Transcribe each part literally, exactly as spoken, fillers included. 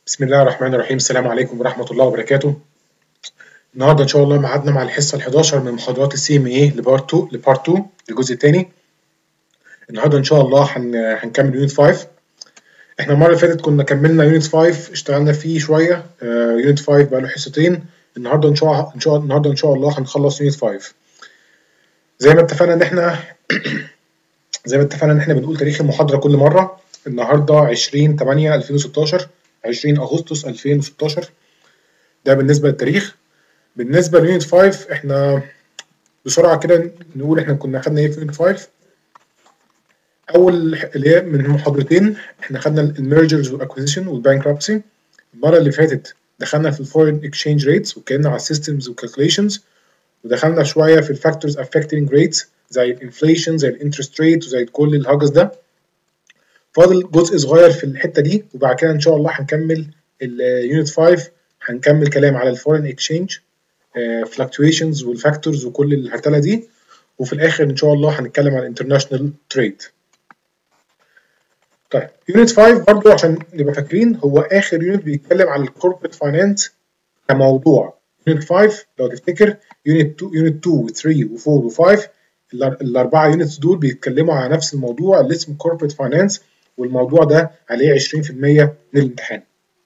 بسم الله الرحمن الرحيم. السلام عليكم ورحمة الله وبركاته. النهارده إن شاء الله ميعادنا مع الحصة الحداشر من محاضرات السي ام اي لبارت اتنين لبارت اتنين الجزء الثاني. النهارده إن شاء الله هن... هنكمل يونت خمسة. احنا المرة اللي فاتت كنا كملنا يونت خمسة، اشتغلنا فيه شوية. يونت خمسة بقى له حصتين. النهارده إن شاء الله إن شاء الله النهارده إن شاء الله هنخلص يونت خمسة. زي ما اتفقنا إن احنا زي ما اتفقنا إن احنا بنقول تاريخ المحاضرة كل مرة. النهارده عشرين تمانية ألفين وستاشر، عشرين أغسطس ألفين وستاشر. ده بالنسبة للتاريخ. بالنسبة ليونت خمسة احنا بسرعة كده نقول احنا كنا خدنا ايه في يونت خمسة. أول اللي هي من محاضرتين احنا خدنا الميرجرز والاكوزيشن والبانكرابسي. المرة اللي فاتت دخلنا في الفورين اكسشينج ريتس واتكلمنا على السيستمز والكالكوليشنز، ودخلنا شوية في الفاكتورز افكتنج ريتس زي الانفليشن زي الانترست ريت وزي كل الهجس ده. فاضل جزء صغير في الحتة دي، وبعد كده إن شاء الله هنكمل اليونت خمسة. هنكمل كلام على الفورين اكسشينج فلكتويشنز والفاكتورز وكل الهرتله دي، وفي الاخر ان شاء الله هنتكلم عن الانترناشونال تريد. طيب يونت خمسة برضو عشان نبقى فاكرين هو اخر يونت بيتكلم عن الكوربريت فاينانس كموضوع. يونت خمسة لو تفتكر يونت اتنين يونت اتنين و3 و4 و5 الاربعه يونتس دول بيتكلموا على نفس الموضوع اللي اسمه كوربريت فاينانس، والموضوع ده عليه عشرين في المية من الامتحان.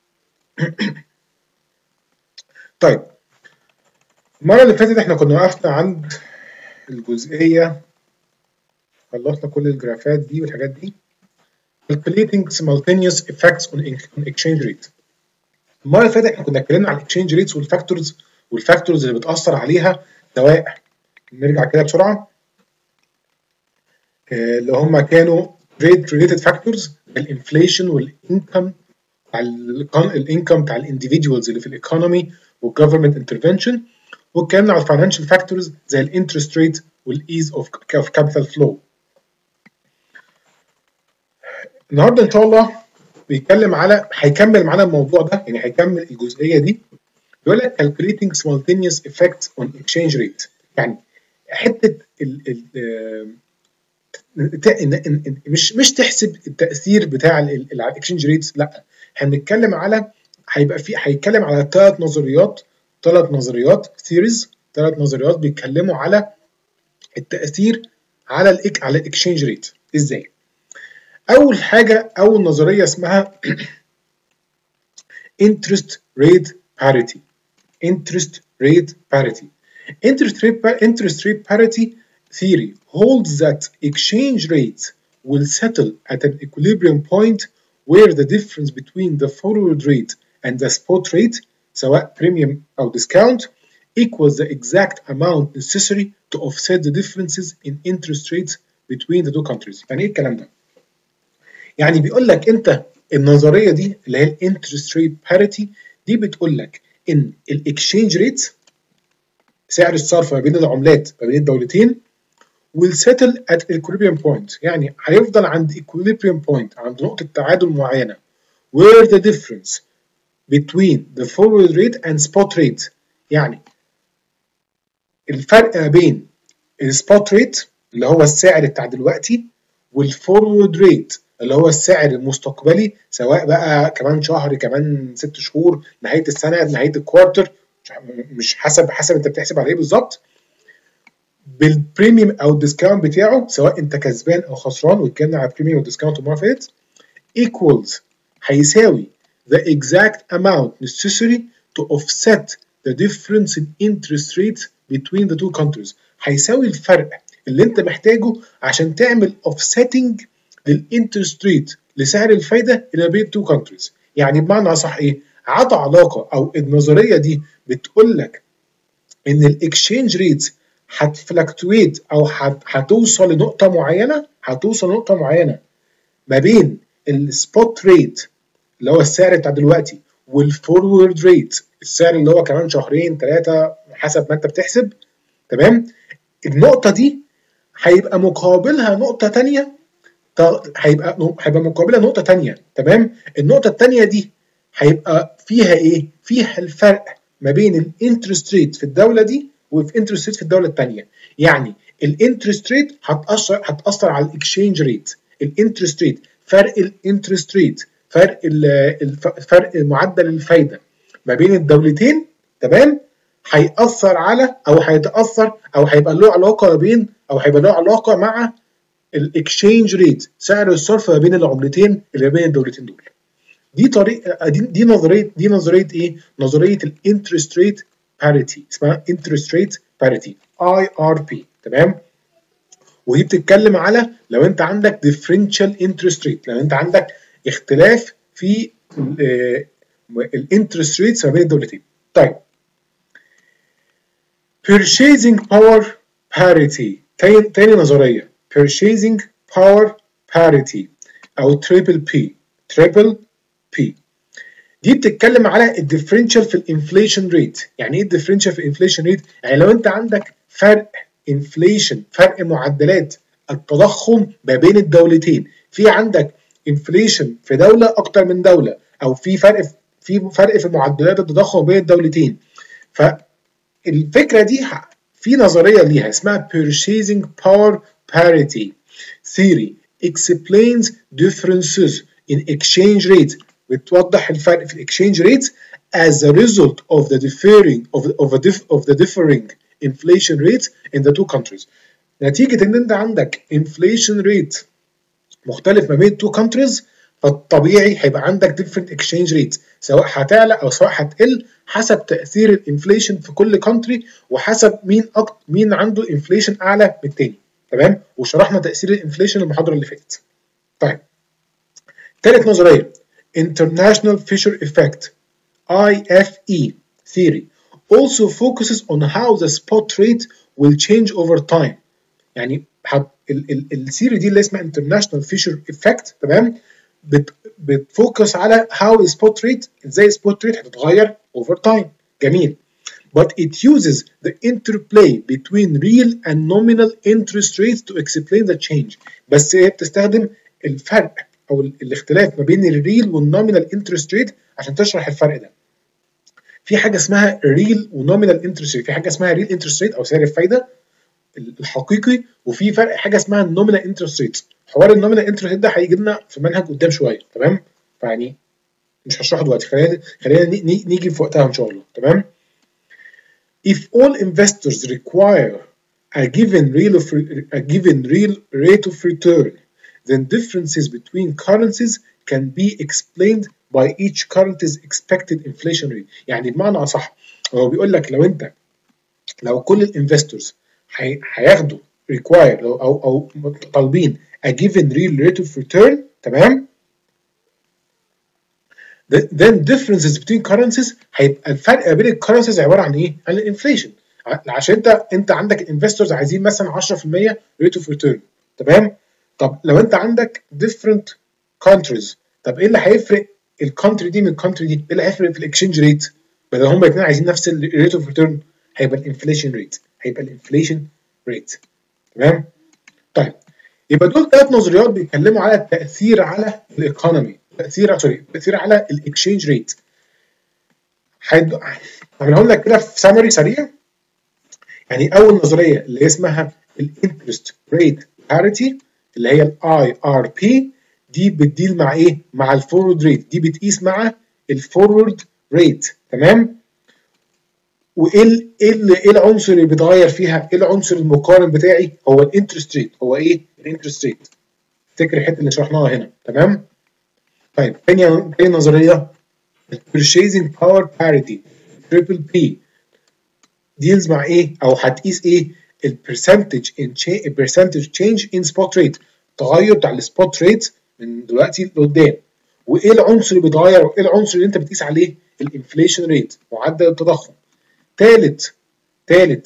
طيب المرة اللي فاتت احنا كنا وقفنا عند الجزئية، خلصنا كل الجرافات دي والحاجات دي. calculating simultaneous effects on exchange rate. المرة اللي فاتت احنا كنا اتكلمنا على الاكسشينج ريتس والفاكتورز والفاكتورز اللي بتأثر عليها، سواء نرجع كده بسرعة اللي هم كانوا trade related factors الانفليشن والانكم الانكم بتاع الانديفيدوالز اللي في الايكونومي والجفرمنت انترفنشن، واتكلمنا على الفاينانشال فاكتورز زي الانترست ريت والايز اوف كابيتال فلو. النهارده ان شاء الله بيتكلم على هيكمل معانا الموضوع ده، يعني هيكمل الجزئيه دي. بيقول لك calculating simultaneous effects on exchange rate، يعني حته ال ال مش مش تحسب التاثير بتاع الاكسشينج ريتس، لا هنتكلم على هيبقى في هيتكلم على ثلاث نظريات ثلاث نظريات ثيوريز ثلاث نظريات بيتكلموا على التأثير على الإك على الاكسشينج ريت ازاي. أول حاجة أول نظرية اسمها interest rate parity. interest rate parity interest rate interest rate parity theory holds that exchange rates will settle at an equilibrium point where the difference between the forward rate and the spot rate سواء premium أو discount equals the exact amount necessary to offset the differences in interest rates between the two countries. يعني ايه الكلام ده؟ يعني بيقول لك انت النظريه دي اللي هي الانترست ريت باريتي دي بتقول لك ان الاكسشينج ريت سعر الصرف ما بين العملات ما بين الدولتين will settle at equilibrium point، يعني هيفضل عند equilibrium point عند نقطه تعادل معينه where the difference between the forward rate and spot rate، يعني الفرق ما بين السبوت ريت اللي هو السعر بتاع دلوقتي والفورورد ريت اللي هو السعر المستقبلي، سواء بقى كمان شهر كمان ست شهور نهايه السنه نهايه الكوارتر، مش حسب حسب انت بتحسب على ايه بالظبط، بالبريميوم او الديسكاونت بتاعه سواء انت كسبان او خسران، واتكلمنا على البريميوم والديسكاونت المره اللي فاتت. equals هيساوي the exact amount necessary to offset the difference in interest rates between the two countries. هيساوي الفرق اللي انت محتاجه عشان تعمل offsetting للانترست ريت لسعر الفايده اللي بين two countries. يعني بمعنى اصح ايه؟ عطى علاقه او النظريه دي بتقول لك ان الاكسشينج ريتس هتفلكتويت او هتوصل لنقطه معينه هتوصل لنقطه معينه ما بين السبوت ريت اللي هو السعر بتاع دلوقتي والفورورد ريت السعر اللي هو كمان شهرين ثلاثه حسب ما انت بتحسب. تمام؟ النقطه دي هيبقى مقابلها نقطه ثانيه هيبقى هيبقى مقابلها نقطه ثانيه. تمام؟ النقطه الثانيه دي هيبقى فيها ايه؟ فيها الفرق ما بين الانترست ريت في الدوله دي وفي انترست ريت في الدوله الثانيه. يعني الانترست ريت هتاثر هتاثر على الاكسشينج ريت. الانترست ريت فرق الانترست ريت فرق فرق معدل الفايده ما بين الدولتين، تمام، هيأثر على او هيتأثر او هيبقى له علاقه ما بين او هيبقى له علاقه مع الاكسشينج ريت، سعر الصرف ما بين العملتين اللي ما بين الدولتين دول. دي طريقه دي, دي نظريه دي نظريه ايه؟ نظريه الانترست ريت باريتي، اسمها انترست ريت باريتي اي ار بي، تمام. ودي بتتكلم على لو انت عندك differential interest rate، لو انت عندك اختلاف في الانترست ريتس ما بين الدولتين. طيب purchasing power parity، تاني, تاني نظريه purchasing power parity او triple P triple P، دي بتتكلم على الديفرنشال في الانفليشن ريت. يعني ايه الديفرنشال في الانفليشن ريت؟ يعني لو انت عندك فرق انفليشن، فرق معدلات التضخم ما بين الدولتين، في عندك انفليشن في دوله اكتر من دوله، او في فرق في فرق في معدلات التضخم بين الدولتين. فالفكره دي في نظريه ليها اسمها purchasing power parity theory explains differences in exchange rate، بتوضح الفرق في الاكسشينج ريت as a result of the differing of the, of, a dif, of the differing inflation rate in the two countries. نتيجة ان انت عندك inflation rate مختلف ما بين two countries، فالطبيعي هيبقى عندك different exchange rate، سواء هتعلى او سواء هتقل حسب تأثير الانفليشن في كل country، وحسب مين أكتر مين عنده inflation اعلى من التاني، تمام. وشرحنا تأثير الانفليشن المحاضرة اللي فاتت. طيب ثالث نظرية International Fisher Effect I F E theory also focuses on how the spot rate will change over time. يعني الثيوري دي اللي اسمها International Fisher Effect، تمام، بت بتفوكس على how the spot rate، ازاي السبوت ريت هتتغير over time. جميل. But it uses the interplay between real and nominal interest rates to explain the change. بس هي بتستخدم الفرق او الاختلاف ما بين الريل والنومينال انترست ريت عشان تشرح الفرق ده. في حاجه اسمها ريل ونومينال انترست ريت، في حاجه اسمها ريل انترست ريت او سعر الفايده الحقيقي، وفي فرق حاجه اسمها النومينال انترست ريت. حوار النومينال انترست ريت ده هيجي لنا في منهج قدام شويه، تمام، فيعني مش هشرحه دلوقتي، خلينا خلينا نيجي في وقتها ان شاء الله، تمام. If all investors require a given real of a given real rate of return, then differences between currencies can be explained by each currency's expected inflation rate. يعني بمعنى أصح هو بيقول لك لو أنت لو كل الانفستورز هياخدوا require أو أو طالبين a given real rate of return، تمام، then differences between currencies هيبقى الفرق بين الكرنسيز عبارة عن إيه؟ عن الانفليشن. عشان أنت أنت عندك الانفستورز عايزين مثلا عشرة في المية rate of return، تمام. طب لو انت عندك different countries، طب ايه اللي هيفرق الكونتري دي من الكونتري دي؟ ايه اللي هيفرق في الاكسشينج ريت؟ بدل هم الاثنين عايزين نفس الريت اوف ريتيرن، هيبقى الانفليشن ريت، هيبقى الانفليشن ريت، تمام؟ طيب يبقى دول ثلاث نظريات بيتكلموا على التاثير على الايكونومي، تاثير سوري التاثير على الاكسشينج ريت. هعملهم لك كده في سامري سريع. يعني اول نظريه اللي اسمها الانترست ريت باريتي اللي هي الاي ار بي، دي بتديل مع ايه؟ مع الفورورد ريت، دي بتقيس مع الفورورد ريت، تمام. وايه ال ايه ايه العنصر اللي بيتغير فيها؟ ايه العنصر المقارن بتاعي؟ هو الانترست ريت. هو ايه؟ الانترست ريت. افتكر الحته اللي شرحناها هنا، تمام. طيب تاني تاني نظريه purchasing power parity triple P ديلز مع ايه؟ او هتقيس ايه؟ البرسنتج ان البرسنتج تشينج ان سبوت ريت، التغير بتاع السبوت ريت من دلوقتي لقدام. وايه العنصر اللي بيتغير؟ وايه العنصر اللي انت بتقيس عليه؟ الانفليشن ريت، معدل التضخم. ثالث ثالث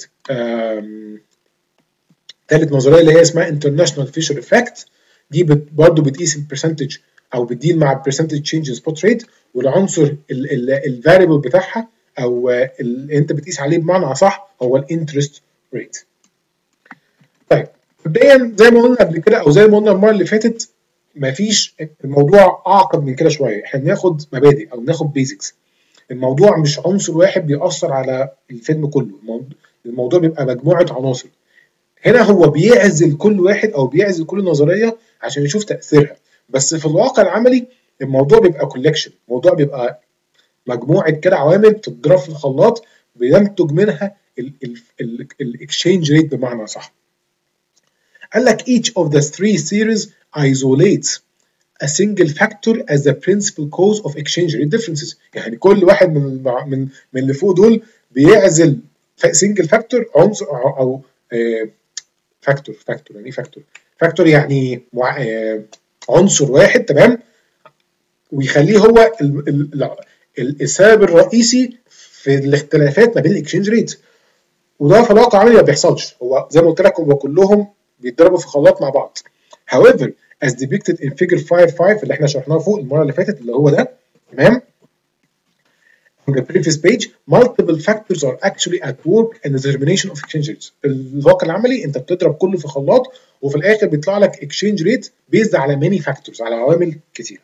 ثالث نظريه اللي هي اسمها انترناشونال فيشر افكت، دي بت برضه بتقيس البرسنتج او بتديل مع البرسنتج تشينج ان سبوت ريت، والعنصر الفاريبل بتاعها او اللي انت بتقيس عليه بمعنى اصح هو الانترست ريت. طيب مبدئيا زي ما قلنا قبل كده او زي ما قلنا المره اللي فاتت، مفيش الموضوع اعقد من كده شويه، احنا بناخد مبادئ او بناخد بيزكس. الموضوع مش عنصر واحد بيأثر على الفيلم كله، الموضوع بيبقى مجموعه عناصر. هنا هو بيعزل كل واحد او بيعزل كل نظريه عشان يشوف تاثيرها، بس في الواقع العملي الموضوع بيبقى كولكشن، الموضوع بيبقى مجموعه كده عوامل بتتضرب في الخلاط بينتج منها الاكسشينج ريت بمعنى صح. قال لك each of the three series isolates a single factor as the principal cause of exchange rate differences. يعني كل واحد من من من اللي فوق دول بيعزل single factor عنصر او فاكتور فاكتور يعني ايه فاكتور؟ فاكتور يعني مع... عنصر واحد تمام، ويخليه هو ال... ال... ال... السبب الرئيسي في الاختلافات ما بين الاكسشينج ريت. وده في الواقع عملي ما بيحصلش، هو زي ما قلت لك هو كلهم بيتضربوا في خلاط مع بعض. however as depicted in figure five five اللي احنا شرحناه فوق المره اللي فاتت اللي هو ده تمام on the previous page, multiple factors are actually at work in the determination of exchange rates. في الواقع العملي انت بتضرب كله في خلاط وفي الاخر بيطلع لك exchange rate based على many factors، على عوامل كتير.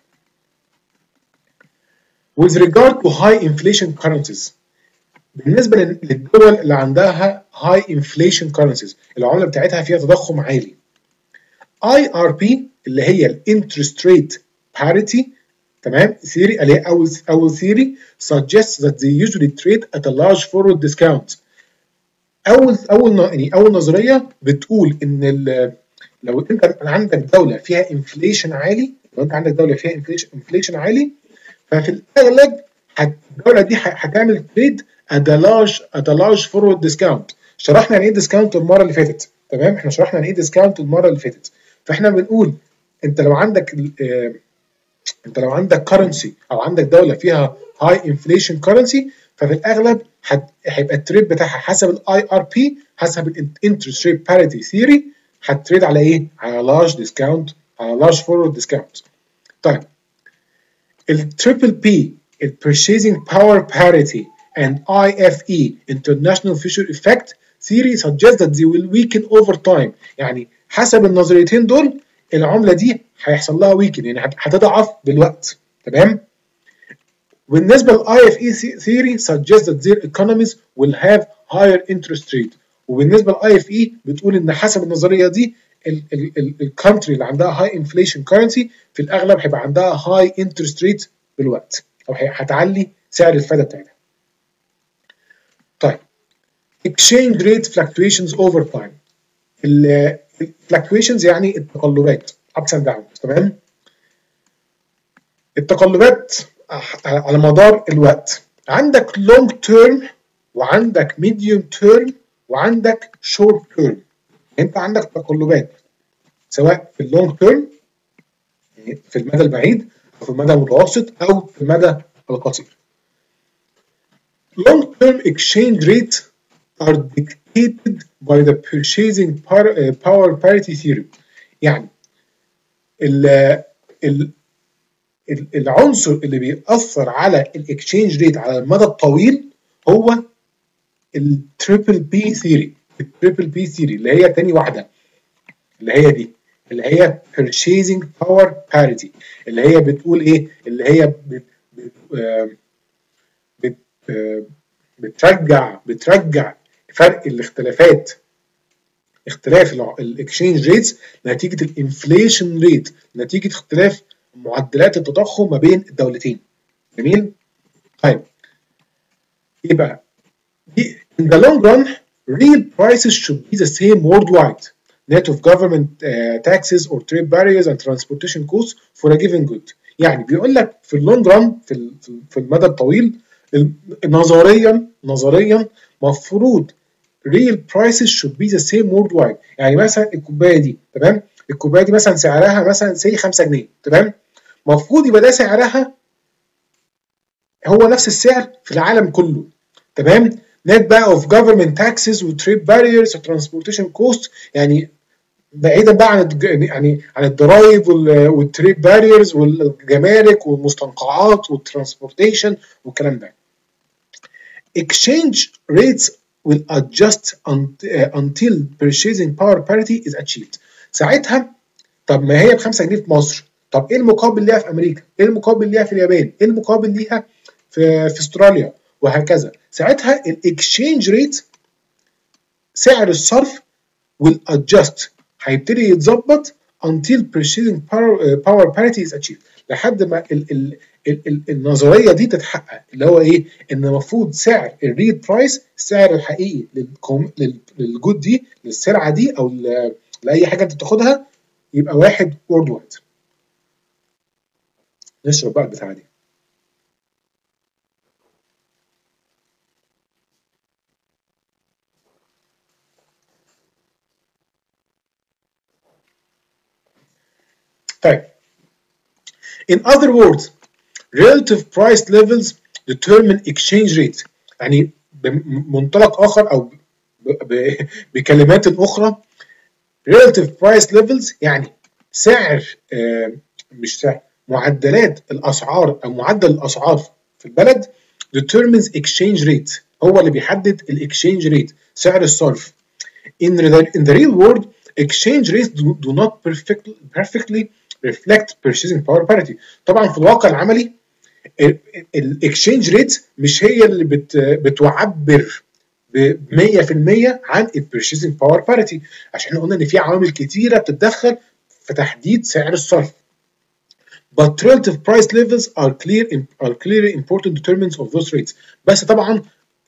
With regard to high inflation currencies، بالنسبه للدول اللي عندها high inflation currencies العمله بتاعتها فيها تضخم عالي، آي آر بي اللي هي ال interest rate parity تمام theory اللي هي اول اول theory suggests that they usually trade at a large forward discount. اول اول يعني اول نظريه بتقول ان لو انت عندك دوله فيها انفليشن عالي، لو انت عندك دوله فيها انفليشن انفليشن عالي ففي الاغلب الدوله دي هتعمل تريد at a large at a large forward discount. شرحنا يعني ايه ديسكاونت المره اللي فاتت تمام، احنا شرحنا يعني ايه ديسكاونت المره اللي فاتت. فاحنا بنقول انت لو عندك اه انت لو عندك كرنسي او عندك دوله فيها هاي انفليشن كرنسي ففي الاغلب هيبقى التريد بتاعها حسب الاي ار بي حسب الانترست ريت باريتي ثيوري هتريد على ايه؟ على لارج ديسكاونت، على لارج فورورد ديسكاونت. طيب التريبل بي البرشيزنج باور باريتي and I F E international fisher effect theory suggests that they will weaken over time. يعني حسب النظريتين دول العمله دي هيحصل لها ويكن يعني هتضعف بالوقت تمام. بالنسبه لل آي إف إي theory suggests that their economies will have higher interest rate. وبالنسبه لل آي إف إي بتقول ان حسب النظريه دي الكونتري اللي عندها high inflation currency في الاغلب هيبقى عندها high interest rate بالوقت او هتعلي سعر الفائده بتاعتها. طيب exchange rate fluctuations over time. ال fluctuations يعني التقلبات ups and downs تمام. التقلبات على مدار الوقت عندك long term وعندك medium term وعندك short term. انت عندك تقلبات سواء في اللونج تيرم في المدى البعيد او في المدى المتوسط او في المدى القصير. long term exchange rates are dictated by the purchasing power parity theory. يعني ال ال العنصر اللي بيأثر على الاكسشينج ريت على المدى الطويل هو التريبل بي ثيوري. التريبل بي ثيوري اللي هي تاني واحده اللي هي دي اللي هي purchasing power parity اللي هي بتقول ايه؟ اللي هي بت بت بت بترجع بترجع فرق الاختلافات اختلاف الاكسشينج ريتس نتيجه الانفليشن ريت نتيجه اختلاف معدلات التضخم ما بين الدولتين. جميل؟ طيب يبقى in the long run real prices should be the same worldwide net of government uh, taxes or trade barriers and transportation costs for a given good. يعني بيقول لك في اللونج ران في في المدى الطويل نظريا نظريا مفروض real prices should be the same worldwide. يعني مثلا الكوبايه دي تمام، الكوبايه دي مثلا سعرها مثلا سي خمسة جنيه تمام، مفروض يبقى ده سعرها هو نفس السعر في العالم كله تمام. net بقى of government taxes و trade barriers و transportation costs يعني بعيدا بقى عن يعني عن الضرايب والتريد باريرز والجمارك والمستنقعات والترانسبورتيشن والكلام ده. exchange rates will adjust until purchasing power parity is achieved. ساعتها طب ما هي ب خمسة جنيه في مصر، طب ايه المقابل ليها في امريكا؟ ايه المقابل ليها في اليابان؟ ايه المقابل ليها في في استراليا وهكذا؟ ساعتها الاكسشينج ريت سعر الصرف will adjust هيبتدي يتظبط until purchasing power, uh, power parity is achieved لحد ما ال ال ال ال النظريه دي تتحقق، اللي هو ايه؟ ان المفروض سعر الريل برايس، السعر الحقيقي للجود دي، للسلعه دي او لاي حاجه انت بتاخدها، يبقى واحد وورد وايد. نشرب بقى البتاعه دي. طيب. In other words, relative price levels determine exchange rate. يعني بمنطلق اخر او بكلمات اخرى، relative price levels يعني سعر آه مش سعر معدلات الاسعار او معدل الاسعار في البلد determines exchange rate، هو اللي بيحدد الاكسشينج ريت، سعر الصرف. In the, in the real world, exchange rates do, do not perfectly, perfectly reflect purchasing power parity. طبعا في الواقع العملي الاكسشينج ريت مش هي اللي بت بتعبر ب مية في المية عن البيرشيزنج باور باريتي، عشان قلنا ان في عوامل كتيره بتتدخل في تحديد سعر الصرف. But relative price levels are clear are clearly important determinants of those rates. بس طبعا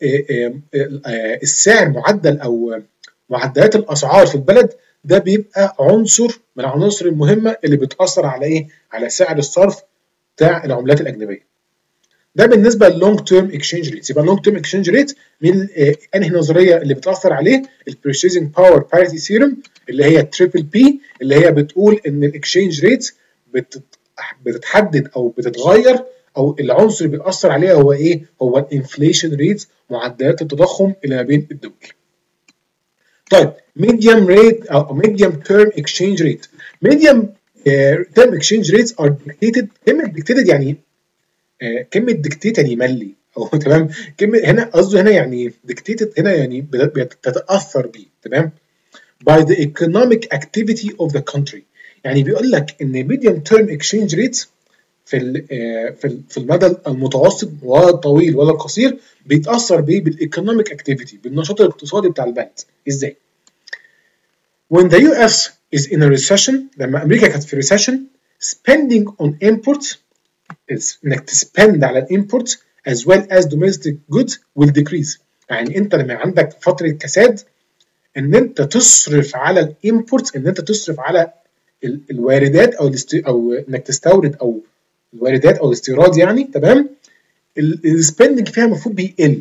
السعر معدل او معدلات الاسعار في البلد ده بيبقى عنصر من العناصر المهمه اللي بتاثر على ايه؟ على سعر الصرف بتاع العملات الاجنبيه. ده بالنسبه للونج تيرم اكسشينج ريت. يبقى اللونج تيرم اكسشينج ريت من انهي نظريه اللي بتاثر عليه؟ البيرشيزنج باور باريتي ثيورم، اللي هي تريبل بي، اللي هي بتقول ان الاكسشينج ريت بتتحدد او بتتغير، او العنصر اللي بيأثر عليها هو ايه؟ هو الانفليشن ريت، معدلات التضخم اللي ما بين الدول. طيب medium rate او medium term exchange rate. medium uh, term exchange rates are dictated. كلمة dictated يعني uh, كلمة dictate يعني يملي او تمام. كلمة هنا قصده هنا يعني dictated هنا يعني بتتأثر بيه، تمام؟ by the economic activity of the country. يعني بيقول لك ان medium term exchange rates في في في المدى المتوسط ولا الطويل ولا القصير بيتاثر بايه؟ بالايكونوميك اكتيفيتي، بالنشاط الاقتصادي بتاع البلد. ازاي؟ When the يو إس is in a recession، لما امريكا كانت في recession، spending on imports انك تسبند على الامبورتس as well as domestic goods will decrease. يعني انت لما عندك فتره كساد، ان انت تصرف على الامبورتس، ان انت تصرف على الواردات او او انك تستورد او الواردات او الاستيراد يعني، تمام؟ السبندنج فيها المفروض بيقل.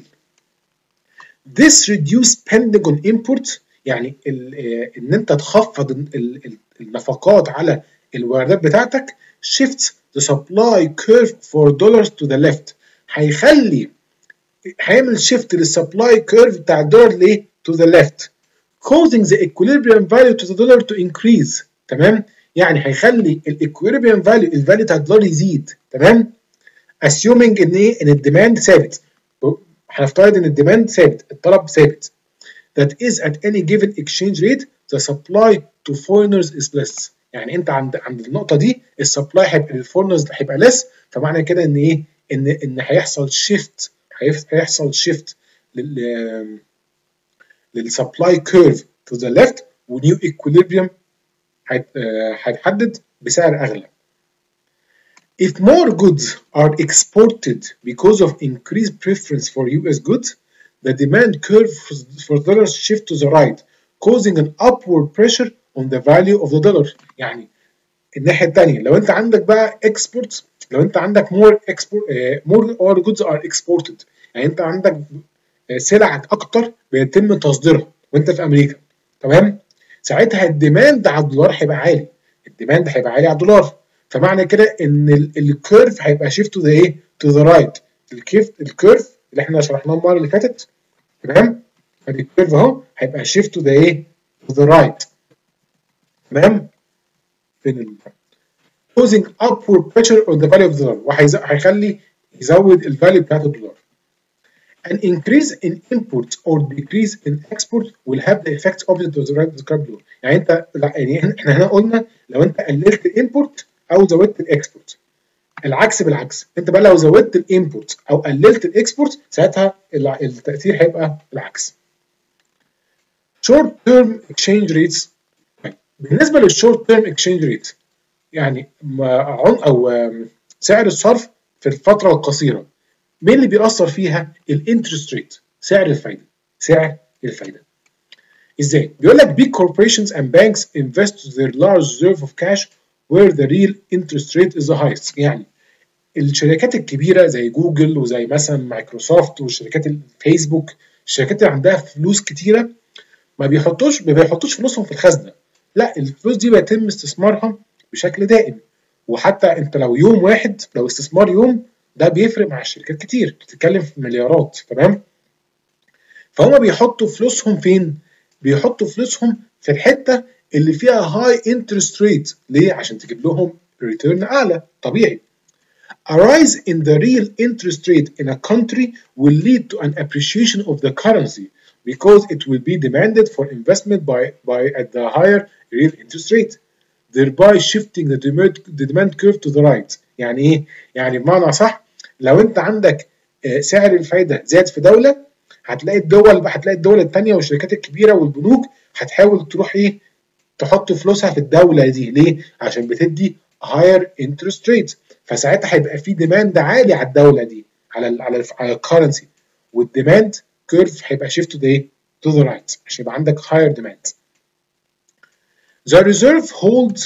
This reduce spending on imports يعني ان انت تخفض النفقات على الواردات بتاعتك. shifts the supply curve for dollars to the left، هيخلي هيعمل شيفت للسبلاي كيرف بتاع الدولار لايه؟ to the left causing the equilibrium value to the dollar to increase. تمام؟ يعني هيخلي الايكويليبريم فاليو، الفاليو بتاع الدولار يزيد، تمام؟ assuming ان ايه؟ ان الديماند ثابت. هنفترض ان الديماند ثابت، الطلب ثابت. that is at any given exchange rate the supply to foreigners is less. يعني انت عند عند النقطه دي السبلاي هيبقى للفورنرز هيبقى less، فمعنى كده ان ايه؟ ان ان هيحصل شيفت، هيحصل شيفت لل للسبلاي كيرف to the left، ونيو equilibrium هيتحدد بسعر اغلى. If more goods are exported because of increased preference for يو إس goods, the demand curve for dollars shift to the right, causing an upward pressure on the value of the dollar. يعني الناحية الثانية لو أنت عندك بقى exports، لو أنت عندك more export uh, more or goods are exported، يعني أنت عندك سلع أكتر بيتم تصديرها وأنت في أمريكا، تمام؟ ساعتها الديماند على الدولار هيبقى عالي، الديماند هيبقى عالي على الدولار، فمعنى كده ان الكيرف هيبقى شيفت تو ذا ايه؟ تو ذا رايت. الكيرف اللي احنا شرحناه المره اللي فاتت، تمام؟ ادي الكيرف اهو هيبقى شيفت تو ذا ايه؟ تو ذا رايت، تمام؟ فين ال causing upward pressure on the value of the dollar، وهيخلي يزود الفاليو بتاعت الدولار. An increase in import or decrease in export will have the effect opposite to the right described below. يعني انت يعني احنا هنا قلنا لو انت قللت الامبورت او زودت الاكسبورت، العكس بالعكس، انت بقى لو زودت الامبورت او قللت الاكسبورت ساعتها التاثير هيبقى العكس. short term exchange rates. بالنسبه للشورت term exchange rate يعني عن او سعر الصرف في الفتره القصيره. مين اللي بيأثر فيها؟ الانترست ريت، سعر الفايده. سعر الفايده ازاي؟ بيقول لك big corporations and banks invest their large reserve of cash where the real interest rate is the highest. يعني الشركات الكبيره زي جوجل وزي مثلا مايكروسوفت وشركات الفيسبوك، الشركات اللي عندها فلوس كتيره ما بيحطوش ما بيحطوش فلوسهم في الخزنه، لا الفلوس دي بيتم استثمارها بشكل دائم. وحتى انت لو يوم واحد، لو استثمار يوم ده بيفرق مع الشركات كتير، بتتكلم في مليارات. تمام؟ فهم بيحطوا فلوسهم فين؟ بيحطوا فلوسهم في الحته اللي فيها هاي انترست ريت. ليه؟ عشان تجيب لهم ريتيرن اعلى طبيعي. A rise in the real interest rate in a country will lead to an appreciation of the currency because it will be demanded for investment by, by at the higher real interest rate, thereby shifting the demand, the demand curve to the right. يعني ايه؟ يعني بمعنى صح، لو انت عندك سعر الفايده زاد في دوله، هتلاقي الدول هتلاقي الدول الثانيه والشركات الكبيره والبنوك هتحاول تروح ايه؟ تحط فلوسها في الدوله دي. ليه؟ عشان بتدي higher interest rate، فساعتها هيبقى في ديماند عالي على الدوله دي، على ال على ال على الكرنسي، والديماند كيرف هيبقى شيفت تو ايه؟ to the right، عشان يبقى عندك higher demand. The reserve holds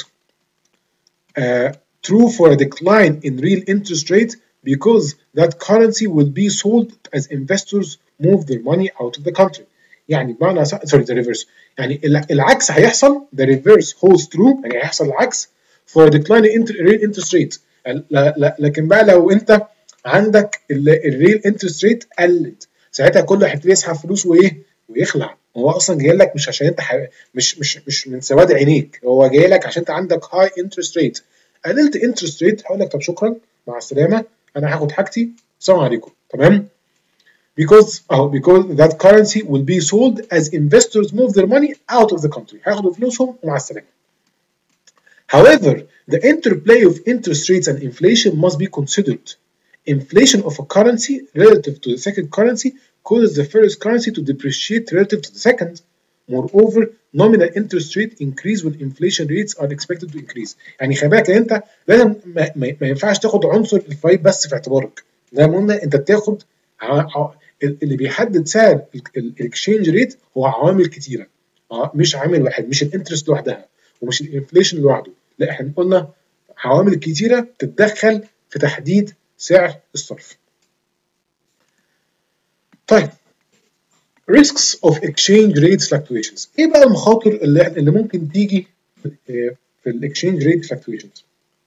uh, true for a decline in real interest rate because that currency will be sold as investors move their money out of the country. يعني بمعنى sorry the reverse، يعني العكس هيحصل. the reverse holds true، يعني هيحصل العكس for a decline in real interest rate. لا لا لكن بقى لو انت عندك الريل انترست ريت قلت، ساعتها كله هيبتدي يسحب فلوس وايه؟ ويخلع. هو اصلا جاي لك مش عشان انت ح... مش مش مش من سواد عينيك، هو جاي لك عشان انت عندك هاي انترست ريت. قللت انترست ريت هقول لك طب شكرا مع السلامه، انا هاخد حاجتي، السلام عليكم. تمام؟ because oh, because that currency will be sold as investors move their money out of the country. هياخدوا فلوسهم ومع السلامه. However, the interplay of interest rates and inflation must be considered. Inflation of a currency relative to the second currency causes the first currency to depreciate relative to the second. Moreover, nominal interest rate increase when inflation rates are expected to increase. يعني خلي بالك انت لازم ما, ما, ما ينفعش تاخد عنصر الفايد بس في اعتبارك. زي ما قلنا انت بتاخد اللي بيحدد سعر الاكسشينج ريت هو عوامل كتيره، مش عامل واحد، مش الانترست لوحدها ومش الانفليشن لوحده، لا احنا قلنا عوامل كتيره بتتدخل في تحديد سعر الصرف. طيب risks of exchange rate fluctuations، ايه بقى المخاطر اللي اللي ممكن تيجي في الاكسشينج ريت fluctuations؟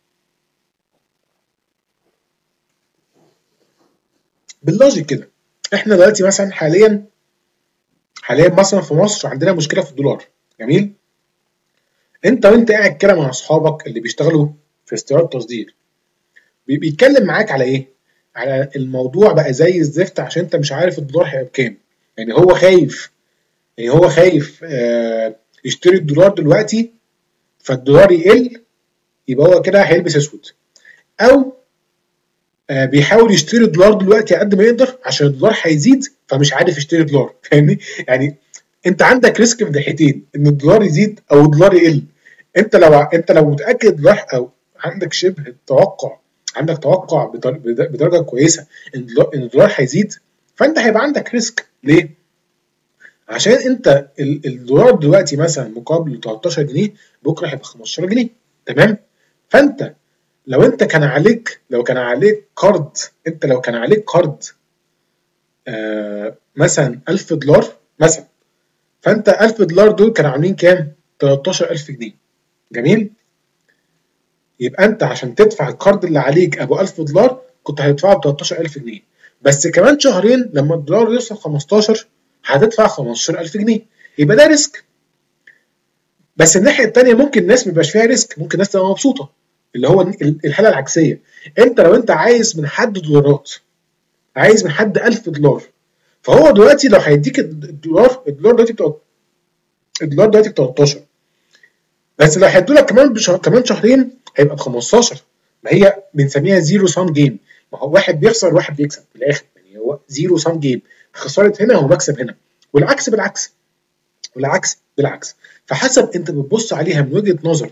باللوجيك كده، احنا دلوقتي مثلا حاليا حاليا مثلا في مصر عندنا مشكله في الدولار. جميل؟ انت وانت قاعد كده مع اصحابك اللي بيشتغلوا في استيراد تصدير، بيتكلم معاك على ايه؟ على الموضوع بقى زي الزفت عشان انت مش عارف الدولار هيبقى بكام. يعني هو خايف يعني هو خايف آه يشتري الدولار دلوقتي فالدولار يقل، يبقى هو كده هيلبس اسود، او آه بيحاول يشتري الدولار دلوقتي قد ما يقدر عشان الدولار هيزيد فمش عارف يشتري دولار. فاهمني؟ يعني انت عندك ريسك في ناحيتين، ان الدولار يزيد او الدولار يقل. انت لو انت لو متاكد الدولار او عندك شبه توقع عندك توقع بدرجه كويسه ان الدولار هيزيد، فانت هيبقى عندك ريسك. ليه؟ عشان انت الدولار دلوقتي مثلا مقابل تلتاشر جنيه، بكره هيبقى خمستاشر جنيه. تمام؟ فانت لو انت كان عليك لو كان عليك قرض انت لو كان عليك قرض آه مثلا ألف دولار مثلا، فانت ألف دولار دول كانوا عاملين كام؟ تلتاشر ألف جنيه. جميل؟ يبقى انت عشان تدفع القرض اللي عليك ابو ألف دولار كنت هتدفعه ب تلتاشر ألف جنيه، بس كمان شهرين لما الدولار يوصل خمستاشر هتدفع خمستاشر ألف جنيه. يبقى ده ريسك. بس الناحيه الثانيه ممكن الناس ما يبقاش فيها ريسك، ممكن الناس تبقى مبسوطه، اللي هو الحاله العكسيه. انت لو انت عايز من حد دولارات، عايز من حد ألف دولار، فهو دلوقتي لو هيديك الدولار الدولار دلوقتي بتاع الدولار دلوقتي ب تلتاشر، بس لو هيدولك كمان بشهر كمان شهرين هيبقى ب خمستاشر. ما هي بنسميها زيرو سام جيم، ما هو واحد بيخسر واحد بيكسب في الاخر، يعني هو زيرو سام جيم، خساره هنا ومكسب هنا، والعكس بالعكس والعكس بالعكس. فحسب انت بتبص عليها من وجهه نظر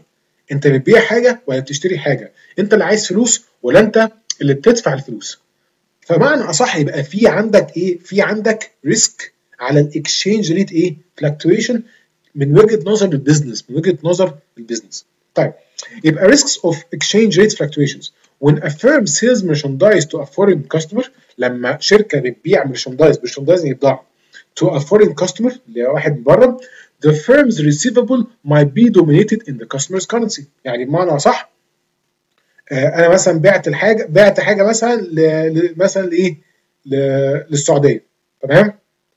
انت بتبيع حاجه ولا بتشتري حاجه؟ انت اللي عايز فلوس ولا انت اللي بتدفع الفلوس؟ فمعنى اصح يبقى في عندك ايه؟ في عندك ريسك على الاكسشينج ريت ايه؟ فلكتويشن من وجهه نظر البيزنس، من وجهه نظر البيزنس. طيب يبقى risks of exchange rate fluctuations when a firm sells merchandise to a foreign customer. لما شركه بتبيع merchandise merchandise يبيع to a foreign customer لواحد من بره، the firm's receivable might be dominated in the customer's currency. يعني بمعنى صح انا مثلا بعت الحاجه بعت حاجه مثلا ل... مثلا لايه؟ ل... للسعوديه، تمام؟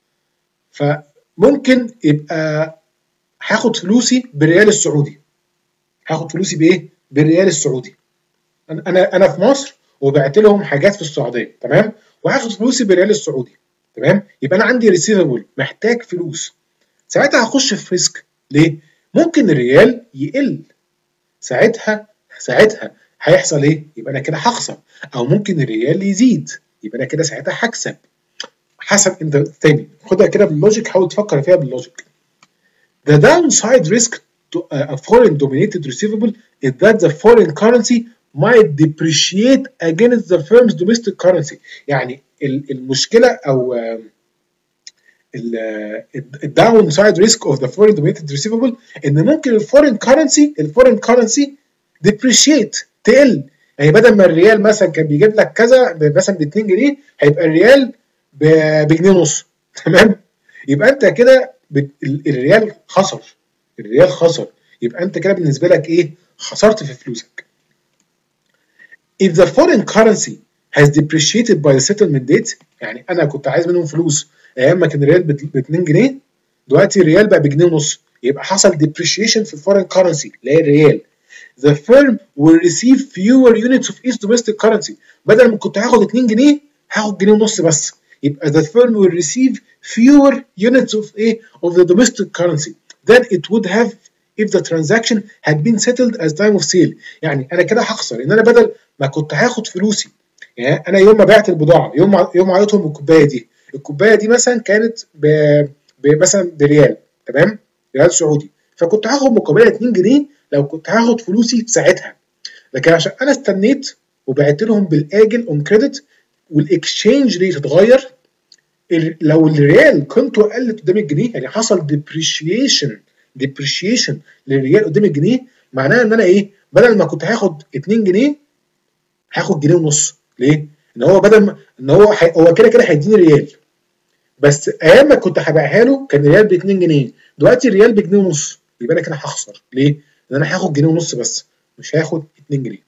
فممكن يبقى هاخد فلوسي بالريال السعودي، هاخد فلوسي بايه؟ بالريال السعودي. انا انا انا في مصر وبعت لهم حاجات في السعوديه، تمام؟ وهاخد فلوسي بالريال السعودي، تمام؟ يبقى انا عندي ريسيفبل محتاج فلوس. ساعتها هخش في ريسك. ليه؟ ممكن الريال يقل، ساعتها ساعتها هيحصل ايه؟ يبقى انا كده هخسر. او ممكن الريال يزيد، يبقى انا كده ساعتها هكسب. حسب انت تاني خدها كده باللوجيك، حاول تفكر فيها باللوجيك. The downside risk to a foreign dominated receivable is that the foreign currency might depreciate against the firm's domestic currency. يعني المشكله او الداون سايد ريسك اوف ذا فورين دومينيتد ريسيفبل ان ممكن الفورين كرنسي الفورين كرنسي ديبريشيت، تقل. يعني بدل ما الريال مثلا كان بيجيب لك كذا مثلا ب اتنين جنيه، هيبقى الريال بجنيه ونص، تمام؟ يبقى انت كده الريال خسر، الريال خسر، يبقى انت كده بالنسبه لك ايه؟ خسرت في فلوسك. If the foreign currency has depreciated by the settlement date، يعني انا كنت عايز منهم فلوس ايام ما كان الريال ب اتنين جنيه، دلوقتي الريال بقى بجنيه ونص، يبقى حصل depreciation في الفورين كرنسي اللي هي الريال. The firm will receive fewer units of each domestic currency. بدل ما كنت هاخد اتنين جنيه هاخد جنيه ونص بس، يبقى the firm will receive fewer units of a of the domestic currency than it would have if the transaction had been settled as time of sale. يعني انا كده هخسر ان انا بدل ما كنت هاخد فلوسي، يعني انا يوم ما بعت البضاعه، يوم ما يوم ما عيطهم الكوبايه دي، الكوبايه دي مثلا كانت ب... ب... مثلا بريال، تمام؟ ريال سعودي، فكنت هاخد مقابلها اتنين جنيه لو كنت هاخد فلوسي في ساعتها. لكن عشان انا استنيت وبعت لهم بالاجل اون كريدت والاكسشينج ريت اتغير، لو الريال قيمته قلت قدام الجنيه، يعني حصل ديبريشيشن ديبريشيشن للريال قدام الجنيه، معناها ان انا ايه؟ بدل ما كنت هاخد اتنين جنيه هاخد جنيه ونص. ليه؟ ان هو بدل ما ان هو حي... هو كده كده هيديني ريال، بس ايام ما كنت هبيعها له كان الريال ب اتنين جنيه، دلوقتي الريال بجنيه ونص، يبقى انا كده هخسر. ليه؟ لان انا هاخد جنيه ونص بس، مش هاخد اتنين جنيه.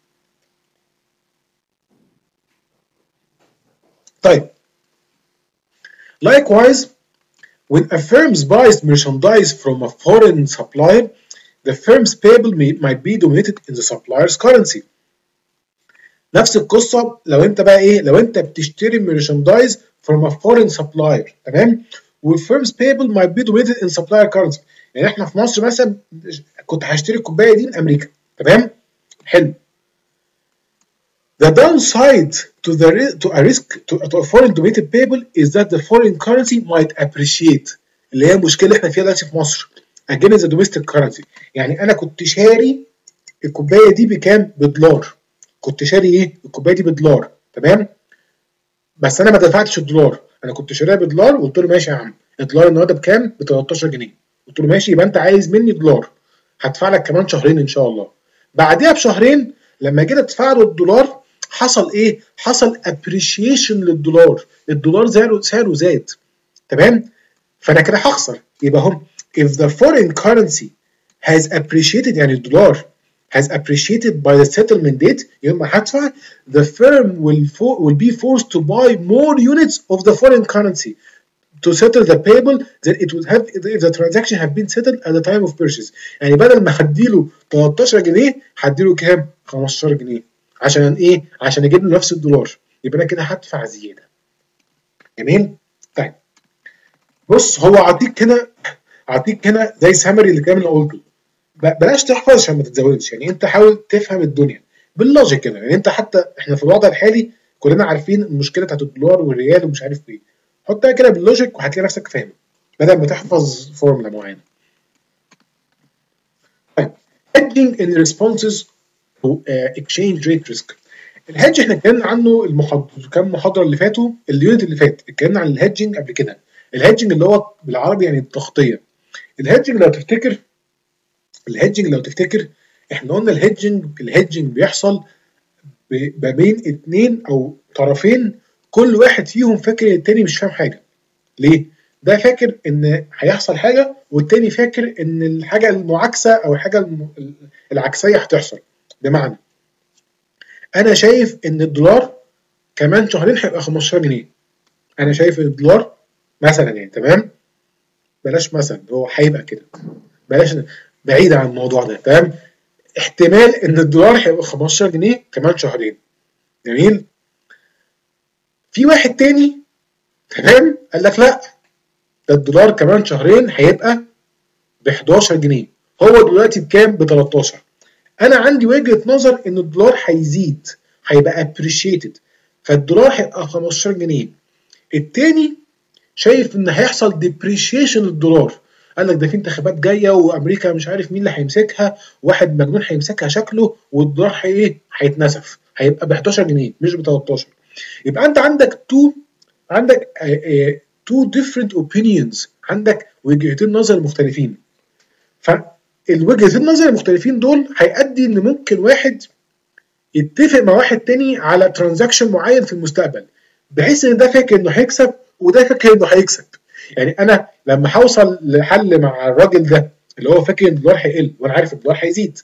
طيب likewise when a firm buys merchandise from a foreign supplier, the firm's payable may, might be dominated in the supplier's currency. نفس القصه لو انت بقى ايه؟ لو انت بتشتري merchandise from a foreign supplier، تمام؟ والفيرمز payable might be dominated in supplier currency. يعني احنا في مصر مثلا كنت هشتري الكوبايه دي من امريكا، تمام؟ حلو. The downside to the to a risk to, to a foreign dominated payable is that the foreign currency might appreciate، اللي هي المشكله اللي احنا فيها دلوقتي في مصر against the domestic currency. يعني انا كنت شاري الكوبايه دي بكام؟ بدولار. كنت شاري ايه؟ الكوبايه دي بدولار، تمام؟ بس انا ما دفعتش الدولار، انا كنت شاريها بدولار وقلت له ماشي يا عم، الدولار النهارده بكام؟ ب تلتاشر جنيه. قلت له ماشي، يبقى انت عايز مني دولار، هدفع لك كمان شهرين ان شاء الله. بعديها بشهرين لما جيت ادفع له الدولار حصل ايه؟ حصل ابريشيشن للدولار، الدولار سعره سعره زاد، تمام؟ فانا كده هخسر. يبقى هم if the foreign currency has appreciated، يعني الدولار has appreciated by the settlement date، يوم هدفع the firm will for, will be forced to buy more units of the foreign currency to settle the payable than it would have if the transaction had been settled at the time of purchase. يعني بدل ما هديله تلتاشر جنيه هديله كام؟ خمستاشر جنيه. عشان ايه؟ عشان اجيب له نفس الدولار، يبقى انا كده هدفع زياده. جميل؟ طيب بص، هو اعطيك هنا اعطيك هنا زي سامري اللي كامل قلته. بلاش تحفظ عشان ما تتزودش، يعني انت حاول تفهم الدنيا باللوجيك كده. يعني انت حتى احنا في الوضع الحالي كلنا عارفين المشكله بتاعت الدولار والريال ومش عارف ايه، حطها كده باللوجيك وهتلاقي نفسك فاهم بدل ما تحفظ فورمولا معينه. طيب hedging in responses to uh, exchange rate risk. الهيدج احنا اتكلمنا عنه المحاضره كام محاضره اللي فاتوا، اليونت اللي فات اتكلمنا عن الهيدجنج قبل كده. الهيدجنج اللي هو بالعربي يعني التغطيه. الهيدجنج لو تفتكر الهيدجنج لو تفتكر احنا قلنا الهيدجنج الهيدجنج بيحصل ما بين اتنين او طرفين كل واحد فيهم فاكر التاني مش فاهم حاجه. ليه؟ ده فاكر ان هيحصل حاجه والتاني فاكر ان الحاجه المعاكسه او الحاجه العكسيه هتحصل. بمعنى انا شايف ان الدولار كمان شهرين هيبقى خمستاشر جنيه. انا شايف ان الدولار مثلا يعني تمام، بلاش مثلا هو هيبقى كده، بلاش بعيد عن الموضوع ده تمام. احتمال ان الدولار هيبقى خمستاشر جنيه كمان شهرين. جميل. في واحد تاني تمام قال لك لا، ده الدولار كمان شهرين هيبقى ب حداشر جنيه. هو دلوقتي بكام؟ ب تلتاشر. انا عندي وجهه نظر ان الدولار هيزيد، هيبقى appreciated، فالدولار هيبقى خمستاشر جنيه. التاني شايف ان هيحصل depreciation للدولار، قال لك ده في انتخابات جايه وامريكا مش عارف مين اللي هيمسكها، واحد مجنون هيمسكها شكله، والدولار ايه هيتنسف، هيبقى ب حداشر جنيه مش ب تلتاشر. يبقى انت عندك تو عندك تو different opinions، عندك وجهتين نظر مختلفين. فالوجهتين النظر المختلفين دول هيؤدي ان ممكن واحد يتفق مع واحد تاني على ترانزاكشن معين في المستقبل، بحيث ان ده فاكر انه هيكسب وده فاكر انه هيكسب. يعني انا لما هوصل لحل مع الراجل ده اللي هو فاكر ان الدولار هيقل وانا عارف الدولار هيزيد،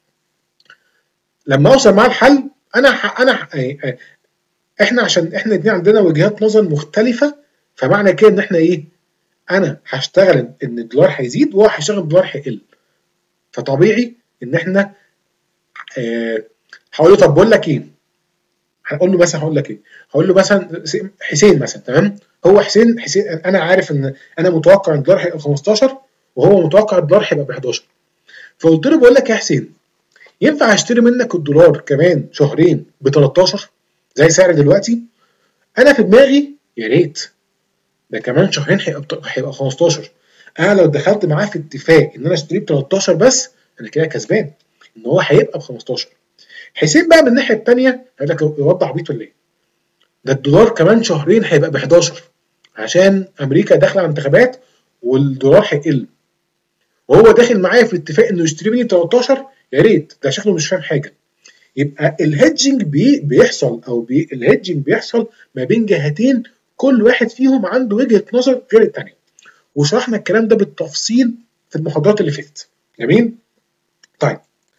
لما اوصل معاه الحل انا انا احنا عشان احنا الاثنين عندنا وجهات نظر مختلفه، فمعنى كده ان احنا ايه؟ انا هشتغل ان الدولار هيزيد وهو هيشتغل الدولار هيقل. فطبيعي ان احنا اه هقول له طب بقول لك ايه؟ هقول له مثلا هقول لك ايه؟ هقول له مثلا حسين مثلا تمام؟ هو حسين حسين انا عارف ان انا متوقع ان الدولار هيبقى خمستاشر وهو متوقع الدولار هيبقى ب حداشر. فقلت له بقول لك يا حسين، ينفع اشتري منك الدولار كمان شهرين ب تلتاشر زي سعر دلوقتي؟ انا في دماغي يا ريت، ده كمان شهرين هيبقى هيبقى خمستاشر. انا لو دخلت معاه في اتفاق ان انا اشتريه ب تلتاشر بس، انا كده كسبان ان هو هيبقى ب خمستاشر. حسين بقى من الناحيه الثانيه هيقول لك يوضح عبيط ولا ايه؟ ده الدولار كمان شهرين هيبقى ب حداشر عشان امريكا داخله على انتخابات والدولار هيقل، وهو داخل معايا في اتفاق انه يشتري مني ب تلتاشر. يا ريت، ده شكله مش فاهم حاجه. يبقى الهيدجنج بي بيحصل او بي الهيدجنج بيحصل ما بين جهتين كل واحد فيهم عنده وجهه نظر غير الثانيه، وشرحنا الكلام ده بالتفصيل في المحاضرات اللي فاتت. جميل؟ طيب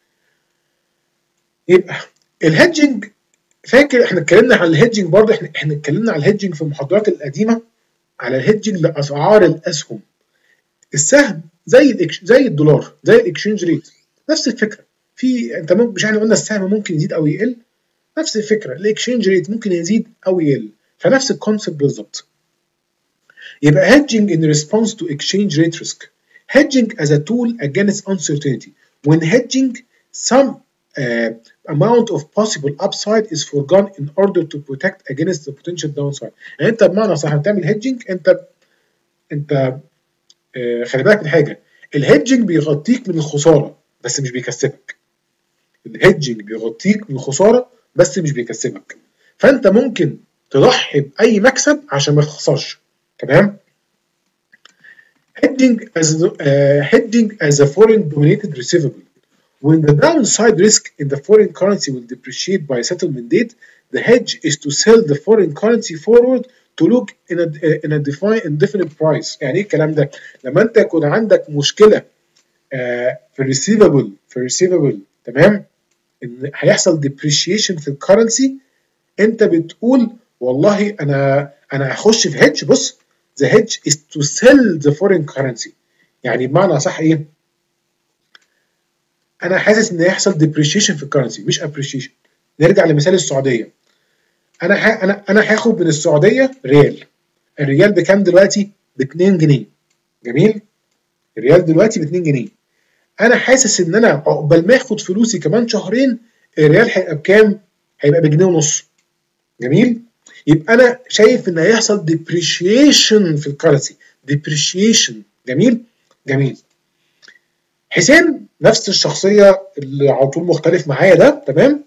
يبقى الهيدجنج، فاكر احنا اتكلمنا عن الهيدجنج برضه، احنا احنا اتكلمنا على الهيدجنج في المحاضرات القديمه على الهيدجنج لاسعار الاسهم. السهم زي الإكش... زي الدولار، زي الاكشنج ريت، نفس الفكره. في انت ممكن، مش احنا قلنا السهم ممكن يزيد او يقل؟ نفس الفكره، الاكشنج ريت ممكن يزيد او يقل، فنفس الكونسيبت بالظبط. يبقى hedging in response to exchange rate risk. Hedging as a tool against uncertainty. When hedging, some uh, amount of possible upside is foregone in order to protect against the potential downside. يعني انت بمعنى صح بتعمل hedging، انت انت آه خلي بالك من حاجه، الهيدجنج بيغطيك من الخساره بس مش بيكسبك. الهيدجنج بيغطيك من الخساره بس مش بيكسبك، فانت ممكن تضحي باي مكسب عشان ما تخسرش. تمام؟ hedging as uh, hedging as a foreign dominated receivable. When the downside risk in the foreign currency will depreciate by settlement date, the hedge is to sell the foreign currency forward to look in a in a defined indefinite price. يعني ايه الكلام ده؟ لما انت يكون عندك مشكله آه في الريسيفبل في الريسيفبل تمام؟ ان هيحصل depreciation في الكرنسي، انت بتقول والله انا انا هخش في هيدج. بص، the hedge is to sell the foreign currency. يعني بمعنى صح ايه؟ انا حاسس ان هيحصل depreciation في الكرنسي مش appreciation. نرجع لمثال السعوديه. انا ح... انا انا هاخد من السعوديه ريال. الريال بكام دلوقتي؟ ب اتنين جنيه. جميل؟ الريال دلوقتي ب اتنين جنيه. انا حاسس ان انا عقبال ما اخد فلوسي كمان شهرين الريال هيبقى بكام؟ هيبقى بجنيه ونص. جميل؟ يبقى انا شايف ان هيحصل depreciation في الكرنسي. depreciation. جميل؟ جميل. حسين نفس الشخصيه اللي على طول مختلف معايا ده، تمام.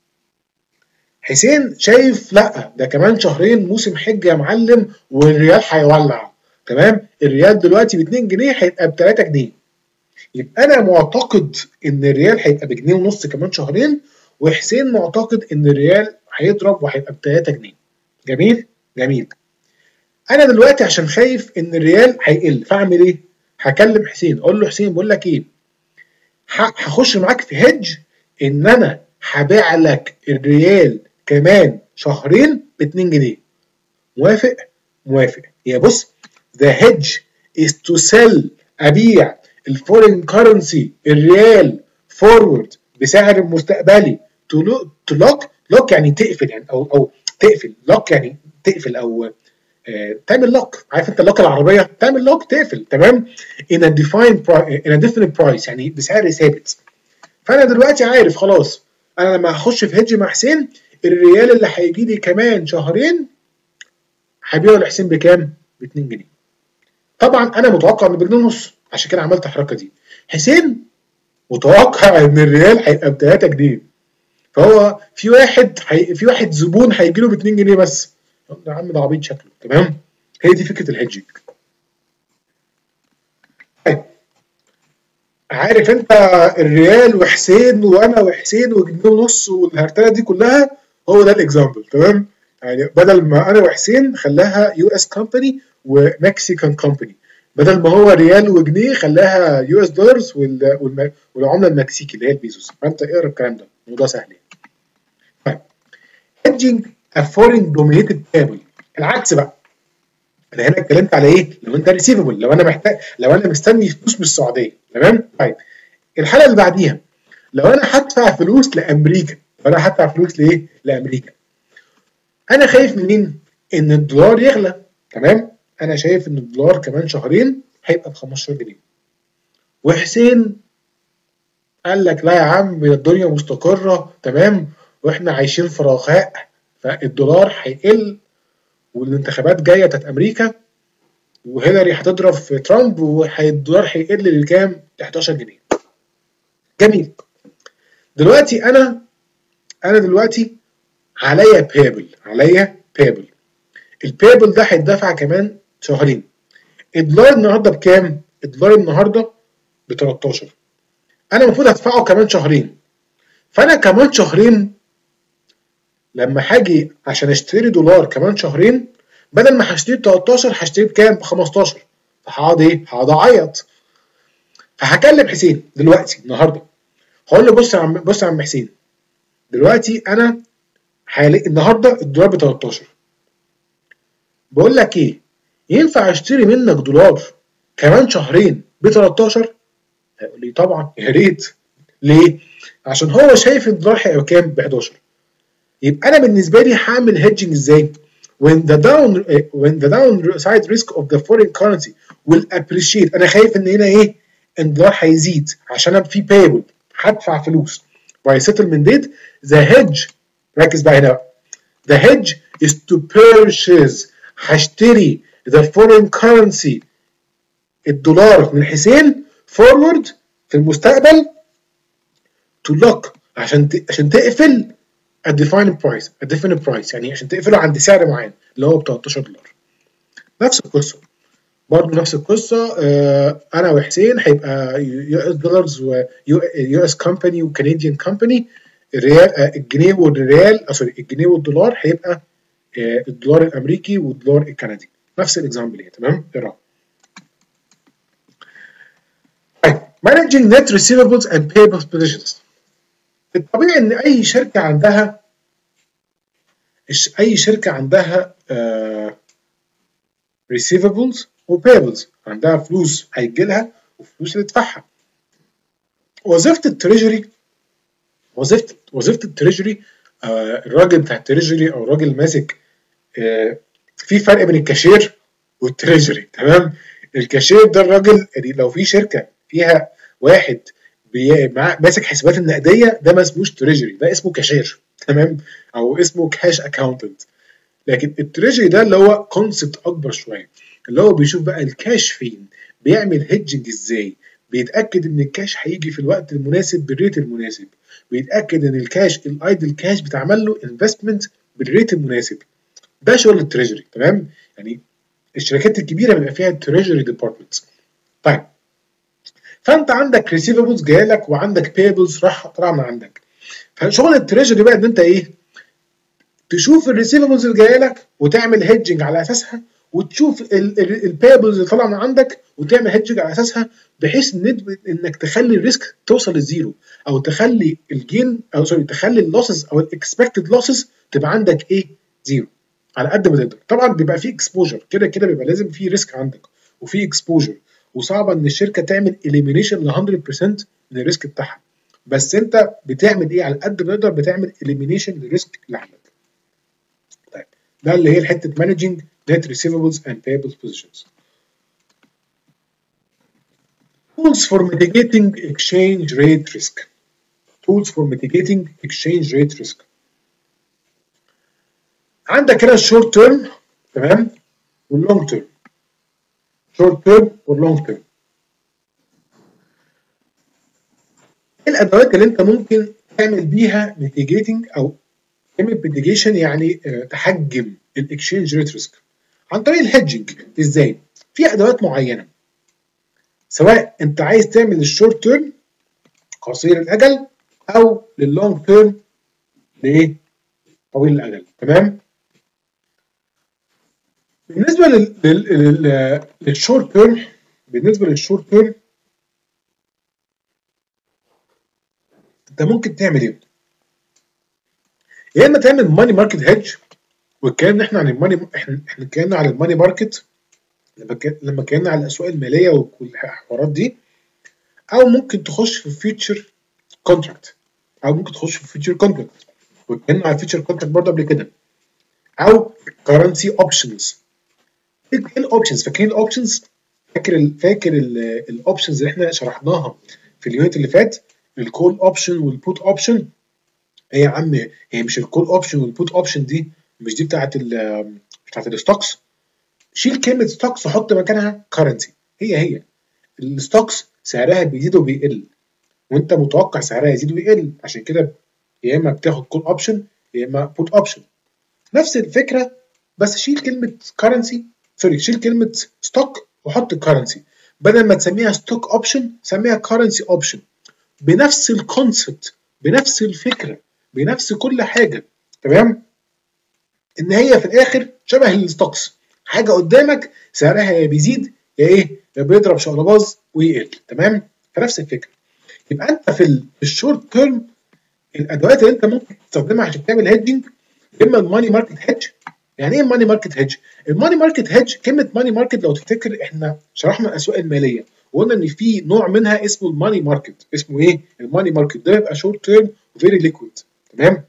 حسين شايف لا ده كمان شهرين موسم حج يا معلم والريال هيولع، تمام. الريال دلوقتي ب اتنين جنيه هيبقى ب تلاتة جنيه، يبقى انا معتقد ان الريال هيبقى بجنيه ونص كمان شهرين، وحسين معتقد ان الريال هيضرب وهيبقى ب تلاتة جنيه. جميل جميل. انا دلوقتي عشان خايف ان الريال هيقل فاعمل ايه؟ هكلم حسين اقول له حسين بقول لك ايه، هخش معاك في هيدج ان انا هبيع لك الريال كمان شهرين ب اتنين جنيه. موافق؟ موافق. يا بص the hedge is to sell، ابيع الفورين كارنسي الريال فورورد بسعر مستقبلي تو لوك. لوك يعني تقفل، يعني او او تقفل. لوك يعني تقفل او آه تعمل لوك. عارف انت اللوك العربيه تعمل لوك تقفل، تمام. in a defined in a definite price يعني بسعر ثابت. فانا دلوقتي عارف خلاص انا لما هخش في هيدج مع حسين الريال اللي هيجي لي كمان شهرين هبيعه لحسين بكام؟ ب اتنين جنيه. طبعا انا متوقع انه بجنيه ونص عشان كده عملت الحركه دي. حسين متوقع ان الريال هيبقى ب تلاتة جنيه، فهو في واحد حي... في واحد زبون هيجي له ب اتنين جنيه بس. يا عم ده عبيط شكله، تمام. هي دي فكره الهيدجنج. طيب عارف انت الريال وحسين وانا وحسين وجنيه ونص والهرتله دي كلها، هو ده الاكزامبل، تمام. يعني بدل ما انا وحسين خلاها يو اس كومباني ومكسيكان كومباني، بدل ما هو ريال وجنيه خلاها يو اس دولارز والعمله المكسيكي اللي هي البيزوس. فانت اقرا الكلام ده، الموضوع سهل. طيب hedging a foreign dominated table، العكس بقى. انا هنا اتكلمت على ايه؟ لو انت ريسيفبل، لو انا محتاج، لو انا مستني فلوس من السعوديه، تمام. طيب الحاله اللي بعديها لو انا هدفع فلوس لامريكا، لو انا هدفع فلوس لايه؟ لامريكا. انا خايف منين؟ ان الدولار يغلى، تمام. انا شايف ان الدولار كمان شهرين هيبقى ب خمستاشر جنيه. وحسين قال لك لا يا عم الدنيا مستقره، تمام، واحنا عايشين في رخاء، فالدولار هيقل والانتخابات جايه بتاعت امريكا وهيلاري هتضرب في ترامب والدولار هيقل لكام؟ ل حداشر جنيه. جميل. دلوقتي انا انا دلوقتي عليا بيبل، عليا بيبل. البيبل ده هيدفع كمان شهرين. الدولار النهارده بكام؟ الدولار النهارده ب تلتاشر. انا المفروض ادفعه كمان شهرين. فانا كمان شهرين لما هاجي عشان اشتري دولار كمان شهرين، بدل ما هشتري ب تلتاشر هشتري بكام؟ ب خمستاشر. فهقعد ايه؟ هقعد اعيط. فهكلم حسين دلوقتي النهارده هقول له بص يا عم بص يا عم حسين، دلوقتي انا حالي النهارده الدولار ب تلتاشر. بقول لك ايه؟ ينفع اشتري منك دولار كمان شهرين ب تلتاشر؟ هيقول لي طبعا يا ريت. ليه؟ عشان هو شايف الدولار هيبقى بكام؟ ب حداشر. يبقى انا بالنسبه لي هعمل هيدجنج ازاي؟ when the down when the downside risk of the foreign currency will appreciate. انا خايف ان هنا ايه؟ ان الدولار هيزيد عشان انا في payable هدفع فلوس by settlement date. the hedge، ركز بقى هنا بقى. the hedge is to purchase، هشتري the foreign currency الدولار من حسين forward في المستقبل to lock عشان عشان تقفل a defined price a definite price يعني عشان تقفله عند سعر معين اللي هو ب تلتاشر دولار. نفس القصه برضه نفس القصه. آه انا وحسين هيبقى يو اس دولارز ويو اس كومباني وكنديان كومباني. الريال آه الجنيه والريال آه سوري الجنيه والدولار هيبقى آه الدولار الامريكي والدولار الكندي. نفس الاكزامبل يعني، تمام. اقرا. طيب managing net receivables and payables positions. الطبيعي ان اي شركه عندها اي شركه عندها آه receivables و payables، عندها فلوس هيجي لها وفلوس اللي تدفعها. وظيفه التريجري وظيفه وظيفه التريجري آه الراجل بتاع التريجري او الراجل اللي ماسك آه في فرق بين الكاشير والتريجري، تمام. الكاشير ده الراجل اللي لو في شركه فيها واحد ماسك حسابات النقديه ده ما اسموش تريجري، ده اسمه كاشير، تمام، او اسمه كاش اكاونتنت. لكن التريجري ده اللي هو كونسبت اكبر شويه، اللي هو بيشوف بقى الكاش فين، بيعمل هيدجنج ازاي، بيتاكد ان الكاش هيجي في الوقت المناسب بالريت المناسب، بيتاكد ان الكاش الايدل كاش بيتعمل له انفستمنت بالريت المناسب. ده شغل التريجري. تمام؟ يعني الشركات الكبيره بيبقى فيها تريجري ديبارتمنت. طيب فانت عندك ريسيفبلز جايه لك وعندك بيبلز راح طالعه من عندك. فشغل التريجري بقى ان انت ايه؟ تشوف الريسيفبلز اللي جايه لك وتعمل هيدجنج على اساسها، وتشوف البيبلز اللي طالعه من عندك وتعمل هيدجنج على اساسها، بحيث ان انك تخلي الريسك توصل للزيرو، او تخلي الجين او سوري تخلي اللوسز او الاكسبكتد لوسز تبقى عندك ايه؟ زيرو على قد ما تقدر. طبعا بيبقى فيه اكسبوجر، كده كده بيبقى لازم فيه ريسك عندك وفي اكسبوجر، وصعبه ان الشركه تعمل اليمينيشن ل مية بالمية من الريسك بتاعها، بس انت بتعمل ايه؟ على قد ما تقدر بتعمل اليمينيشن للريسك اللي عندك. طيب ده اللي هي الحته مانجنج net receivables and payables positions. Tools for mitigating exchange rate risk. Tools for mitigating exchange rate risk. عندك هنا الشورت تيرم، تمام، واللونج تيرم. شورت تيرم واللونج تيرم. ايه الادوات اللي انت ممكن تعمل بيها ميتيجيتنج او كلمه ميتيجيشن يعني تحجم الاكسشينج ريت ريسك؟ عن طريق الهيدجنج. ازاي؟ في ادوات معينه، سواء انت عايز تعمل للشورت تيرم قصير الاجل او لللونج تيرم لايه؟ طويل الاجل. تمام؟ بالنسبه لل... لل... لل... للشورت تيرم، بالنسبه للشورت تيرم انت ممكن تعمل ايه؟ يا اما تعمل ماني ماركت هيدج، واتكلمنا احنا عن الماني، احنا احنا اتكلمنا عن الماني ماركت لما ك... لما اتكلمنا على الاسواق الماليه والحوارات دي، او ممكن تخش في فيوتشر كونتراكت، او ممكن تخش في فيوتشر كونتراكت، واتكلمنا على الفيوتشر كونتراكت برضه قبل كده، او كرنسي اوبشنز. ايه الاوبشنز؟ فاكرين الاوبشنز؟ فاكر ال فاكر الاوبشنز اللي احنا شرحناها في اليونت اللي فات، الكول اوبشن والبوت اوبشن. ايه يا عم، هي مش الكول اوبشن والبوت اوبشن دي مش دي بتاعت ال بتاعت الستوكس؟ شيل كلمه ستوكس وحط مكانها كرنسي. هي هي الستوكس سعرها بيزيد وبيقل، وانت متوقع سعرها يزيد ويقل، عشان كده يا اما بتاخد كول اوبشن يا اما بوت اوبشن. نفس الفكره، بس شيل كلمه كرنسي، سوري شيل كلمه ستوك وحط كرنسي، بدل ما تسميها ستوك اوبشن سميها كرنسي اوبشن، بنفس الكونسبت، بنفس الفكره، بنفس كل حاجه. تمام؟ ان هي في الاخر شبه الستوكس، حاجه قدامك سعرها يا بيزيد يا ايه، يا بيضرب شقلباظ ويقل. تمام؟ فنفس الفكره. يبقى انت في الشورت تيرم الادوات اللي انت ممكن تستخدمها عشان تعمل هيدجنج، اما الماني ماركت هيدج. يعني ايه الماني ماركت هيدج؟ الماني ماركت هيدج، كلمه ماني ماركت لو تفتكر احنا شرحنا الاسواق الماليه وقلنا ان في نوع منها اسمه الماني ماركت. اسمه ايه؟ الماني ماركت ده يبقى شورت تيرم وفيري ليكويد. تمام؟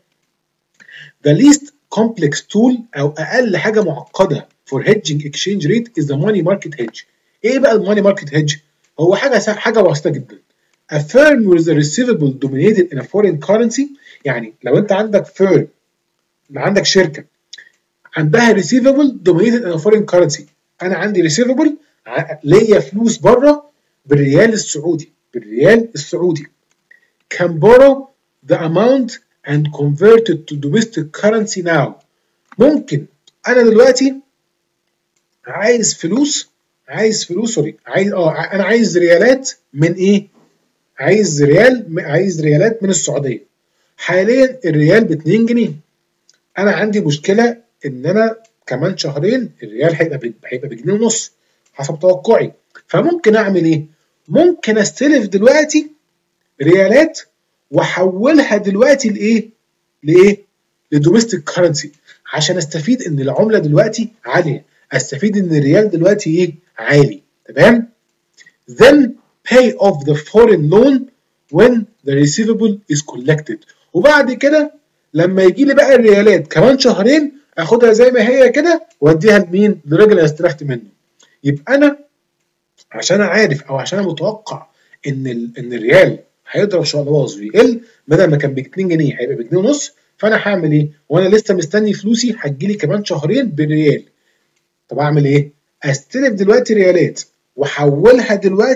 The least complex tool او اقل حاجه معقده for hedging exchange rate is the money market hedge. ايه بقى الماني ماركت هيدج؟ هو حاجه حاجه بسيطه جدا. A firm with a receivable dominated in a foreign currency. يعني لو انت عندك firm، عندك شركه عندها receivable dominated in a foreign currency، انا عندي receivable ليا فلوس بره بالريال السعودي، بالريال السعودي، can borrow the amount and convert it to domestic currency now. ممكن انا دلوقتي عايز فلوس، عايز فلوس سوري عايز اه انا عايز ريالات من ايه؟ عايز ريال عايز ريالات من السعوديه. حاليا الريال ب اتنين جنيه. انا عندي مشكله ان انا كمان شهرين الريال هيبقى هيبقى بجنيه ونص حسب توقعي. فممكن اعمل ايه؟ ممكن استلف دلوقتي ريالات واحولها دلوقتي لايه؟ لايه؟ لدوميستيك كرنسي، عشان استفيد ان العمله دلوقتي عاليه، استفيد ان الريال دلوقتي ايه؟ عالي. تمام؟ then pay off the foreign loan when the receivable is collected. وبعد كده لما يجي لي بقى الريالات كمان شهرين اخدها زي ما هي كده واديها لمين؟ للراجل اللي استلفت منه. يبقى انا عشان عارف او عشان متوقع ان ان الريال هيضرب شقلباظ ويقل، بدل ما كان ب اتنين جنيه هيبقى بجنيه ونص، فانا هعمل ايه؟ وانا لسه مستني فلوسي هتجي لي كمان شهرين بالريال. طب اعمل ايه؟ استلف دلوقتي ريالات واحولها دلوقتي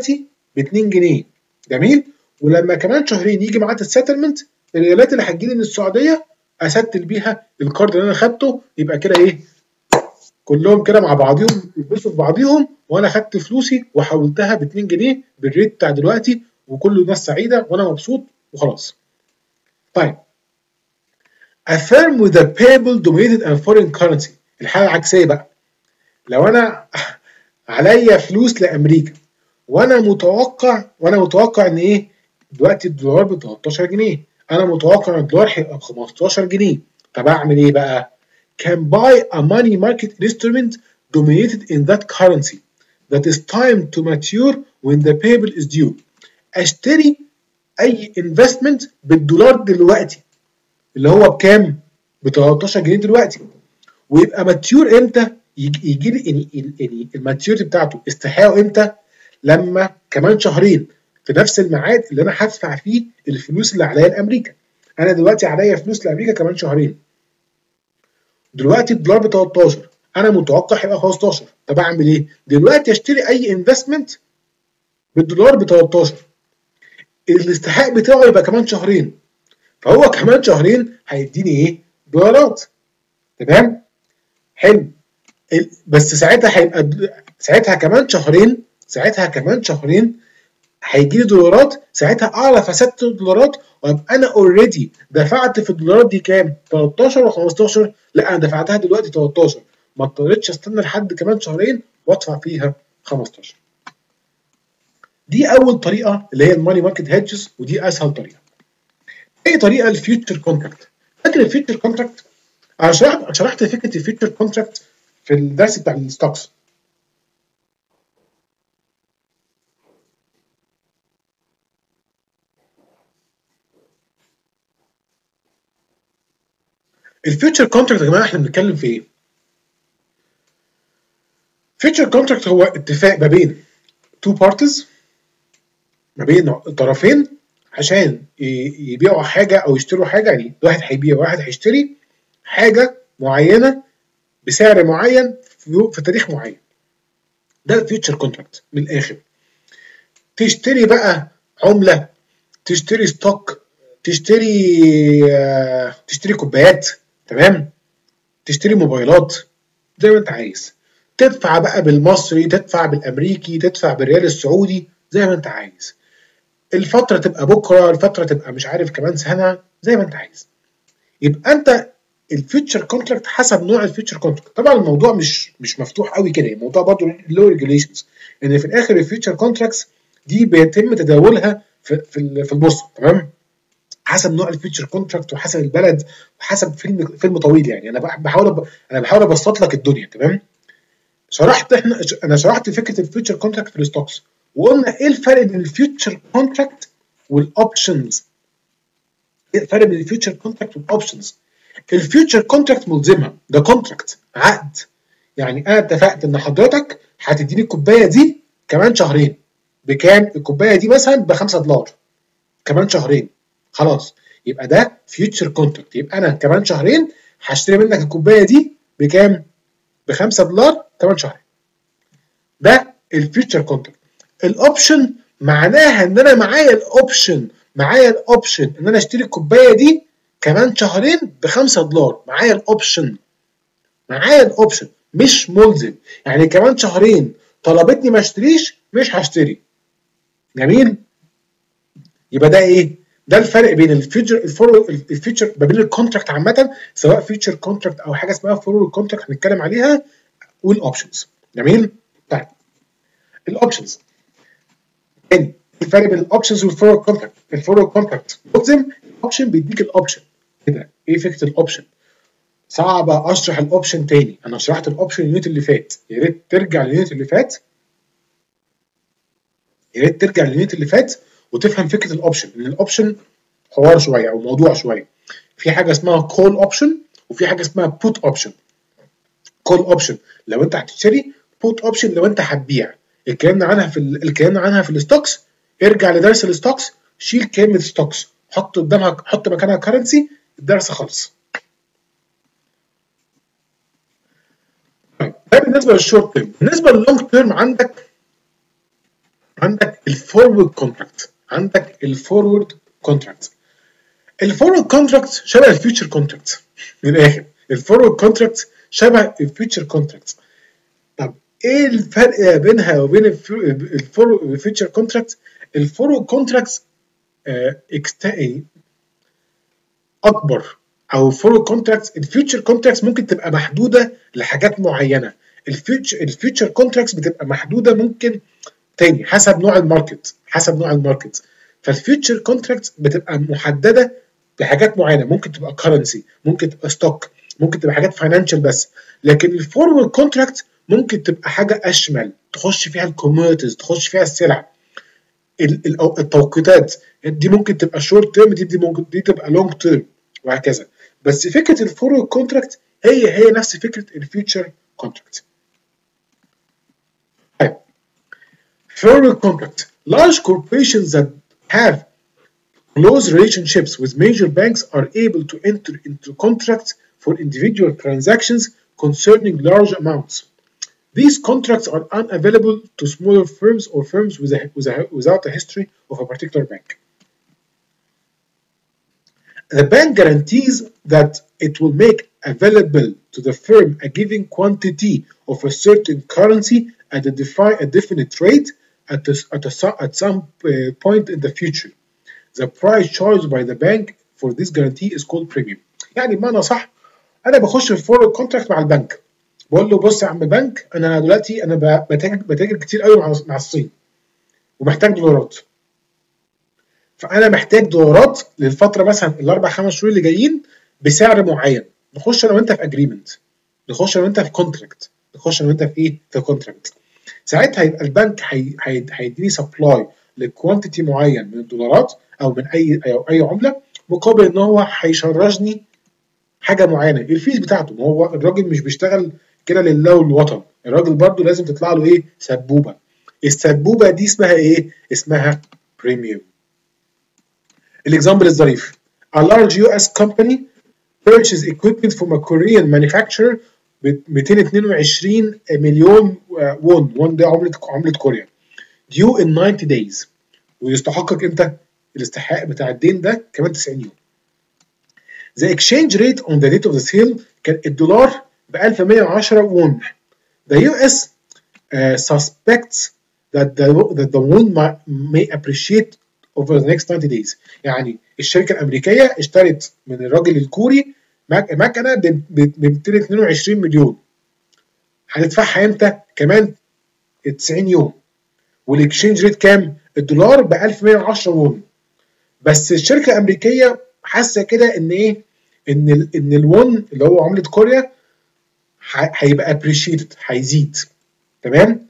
ب اتنين جنيه. جميل؟ ولما كمان شهرين يجي ميعاد السيتلمنت، الريالات اللي هتجيلي من السعوديه اسدل بيها الكارد اللي انا خدته، يبقى كده ايه؟ كلهم كده مع بعضيهم يلبسوا في بعضيهم، وانا خدت فلوسي وحولتها ب اتنين جنيه بالريت بتاع دلوقتي، وكل الناس سعيده وانا مبسوط وخلاص. طيب a firm with a payable dominated and foreign currency، الحاله العكسيه بقى، لو انا عليا فلوس لامريكا وانا متوقع وانا متوقع ان ايه؟ دلوقتي الدولار ب تلتاشر جنيه، انا متوقع ان الدولار هيبقى ب خمستاشر جنيه. طب اعمل ايه بقى؟ can buy a money market instrument dominated in that currency that is timed to mature when the payable is due. اشتري اي investment بالدولار دلوقتي اللي هو بكام؟ ب تلتاشر جنيه دلوقتي، ويبقى ماتيور امتى؟ يجي يجي لي يعني يعني الماتيوريتي بتاعته استحقاقه امتى؟ لما كمان شهرين في نفس الميعاد اللي انا هدفع فيه الفلوس اللي عليا لامريكا. انا دلوقتي عليا فلوس لامريكا كمان شهرين، دلوقتي الدولار ب تلتاشر، انا متوقع هيبقى خمستاشر. طب اعمل ايه؟ دلوقتي اشتري اي انفستمنت بالدولار ب تلتاشر، الاستحقاق بتاعه يبقى كمان شهرين، فهو كمان شهرين هيديني ايه؟ دولارات. تمام؟ حلو. بس ساعتها هيبقى ساعتها كمان شهرين ساعتها كمان شهرين هيجي لي دولارات، ساعتها اعرف اسدد الدولارات، وابقى انا اوريدي دفعت في الدولارات دي كام؟ تلتاشر و15. لا انا دفعتها دلوقتي تلتاشر، ما اضطريتش استنى لحد كمان شهرين وادفع فيها خمستاشر. دي اول طريقه اللي هي الماني ماركت هيدجز، ودي اسهل طريقه. اي طريقه الفيوتشر كونتراكت. فاكر الفيوتشر كونتراكت؟ انا شرحت شرحت فكره الفيوتشر كونتراكت في الدرس بتاع الستوكس. الفيوتشر كونتراكت يا جماعه احنا بنتكلم في ايه؟ فيوتشر كونتراكت هو اتفاق ما بين تو بارتيز، ما بين طرفين عشان يبيعوا حاجه او يشتروا حاجه، يعني واحد هيبيع وواحد هيشتري حاجه معينه بسعر معين في تاريخ معين. ده الفيوتشر كونتراكت من الاخر. تشتري بقى عمله، تشتري ستوك، تشتري آه، تشتري كوبايات، تمام، تشتري موبايلات، زي ما انت عايز. تدفع بقى بالمصري، تدفع بالامريكي، تدفع بالريال السعودي، زي ما انت عايز. الفتره تبقى بكره، الفتره تبقى مش عارف كمان سنه، زي ما انت عايز. يبقى انت الفيوتشر كونتراكت حسب نوع الفيوتشر كونتراكت. طبعا الموضوع مش مش مفتوح قوي كده، الموضوع برضه له ريجوليشنز، ان في الاخر الفيوتشر كونتراكتس دي بيتم تداولها في في في البورصه، تمام، حسب نوع الفيوتشر كونتراكت وحسب البلد وحسب فيلم فيلم طويل. يعني انا بحاول انا بحاول ابسط لك الدنيا، تمام. شرحت احنا انا شرحت فكره الفيوتشر كونتراكت في الستوكس، وقلنا ايه الفرق بين الفيوتشر كونتراكت والاوبشنز. ايه الفرق بين الفيوتشر كونتراكت والاوبشنز؟ الفيوتشر كونتراكت ملزمه، ده كونتراكت، عقد. يعني انا اتفقت ان حضرتك هتديني الكوبايه دي كمان شهرين بكام؟ الكوبايه دي مثلا ب خمسة دولار كمان شهرين، خلاص يبقى ده فيوتشر كونتراكت. يبقى انا كمان شهرين هشتري منك الكوبايه دي بكام؟ ب خمسة دولار كمان شهرين. ده الفيوتشر كونتراكت. الاوبشن معناها ان انا معايا الاوبشن معايا الاوبشن ان انا اشتري الكوبايه دي كمان شهرين ب خمسة دولار، معايا الاوبشن معايا الاوبشن مش ملزم. يعني كمان شهرين طلبتني ما اشتريش، مش هشتري. جميل؟ يبقى ده ايه؟ ده الفرق بين الفيوتشر الفيوتشر ما بين الكونتراكت عامه، سواء فيوتشر كونتراكت او حاجه اسمها فورورد كونتراكت هنتكلم عليها، والاوبشنز. جميل؟ طيب الاوبشنز تاني، الفرق بين الاوبشنز والفورورد كونتراكت. الفورورد كونتراكت ملزم، الاوبشن بيديك الاوبشن. كده ايه فكره الاوبشن؟ صعب اشرح الاوبشن تاني، انا شرحت الاوبشن اليونت اللي فات، يا ريت ترجع لليونت اللي فات يا ريت ترجع لليونت اللي فات وتفهم فكره الاوبشن. ان الاوبشن حوار شويه او موضوع شويه. في حاجه اسمها كول اوبشن وفي حاجه اسمها بوت اوبشن. كول اوبشن لو انت هتشتري، بوت اوبشن لو انت هتبيع. اتكلمنا عنها في اتكلمنا عنها في الستوكس. ارجع لدرس الستوكس، شيل كلمه ستوكس، حط قدامها حط مكانها كرنسي، الدرس خلص. طيب ده بالنسبه للشورت تيرم. بالنسبه لللونج تيرم عندك عندك الفورورد كونتراكت عندك الفورورد كونتراكت الفورورد كونتراكت شبه الفيوتشر كونتراكت من الاخر. الفورورد كونتراكت شبه الفيوتشر كونتراكت. طب ايه الفرق بينها وبين الفورورد والفيوتشر كونتراكت؟ الفورورد كونتراكت اكبر، او الفورورد كونتراكت. الفيوتشر كونتراكت ممكن تبقى محدوده لحاجات معينه. الفيوتشر الفيوتشر كونتراكت بتبقى محدوده ممكن تاني حسب نوع الماركت حسب نوع الماركت فالفيوتشر كونتراكت بتبقى محدده بحاجات معينه، ممكن تبقى كرنسي، ممكن تبقى ستوك، ممكن تبقى حاجات فاينانشال بس. لكن الفورورد كونتراكت ممكن تبقى حاجه اشمل، تخش فيها الكوموديتيز، تخش فيها السلع، التوقيتات دي ممكن تبقى شورت تيرم، دي, دي ممكن دي تبقى لونج تيرم، وهكذا. بس فكره الفورورد كونتراكت هي هي نفس فكره الفيوتشر كونتراكت. طيب forward contract. Large corporations that have close relationships with major banks are able to enter into contracts for individual transactions concerning large amounts. These contracts are unavailable to smaller firms or firms with a, with a, without a history of a particular bank. The bank guarantees that it will make available to the firm a given quantity of a certain currency at a, defi a definite rate at, a, at, a, at some uh, point in the future. The price charged by the bank for this guarantee is called premium. يعني بمعنى صح، أنا بخش في فورورد كونتراكت مع البنك، بقول له بص يا عم بنك، أنا دلوقتي أنا بتاجر بتاجر كتير قوي مع مع الصين ومحتاج دولارات. فأنا محتاج دولارات للفترة مثلا الأربع خمس شهور اللي جايين بسعر معين. نخش أنا وأنت في أجريمنت، نخش أنا وأنت في كونتراكت، نخش أنا وأنت في إيه؟ في كونتراكت. ساعتها يبقى البنك هيديني سبلاي لكوانتيتي معين من الدولارات او من اي او اي عمله، مقابل ان هو هيشرجني حاجه معينه، الفيز بتاعته. ما هو الراجل مش بيشتغل كده لله والوطن، الراجل برضه لازم تطلع له ايه؟ سبوبه. السبوبه دي اسمها ايه؟ اسمها بريميوم. الاكزامبل الظريف: A large يو إس company purchased equipment from a Korean manufacturer ب مئتين واثنين وعشرين مليون وون. وون ده عمله عمله كوريا. due in ninety days. ويستحقق امتى؟ الاستحقاق بتاع الدين ده كمان تسعين يوم. The exchange rate on the date of the sale كان الدولار ب ألف ومئة وعشرة وون. The يو إس uh, suspects that the, that the won may appreciate over the next ninety days. يعني الشركة الأمريكية اشترت من الراجل الكوري مكنة ب مئتين واثنين وعشرين مليون. هندفعها امتى؟ كمان تسعين يوم. والاكسشينج ريت كام؟ الدولار ب ألف ومئة وعشرة وون. بس الشركه الامريكيه حاسه كده ان ايه؟ ان ال ان الوون اللي هو عمله كوريا هيبقى ابريشيتد، هيزيد. تمام؟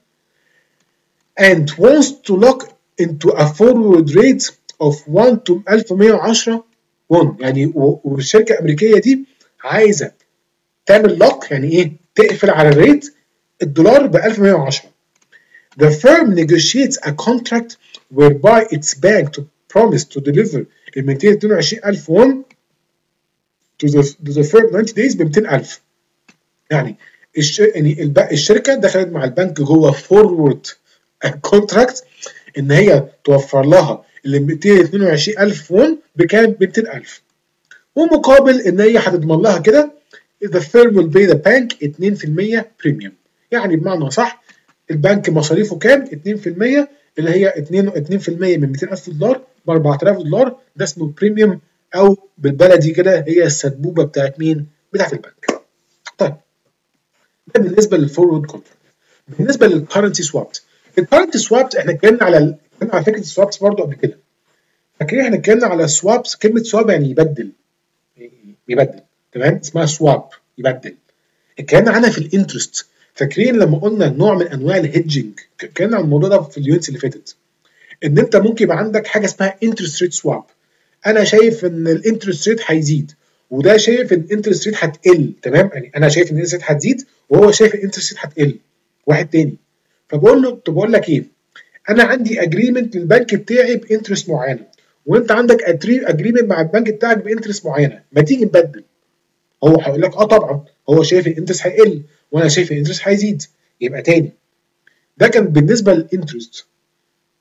and wants to lock into a forward rate of one to ألف ومئة وعشرة وون. يعني والشركه الامريكيه دي عايزه تعمل لوك، يعني ايه؟ تقفل على الريت الدولار ب ألف ومئة وعشرة. The firm negotiates a contract whereby its bank to promise to deliver ال مئتين واثنين وعشرين ألف وون to the, to the firm ninety days ب مئتين ألف. يعني الش... يعني الشركه دخلت مع البنك جوه فورورد كونتراكت ان هي توفر لها ال مئتين واثنين وعشرين ألف وون بكام؟ ب مئتين ألف. ومقابل ان هي هتضمن لها كده the firm will pay the bank اثنين في المئة premium. يعني بمعنى صح البنك مصاريفه كام؟ اثنين في المئة، اللي هي اثنين في المئة من مئتين ألف دولار ب أربعة آلاف دولار. ده اسمه بريميوم، او بالبلدي كده هي السبوبه بتاعت مين؟ بتاعت البنك. طيب ده بالنسبه للفورورد كونتراكت. بالنسبه للكرنسي سوابس، الكرنسي سوابس احنا اتكلمنا على اتكلمنا على فكره السوابس برضه قبل كده. فاكرين احنا اتكلمنا على سوابس، كلمه سواب يعني يبدل، يبدل. تمام؟ اسمها سواب، يبدل. اتكلمنا عنها في الانترست. فاكرين لما قلنا نوع من انواع الهيدجنج، اتكلمنا عن الموضوع ده في اليونتس اللي فاتت، ان انت ممكن يبقى عندك حاجه اسمها انترست ريت سواب. انا شايف ان الانترست ريت هيزيد، وده شايف ان الانترست ريت هتقل. تمام؟ يعني انا شايف ان الانترست ريت هتزيد وهو شايف ان الانترست ريت هتقل، واحد تاني. فبقول له طب بقول لك ايه؟ انا عندي اجريمنت للبنك بتاعي بانترست معينه، وانت عندك اجريمنت مع البنك بتاعك بانترست معينه، ما تيجي نبدل. هو هيقول لك اه طبعا، هو شايف الانترست هيقل وانا شايف الانترست هيزيد. يبقى تاني ده كان بالنسبه للانترست.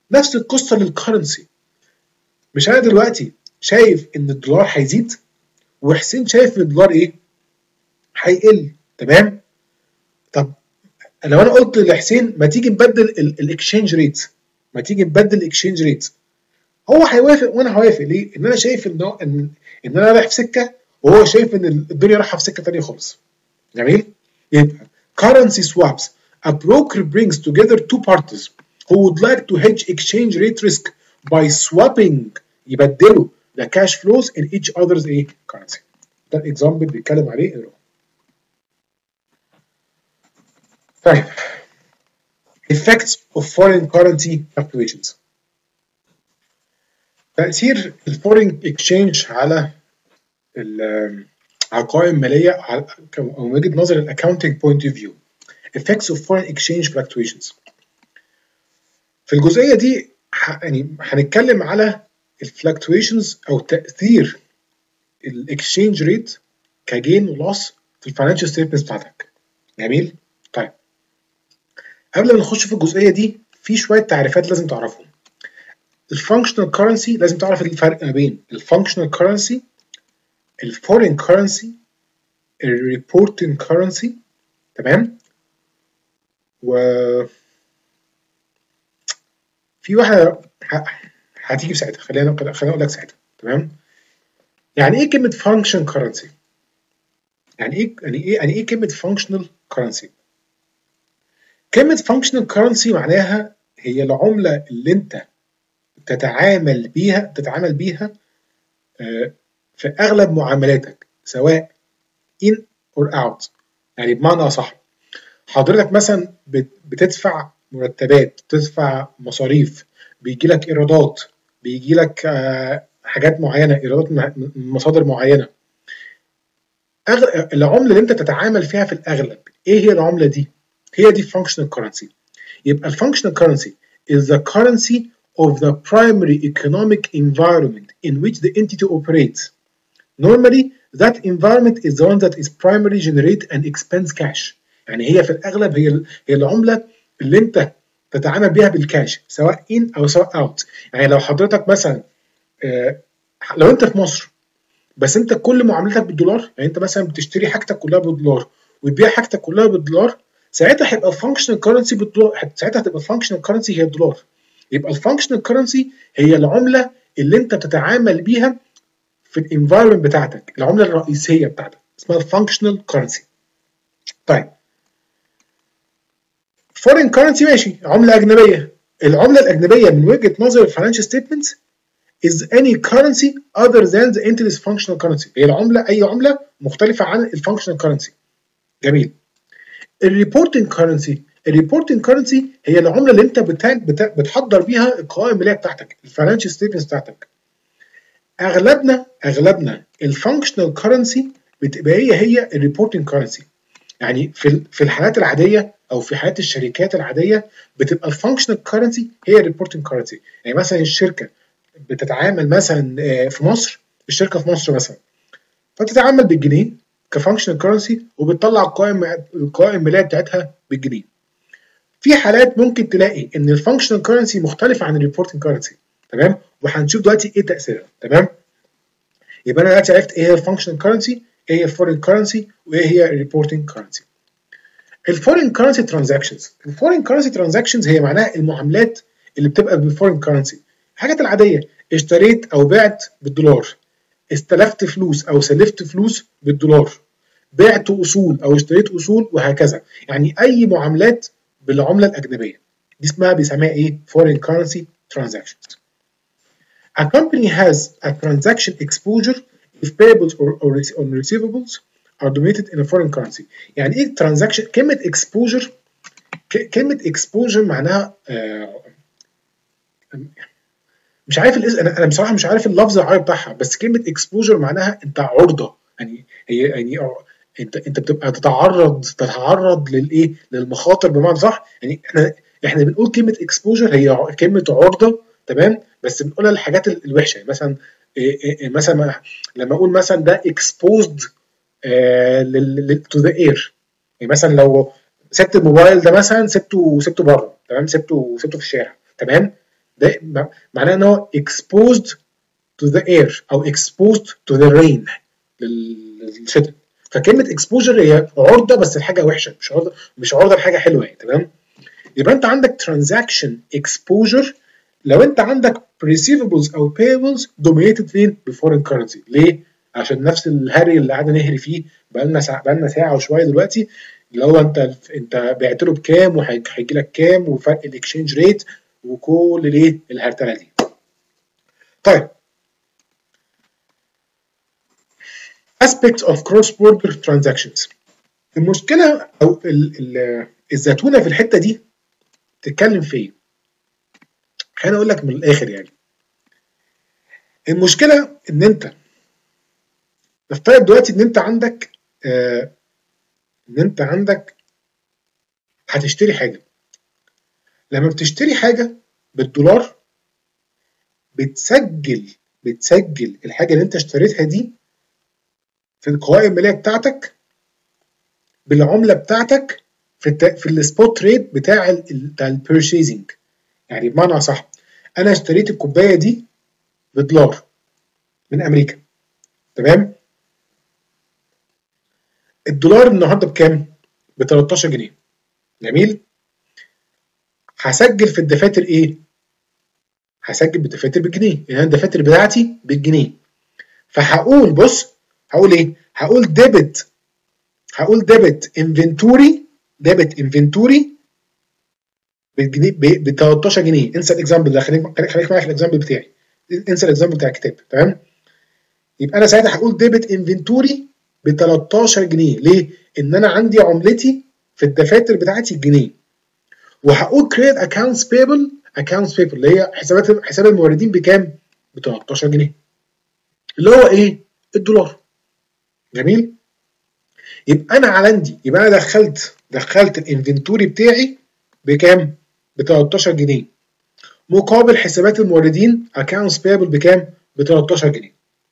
نفس القصه للكرنسي. مش انا دلوقتي شايف ان الدولار هيزيد وحسين شايف ان الدولار ايه؟ هيقل. تمام؟ طب لو انا قلت لحسين ما تيجي نبدل الاكسشينج ريت، ما تيجي نبدل الاكسشينج ريت، هو هيوافق وانا هوافق. ليه؟ ان انا شايف ان ان ان انا رايح في سكه وهو شايف ان الدنيا رايحه في سكه ثانيه خالص. جميل؟ يبقى currency swaps, a broker brings together two parties who would like to hedge exchange rate risk by swapping، يبدلوا the cash flows in each other's ايه؟ currency. ده الاكزامبل بيتكلم عليه اقراه. طيب effects of foreign currency fluctuations. تأثير الفورين اكسشينج على على القوائم الماليه او من وجهه نظر الاكونتنج بوينت اوف فيو. effects of foreign exchange fluctuations. في الجزئيه دي يعني هنتكلم على الفلكتويشنز او تاثير الاكسشينج ريت كجين ولوس في الفاينانشال ستيتمنتس بتاعتك. جميل؟ طيب قبل ما نخش في الجزئيه دي في شويه تعريفات لازم تعرفهم. الفانكشنال كرنسي لازم تعرف الفرق ما بين الفانكشنال كرنسي، الفورين كرنسي، الريبورتنج كرنسي. تمام؟ و في واحده هتيجي في ساعتها، خلينا خلينا اقول لك ساعتها. تمام؟ يعني ايه كلمه فانكشن كرنسي؟ يعني ايه يعني ايه يعني ايه كلمه فانكشنال كرنسي؟ كلمه فانكشنال كرنسي معناها هي العمله اللي انت تتعامل بيها تتعامل بيها في اغلب معاملاتك سواء in or out. يعني بمعنى اصح حضرتك مثلا بتدفع مرتبات، بتدفع مصاريف، بيجي لك ايرادات، بيجي لك حاجات معينه، ايرادات من مصادر معينه. العمله اللي انت تتعامل فيها في الاغلب ايه هي العمله دي؟ هي دي functional currency. يبقى functional currency is the currency of the primary economic environment in which the entity operates. Normally that environment is the one that is primarily generate and expense cash. يعني هي في الاغلب هي هي العمله اللي انت تتعامل بيها بالكاش سواء in او سواء out. يعني لو حضرتك مثلا لو انت في مصر بس انت كل معاملتك بالدولار، يعني انت مثلا بتشتري حاجتك كلها بالدولار وتبيع حاجتك كلها بالدولار، ساعتها هيبقى الفانكشنال كرنسي بالدولار، ساعتها هتبقى الفانكشنال كرنسي هي الدولار. يبقى الفانكشنال كرنسي هي العمله اللي انت بتتعامل بيها في الانفايرمنت بتاعتك، العمله الرئيسيه بتاعتك اسمها الفانكشنال كرنسي. طيب فورين كرنسي ماشي، عمله اجنبيه. العمله الاجنبيه من وجهه نظر الفاينانشال ستيتمنتس is any currency other than the entity's functional currency. هي العمله اي عمله مختلفه عن الفانكشنال كرنسي. جميل. الريبورتنج كرنسي، الريبورتنج كرنسي هي العمله اللي انت بتحضر بيها القوائم الماليه بتاعتك، الفاينانشال ستيتمنتس بتاعتك. اغلبنا اغلبنا الفانكشنال كرنسي بتبقى هي هي الريبورتنج كرنسي. يعني في في الحالات العاديه او في حالات الشركات العاديه بتبقى الفانكشنال كرنسي هي الريبورتنج كرنسي. يعني مثلا الشركه بتتعامل مثلا في مصر، الشركه في مصر مثلا فتتعامل بالجنيه كفانكشنال كرنسي وبتطلع القوائم القوائم الماليه بتاعتها بالجنيه. في حالات ممكن تلاقي ان الفانكشنال كرنسي مختلفه عن الريبورتنج كرنسي. تمام؟ وهنشوف دلوقتي ايه تاثيرها. تمام؟ يبقى انا دلوقتي عرفت ايه هي الفانكشنال كرنسي، ايه هي الفورين كرنسي، وايه هي الريبورتنج كرنسي. الفورين كرنسي ترانزاكشنز، الفورين كرنسي ترانزاكشنز هي معناها المعاملات اللي بتبقى بالفورين كرنسي. الحاجات العاديه، اشتريت او بعت بالدولار، استلفت فلوس او سلفت فلوس بالدولار، بعت اصول او اشتريت اصول، وهكذا. يعني اي معاملات بالعمله الاجنبيه دي اسمها بيسميها ايه؟ foreign currency transactions. A company has a transaction exposure if payables or, or receivables are denominated in a foreign currency. يعني ايه transaction؟ كلمه exposure كلمه exposure معناها آه مش عارف الاسم، انا انا بصراحه مش عارف اللفظ العربي بتاعها، بس كلمه exposure معناها انت عرضه. يعني هي يعني انت انت بتبقى تتعرض تتعرض للايه؟ للمخاطر بمعنى صح. يعني احنا احنا بنقول كلمه exposure هي كلمه عرضه. تمام؟ بس بنقولها للحاجات الوحشه. يعني مثلا إيه إيه مثلا لما اقول مثلا ده exposed تو ذا اير، يعني مثلا لو سبت الموبايل ده مثلا سبته سبته بره، تمام؟ سبته سبته في الشارع. تمام؟ ده معناه ان هو exposed to the air او exposed to the rain للشتاء. فكلمه exposure هي عرضه بس لحاجه وحشه، مش عرضه مش عرضه لحاجه حلوه يعني. تمام؟ يبقى انت عندك transaction exposure لو انت عندك receivables او payables dominated فين؟ بفورين كرنسي. ليه؟ عشان نفس الهري اللي قعدنا نهري فيه بقالنا ساعه بقالنا ساعه وشويه دلوقتي، اللي هو انت انت بعت له بكام وهيجي لك كام وفرق الاكسشينج ريت وكل الايه الهرتله دي. طيب aspects of cross border transactions. المشكله او الزتونه في الحته دي تتكلم في ايه؟ خليني اقول لك من الاخر يعني. المشكله ان انت نفترض دلوقتي ان انت عندك آه ان انت عندك هتشتري حاجه. لما بتشتري حاجه بالدولار بتسجل بتسجل الحاجه اللي انت اشتريتها دي في القوائم الماليه بتاعتك بالعمله بتاعتك في الت... في السبوت ريت بتاع ال بتاع البيرشيزنج. يعني بمعنى صح، انا اشتريت الكوبايه دي بدولار من امريكا. تمام؟ الدولار النهارده بكام؟ ب تلتاشر جنيه. جميل؟ هسجل في الدفاتر ايه؟ هسجل بالدفاتر بالجنيه، يعني الدفاتر بتاعتي بالجنيه. فهقول بص هقول ايه؟ هقول ديبت هقول ديبت انفنتوري ديبت انفنتوري بالجنيه ب تلتاشر جنيه. انسى الاكزامبل ده، خليك خليك معايا في الاكزامبل بتاعي، انسى الاكزامبل بتاع الكتاب. تمام؟ يبقى انا ساعتها هقول ديبت انفنتوري ب تلتاشر جنيه. ليه؟ ان انا عندي عملتي في الدفاتر بتاعتي الجنيه. وهقول كريدت اكونتس بيبل اكونتس بيبل اللي هي حسابات حساب الموردين بكام؟ ب تلتاشر جنيه، اللي هو ايه؟ الدولار. جميل؟ يبقى انا عندي يبقى انا دخلت دخلت الانفنتوري بتاعي بكام؟ ب تلتاشر جنيه، مقابل حسابات الموردين اكونتس بيبل بكام؟ ب تلتاشر جنيه.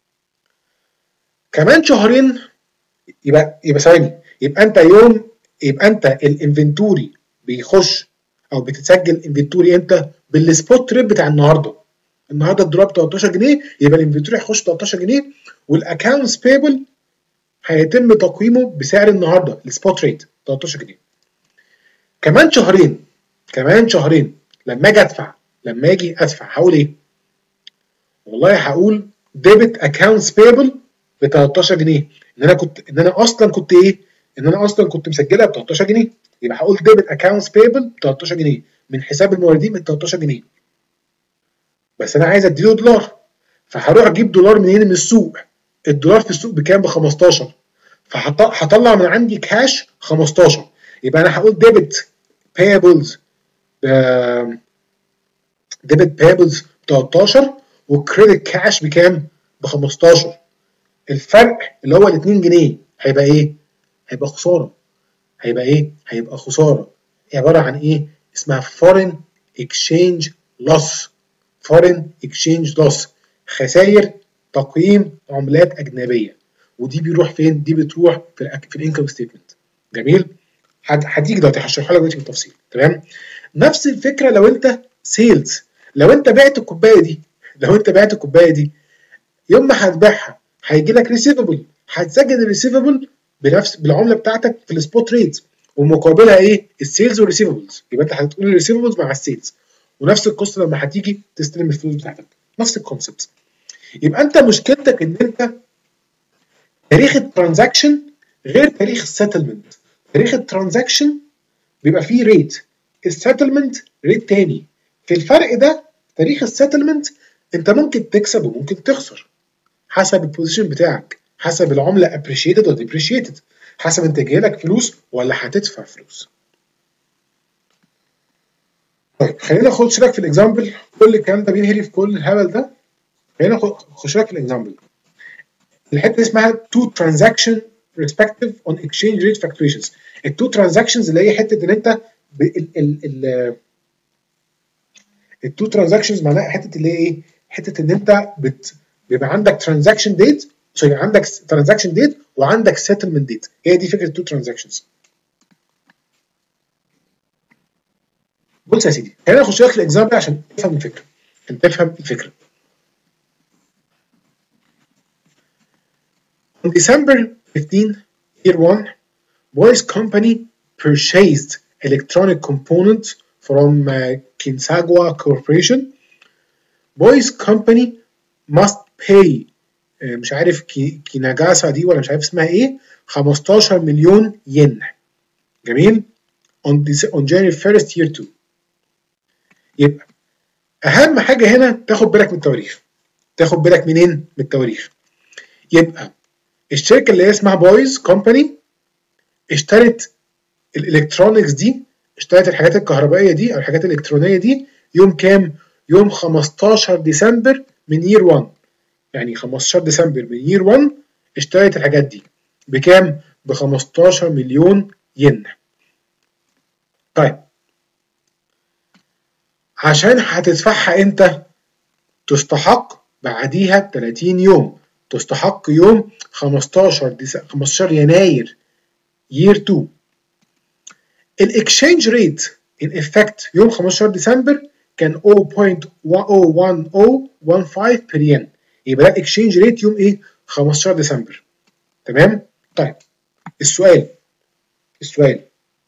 كمان شهرين يبقى يبقى ثواني يبقى انت يوم يبقى انت الانفنتوري بيخش او بتسجل انفنتوري امتى؟ بالسبوت ريت بتاع النهارده. النهارده الدولار ب تلتاشر جنيه، يبقى الانفنتوري هيخش تلتاشر جنيه، والاكونتس بيبل هيتم تقييمه بسعر النهارده السبوت ريت تلتاشر جنيه. كمان شهرين كمان شهرين لما اجي ادفع لما اجي ادفع هقول ايه؟ والله هقول ديبت اكونتس بيبل ب تلتاشر جنيه، ان انا كنت ان انا اصلا كنت ايه؟ ان انا اصلا كنت مسجلها ب تلتاشر جنيه. يبقى هقول ديبت اكونتس بيبل ب تلتاشر جنيه من حساب الموردين ب تلتاشر جنيه. بس انا عايز اديله دولار، فهروح اجيب دولار منين؟ من السوق. الدولار في السوق بكام؟ ب خمستاشر. فهطلع من عندي كاش خمستاشر. يبقى انا هقول ديبت بايبلز ديبت بايبلز ب تلتاشر وكريدت كاش بكام؟ ب خمستاشر. الفرق اللي هو ال اتنين جنيه هيبقى ايه؟ هيبقى خساره. هيبقى ايه؟ هيبقى خساره. عباره عن ايه؟ اسمها foreign exchange loss. foreign exchange loss، خسائر تقييم عملات اجنبيه. ودي بيروح فين؟ دي بتروح في ال في الانكم ستيتمنت. جميل؟ هتيجي دلوقتي هشرحها لك دلوقتي بالتفصيل. تمام؟ نفس الفكره لو انت سيلز. لو انت بعت الكوبايه دي لو انت بعت الكوبايه دي يوم ما هتبيعها هيجي لك ريسيفبل، هتسجل الريسيفبل بنفس بالعمله بتاعتك في السبوت ريت، ومقابلها ايه؟ السيلز والريسيفبلز. يبقى انت هتقول الريسيفبلز مع السيلز، ونفس القصه لما هتيجي تستلم الفلوس بتاعتك، نفس الكونسبت. يبقى انت مشكلتك ان انت تاريخ الترانزاكشن غير تاريخ السيتلمنت. تاريخ الترانزاكشن بيبقى فيه ريت، السيتلمنت ريت تاني. في الفرق ده تاريخ السيتلمنت انت ممكن تكسب وممكن تخسر حسب البوزيشن بتاعك، حسب العمله ابريشيتد ولا ديبريشيتد، حسب انت جايلك فلوس ولا هتدفع فلوس. طيب خلينا نخش لك في الاكزامبل. كل الكلام ده بينهري في كل الهبل ده. خلينا نخش لك في الاكزامبل. الحته اسمها تو ترانزاكشن respective on exchange rate fluctuations. التو ترانزاكشنز اللي هي حته ان انت التو ترانزاكشنز معناها حته اللي هي ايه؟ حته ان انت بت بيبقى عندك ترانزاكشن ديت سوري عندك ترانزاكشن ديت وعندك سيتلمنت ديت. هي دي فكره التو ترانزاكشنز. بص يا سيدي، خلينا نخش لك في الاكزامبل عشان تفهم الفكره. عشان تفهم الفكره. On December fifteenth, year one, Boyce Company purchased electronic components from uh, Kinsagwa Corporation. Boyce Company must pay uh, مش عارف كي كيناجاسا دي ولا مش عارف اسمها ايه خمستاشر مليون ين. جميل. on, on January first year two. يبقى اهم حاجه هنا تاخد بالك من التواريخ. تاخد بالك منين؟ من التواريخ. يبقى الشركه اللي هي اسمها بويز كومباني اشترت الالكترونكس دي، اشترت الحاجات الكهربائيه دي او الحاجات الالكترونيه دي يوم كام؟ يوم خمستاشر ديسمبر من يير واحد. يعني خمستاشر ديسمبر من يير واحد اشترت الحاجات دي بكام؟ ب خمستاشر مليون ين. طيب عشان هتدفعها امتى؟ تستحق بعديها ب تلاتين يوم، تستحق يوم خمستاشر خمستاشر يناير year two. الاكسشينج ريت in effect يوم خمستاشر ديسمبر كان zero point zero one zero one five per yen. يبقى ده الاكسشينج ريت يوم ايه؟ خمستاشر ديسمبر. تمام؟ طيب السؤال السؤال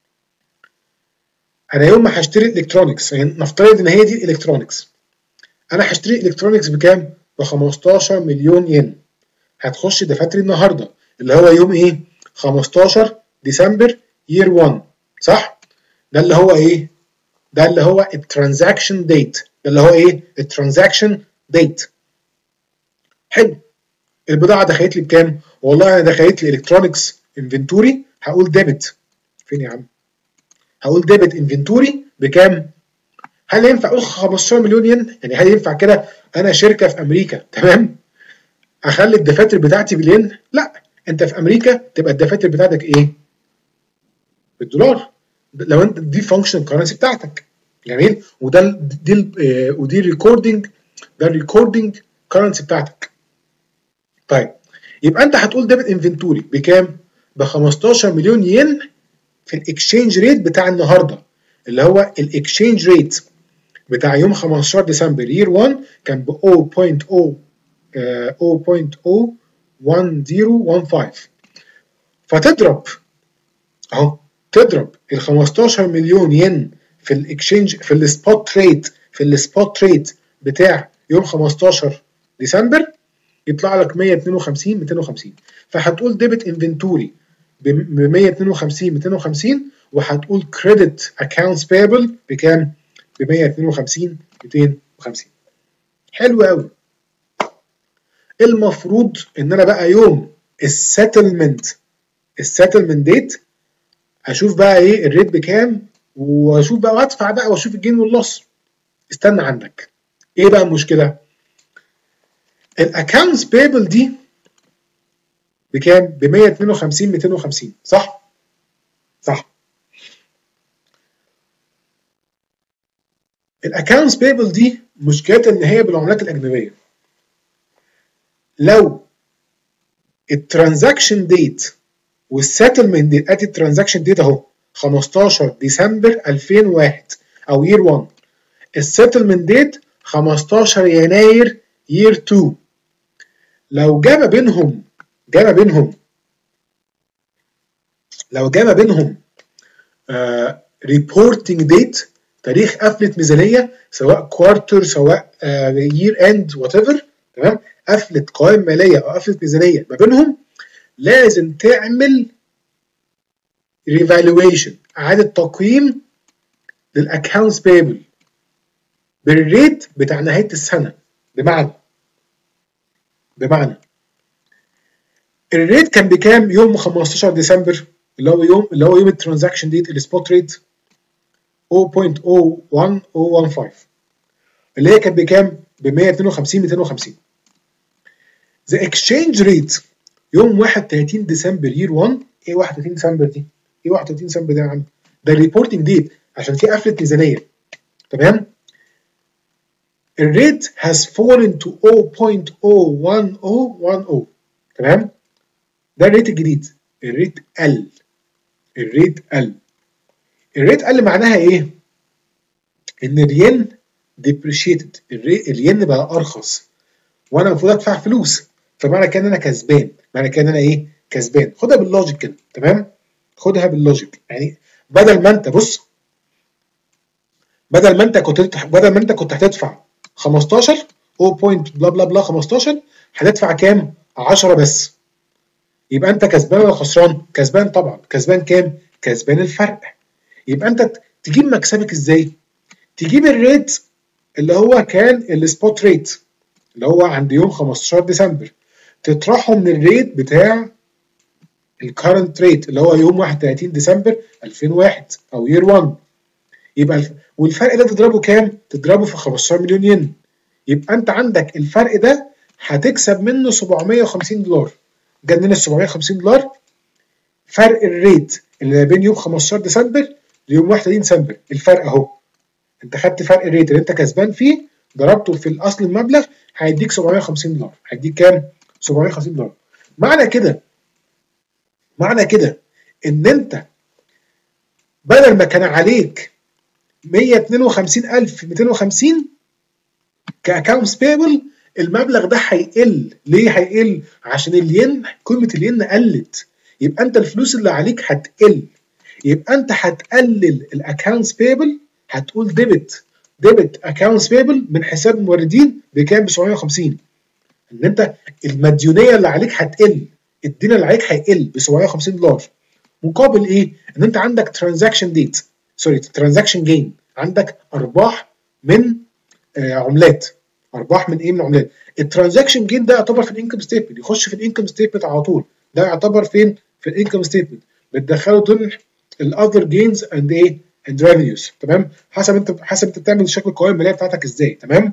انا يوم ما هشتري الكترونكس، يعني نفترض ان هي دي الالكترونكس، انا هشتري الكترونكس بكام؟ ب خمستاشر مليون ين. هتخش دفاتري النهارده اللي هو يوم ايه؟ خمستاشر ديسمبر يير واحد، صح؟ ده اللي هو ايه؟ ده اللي هو الترانزاكشن ديت، ده اللي هو ايه؟ الترانزاكشن ديت. حلو. البضاعه دخلت لي بكام؟ والله انا دخلت لي الكترونكس انفنتوري، هقول ديبت. فين يا عم؟ هقول ديبت انفنتوري بكام؟ هل ينفع اقول خمستاشر مليون ين؟ يعني هل ينفع كده انا شركه في امريكا، تمام؟ اخلي الدفاتر بتاعتي بالين؟ لا، انت في امريكا تبقى الدفاتر بتاعتك ايه؟ بالدولار. لو انت دي فانكشن كرنسي بتاعتك. جميل. وده دي آه ودي الريكوردنج، ده الريكوردنج كرنسي بتاعتك. طيب يبقى انت هتقول ديبت انفنتوري بكام؟ ب خمستاشر مليون ين في الاكسشينج ريت بتاع النهارده اللي هو الاكسشينج ريت بتاع يوم خمستاشر ديسمبر يير واحد كان ب zero point zero zero point zero one zero one five. فتضرب اهو، تضرب ال خمستاشر مليون ين في الاكسشينج في السبوت ريت في السبوت ريت بتاع يوم خمستاشر ديسمبر يطلع لك مية اتنين وخمسين ميتين وخمسين. فهتقول ديبت انفنتوري ب مية اتنين وخمسين ميتين وخمسين، وهتقول كريدت اكونتس بيبل بكام؟ ب مية اتنين وخمسين ميتين وخمسين. حلو قوي. المفروض ان انا بقى يوم السيتلمنت السيتلمنت ديت اشوف بقى ايه الريت بكام، واشوف بقى وادفع بقى واشوف الجين واللص. استنى عندك. ايه بقى المشكله؟ الاكونتس بيبل دي بكام؟ ب مية اتنين وخمسين ميتين وخمسين، صح؟ صح. الاكونتس بيبل دي مشكلتها ان هي بالعملات الاجنبيه. لو الترانزاكشن ديت والسيتلمنت ديت، ادي الترانزاكشن ديت اهو خمستاشر ديسمبر ألفين وواحد او يير واحد، السيتلمنت ديت خمستاشر يناير يير اتنين. لو جاب بينهم جاب بينهم لو جاب بينهم ريبورتنج ديت، تاريخ قفله ميزانيه، سواء كوارتر سواء يير اند وات ايفر، تمام؟ قفله قوائم ماليه او قفله ميزانيه ما بينهم، لازم تعمل ريفالويشن، اعاده تقييم للاكونتس بيبل بالريت بتاع نهايه السنه. بمعنى بمعنى الريت كان بكام يوم خمستاشر ديسمبر اللي هو يوم اللي هو يوم الترانزاكشن ديت السبوت ريت zero point zero one zero one five، اللي هي كانت بكام؟ ب مية اتنين وخمسين ميتين وخمسين. ذا اكسشينج ريت يوم واحد وتلاتين ديسمبر يير واحد. ايه واحد وتلاتين ديسمبر دي؟ ايه واحد وتلاتين ديسمبر ده يا عم؟ ده الريبورتنج ديت عشان في قفله ميزانيه، تمام؟ الريت has fallen to zero point zero one zero one zero، تمام؟ ده الريت الجديد. الريت قل الريت قل الريت قل معناها ايه؟ ان الين depreciated، الين بقى ارخص وانا المفروض ادفع فلوس، فمعنى كده ان انا كسبان، معنى كده ان انا ايه؟ كسبان. خدها باللوجيك كده، تمام؟ خدها باللوجيك، يعني بدل ما انت بص، بدل ما انت كنت بدل ما انت كنت هتدفع خمستاشر او بوينت بلا بلا بلا خمستاشر، هتدفع كام؟ عشرة بس. يبقى انت كسبان ولا خسران؟ كسبان طبعا. كسبان كام؟ كسبان الفرق. يبقى انت تجيب مكسبك ازاي؟ تجيب الريت اللي هو كان السبوت ريت اللي هو عند يوم خمستاشر ديسمبر، تطرحه من الريت بتاع الكارنت ريت اللي هو يوم واحد وتلاتين ديسمبر ألفين وواحد او يير واحد. يبقى الف... والفرق ده تضربه كام؟ تضربه في خمستاشر مليون ين. يبقى انت عندك الفرق ده هتكسب منه سبعمية وخمسين دولار. جنن ال سبعمية وخمسين دولار فرق الريت اللي بين يوم خمستاشر ديسمبر ليوم واحد وتلاتين ديسمبر. الفرق اهو، انت خدت فرق الريت اللي انت كسبان فيه ضربته في الاصل المبلغ، هيديك سبعمية وخمسين دولار. هيديك كام؟ سبعمية وخمسين دولار. معنى كده معنى كده ان انت بدل ما كان عليك مية واتنين وخمسين ألف ميتين وخمسين كاكونتس بيبل، المبلغ ده هيقل. ليه هيقل؟ عشان الين، قيمه الين قلت. يبقى انت الفلوس اللي عليك هتقل. يبقى انت هتقلل الاكونتس بيبل، هتقول ديبت ديبت اكونتس بيبل من حساب الموردين بكام؟ ب سبعمية وخمسين. ان انت المديونيه اللي عليك هتقل، الدين اللي عليك هيقل ب سبعمية وخمسين دولار. مقابل ايه؟ ان انت عندك ترانزاكشن ديت سوري ترانزاكشن جين، عندك ارباح من آه عملات. ارباح من ايه؟ من عملات. الترانزاكشن جين ده يعتبر في الانكم ستيتمنت، يخش في الانكم ستيتمنت على طول. ده يعتبر فين؟ في الانكم ستيتمنت. بتدخله ضمن الاذر جينز اند ايه؟ اند ريفينيوز. تمام؟ حسب انت حسب انت بتعمل شكل القوائم الماليه بتاعتك ازاي. تمام؟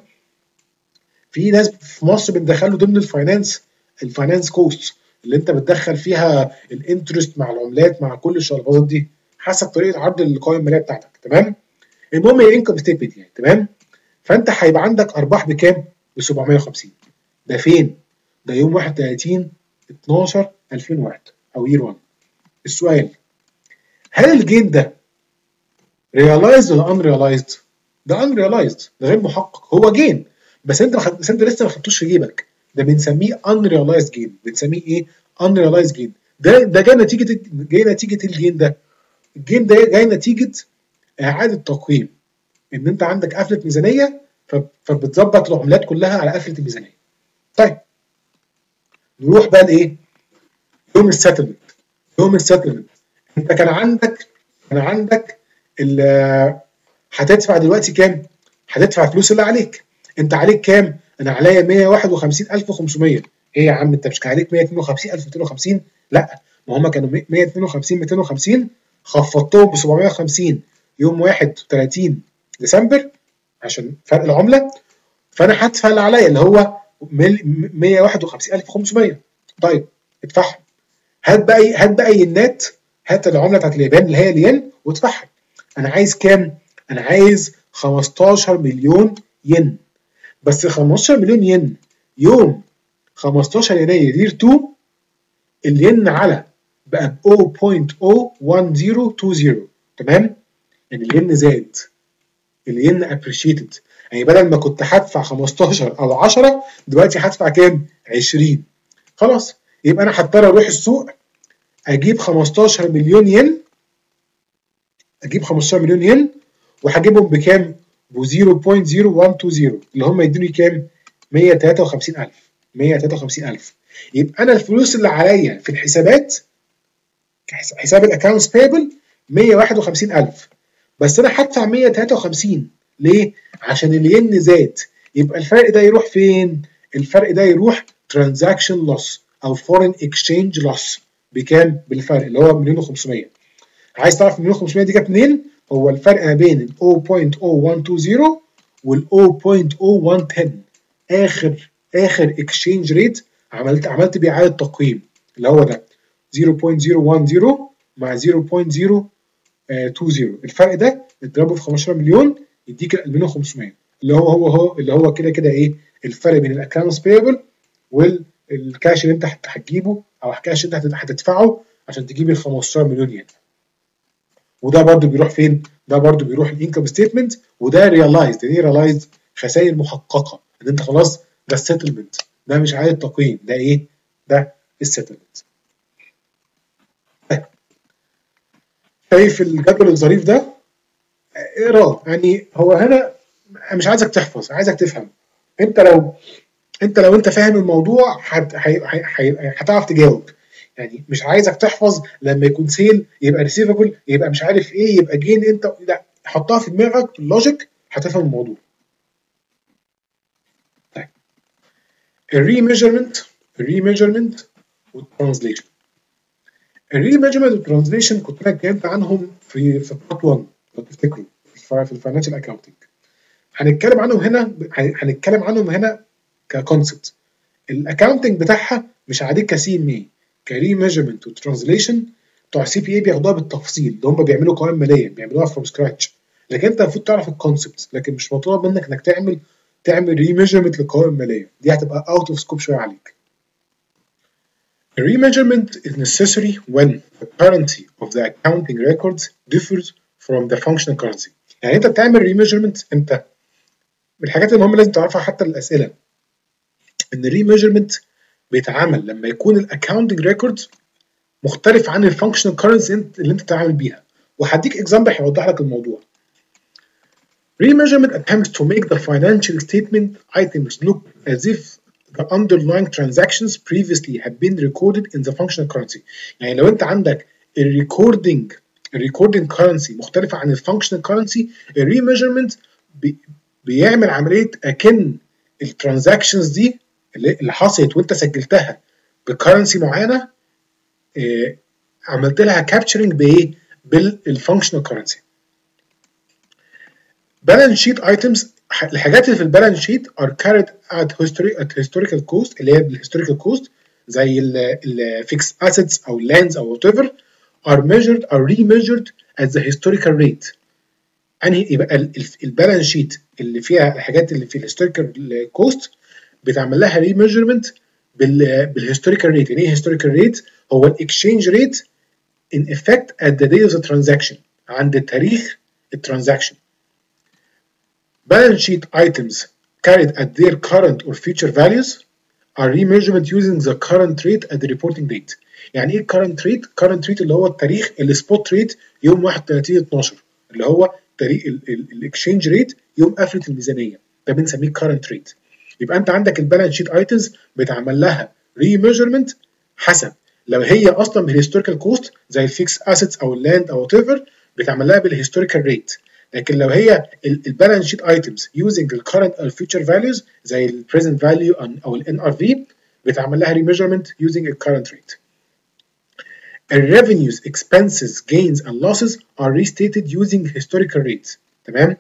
في ناس في مصر بتدخله ضمن الفاينانس الفاينانس كوست اللي انت بتدخل فيها الانترست مع العملات مع كل الشغلات دي، حسب طريقه عرض القوائم الماليه بتاعتك. تمام؟ المهم هي انكم ستيتمنت يعني. تمام؟ فانت هيبقى عندك ارباح بكام؟ ب سبعمية وخمسين. ده فين؟ ده يوم واحد وتلاتين اتناشر ألفين وواحد او يير واحد. السؤال، هل الجين ده ريلايزد ولا ان ريلايزد؟ ده ان ريلايزد، ده غير محقق. هو جين بس انت خد... بس انت لسه ما خدتوش في جيبك. ده بنسميه ان ريلايزد جين. بنسميه ايه؟ ان ريلايزد جين. ده ده جاي نتيجه جاي نتيجه الجين ده. الجين ده جاي نتيجه اعاده تقويم، ان انت عندك قفله ميزانيه فبتظبط العملات كلها على قفله الميزانيه. طيب نروح بقى لايه؟ يوم السيتلمنت. يوم السيتلمنت انت كان عندك كان عندك هتدفع دلوقتي كام؟ هتدفع الفلوس اللي عليك. انت عليك كام؟ انا عليا مية وواحد وخمسين ألف وخمسمية. ايه يا عم انت مش كان عليك مية واتنين وخمسين ألف ميتين وخمسين؟ لا، ما هم كانوا مية واتنين وخمسين ميتين وخمسين، خفضتهم ب سبعمية وخمسين يوم واحد وتلاتين ديسمبر عشان فرق العمله، فانا هدفع اللي عليا اللي هو مية وواحد وخمسين ألف وخمسمية. طيب ادفعهم. هات بقى هات بقى ينات، هات العمله بتاعت اليابان اللي هي الين وادفعها. انا عايز كام؟ انا عايز خمستاشر مليون ين. بس خمستاشر مليون ين يوم خمستاشر يناير يير اتنين، الين على بقى ب صفر فاصلة صفر واحد صفر اتنين صفر. تمام؟ يعني الين زاد، الين ابريشيتد. يعني بدل ما كنت هدفع خمستاشر او عشرة دلوقتي هدفع كام؟ عشرين. خلاص، يبقى انا هضطر اروح السوق اجيب خمستاشر مليون ين اجيب خمستاشر مليون ين وهجيبهم بكام؟ ب صفر فاصلة صفر واحد اتنين صفر اللي هم يدوني كام؟ مية وتلاتة وخمسين ألف. مية وتلاتة وخمسين ألف. يبقى انا الفلوس اللي عليا في الحسابات حساب الاكونتس بيبل مية وواحد وخمسين ألف، بس انا هدفع مية وتلاتة وخمسين. ليه؟ عشان الين زاد. يبقى الفرق ده يروح فين؟ الفرق ده يروح ترانزاكشن لوس او فورين اكسشينج لوس. بكام؟ بالفرق اللي هو مليون وخمسمية. عايز تعرف مليون وخمسمية دي جت منين؟ هو الفرق ما بين ال صفر فاصلة صفر واحد اتنين صفر وال صفر فاصلة صفر واحد عشرة. اخر اخر اكسشينج ريت عملت عملت بيه اعاده تقييم اللي هو ده صفر فاصلة صفر واحد صفر مع صفر فاصلة صفر اتنين صفر. الفرق ده اضربه في خمستاشر مليون يديك ال مليون وخمسمية اللي هو هو هو اللي هو كده كده ايه؟ الفرق بين الاكونتس بيبل والكاش اللي انت هتجيبه او الكاش اللي انت هتدفعه عشان تجيب ال خمستاشر مليون ين. وده برضو بيروح فين؟ ده برضو بيروح الانكم ستيتمنت، وده ريلايزد. يعني ايه ريلايزد؟ خسائر محققه، ان انت خلاص ده السيتلمنت، ده مش عايز تقييم، ده ايه؟ ده السيتلمنت. شايف الجدول الظريف ده؟ اقراه. يعني هو هنا مش عايزك تحفظ، عايزك تفهم. انت لو انت لو انت فاهم الموضوع هت- هي- هي- هي- هتعرف تجاوب. يعني مش عايزك تحفظ لما يكون سيل يبقى ريسيفبل يبقى مش عارف ايه يبقى جين، انت لا، حطها في دماغك اللوجيك هتفهم الموضوع. طيب الري ميجرمنت الري ميجرمنت والترانزليشن. الري ميجرمنت والترانزليشن كنت انا اتكلمت عنهم في في بارت واحد لو تفتكروا، في الفاينانشال اكاونتنج. هنتكلم عنهم هنا هنتكلم عنهم هنا ككونسبت. الاكاونتنج بتاعها مش عليك كسي ام اي، كري ميجرمنت وترانزليشن بتوع سي بي اي بياخدوها بالتفصيل، اللي هم بيعملوا قوائم ماليه بيعملوها فروم سكراتش. لكن انت المفروض تعرف الكونسبت، لكن مش مطلوب منك انك تعمل تعمل ري ميجرمنت للقوائم الماليه، دي هتبقى اوت اوف سكوب شويه عليك. Remeasurement is necessary when the currency of the accounting records differs from the functional currency. يعني انت بتعمل remeasurement، انت من الحاجات المهمه لازم تعرفها حتى للاسئله، ان الريميجرمنت بيتعمل لما يكون الاكاونتنج ريكوردز مختلف عن الفانكشنال كرنسي اللي انت بتتعامل بيها. وهديك اكزامبل هيوضح لك الموضوع. Remeasurement attempts to make the financial statement items look as if the underlying transactions previously have been recorded in the functional currency. يعني لو انت عندك الريكوردنج الريكوردنج كرنسي مختلفه عن الفانكشنال كرنسي، الريميجرمنت بي بيعمل عمليه اكن الترانزاكشنز دي اللي حصلت وانت سجلتها بكرنسي معينه، إيه عملت لها كابتشرنج بايه؟ بالفانكشنال كرنسي. بالانس شيت ايتمز، الحاجات اللي في البالانس شيت are carried at at historical cost، اللي هي الهيستوريكال كوست زي الفيكس اسيتس او lands او whatever are measured are remeasured at the historical rate. يعني يبقى البالانس شيت اللي فيها الحاجات اللي في الهيستوريكال كوست بتعمل لها ريميجرمنت بالهيستوريكال ريت. يعني ايه هيستوريكال ريت؟ هو الاكسشينج ريت in effect at the day of the transaction، عند تاريخ الترانزاكشن. Balance sheet items carried at their current or future values are remeasurement using the current rate at the reporting date. يعني ايه current rate؟ current rate اللي هو التاريخ السبوت ريت يوم واحد وثلاثين اتناشر، اللي هو تاريخ الاكسشينج ريت يوم قفله الميزانيه، ده بنسميه current rate. يبقى انت عندك البالانس شيت ايتمز بتعمل لها ريميجرمنت حسب لو هي اصلا بالهيستوريكال كوست زي الفيكس اسيتس او اللاند او وات ايفر بتعمل لها بالهيستوريكال ريت. لكن لو هي البالانس شيت ايتمز يوزنج الكرنت او الفيوتشر فاليوز زي البريزنت فاليو او الان ار في بتعمل لها ريميجرمنت يوزنج الكرنت ريت. الريفينيوز expenses gains and losses are restated using historical rates. تمام؟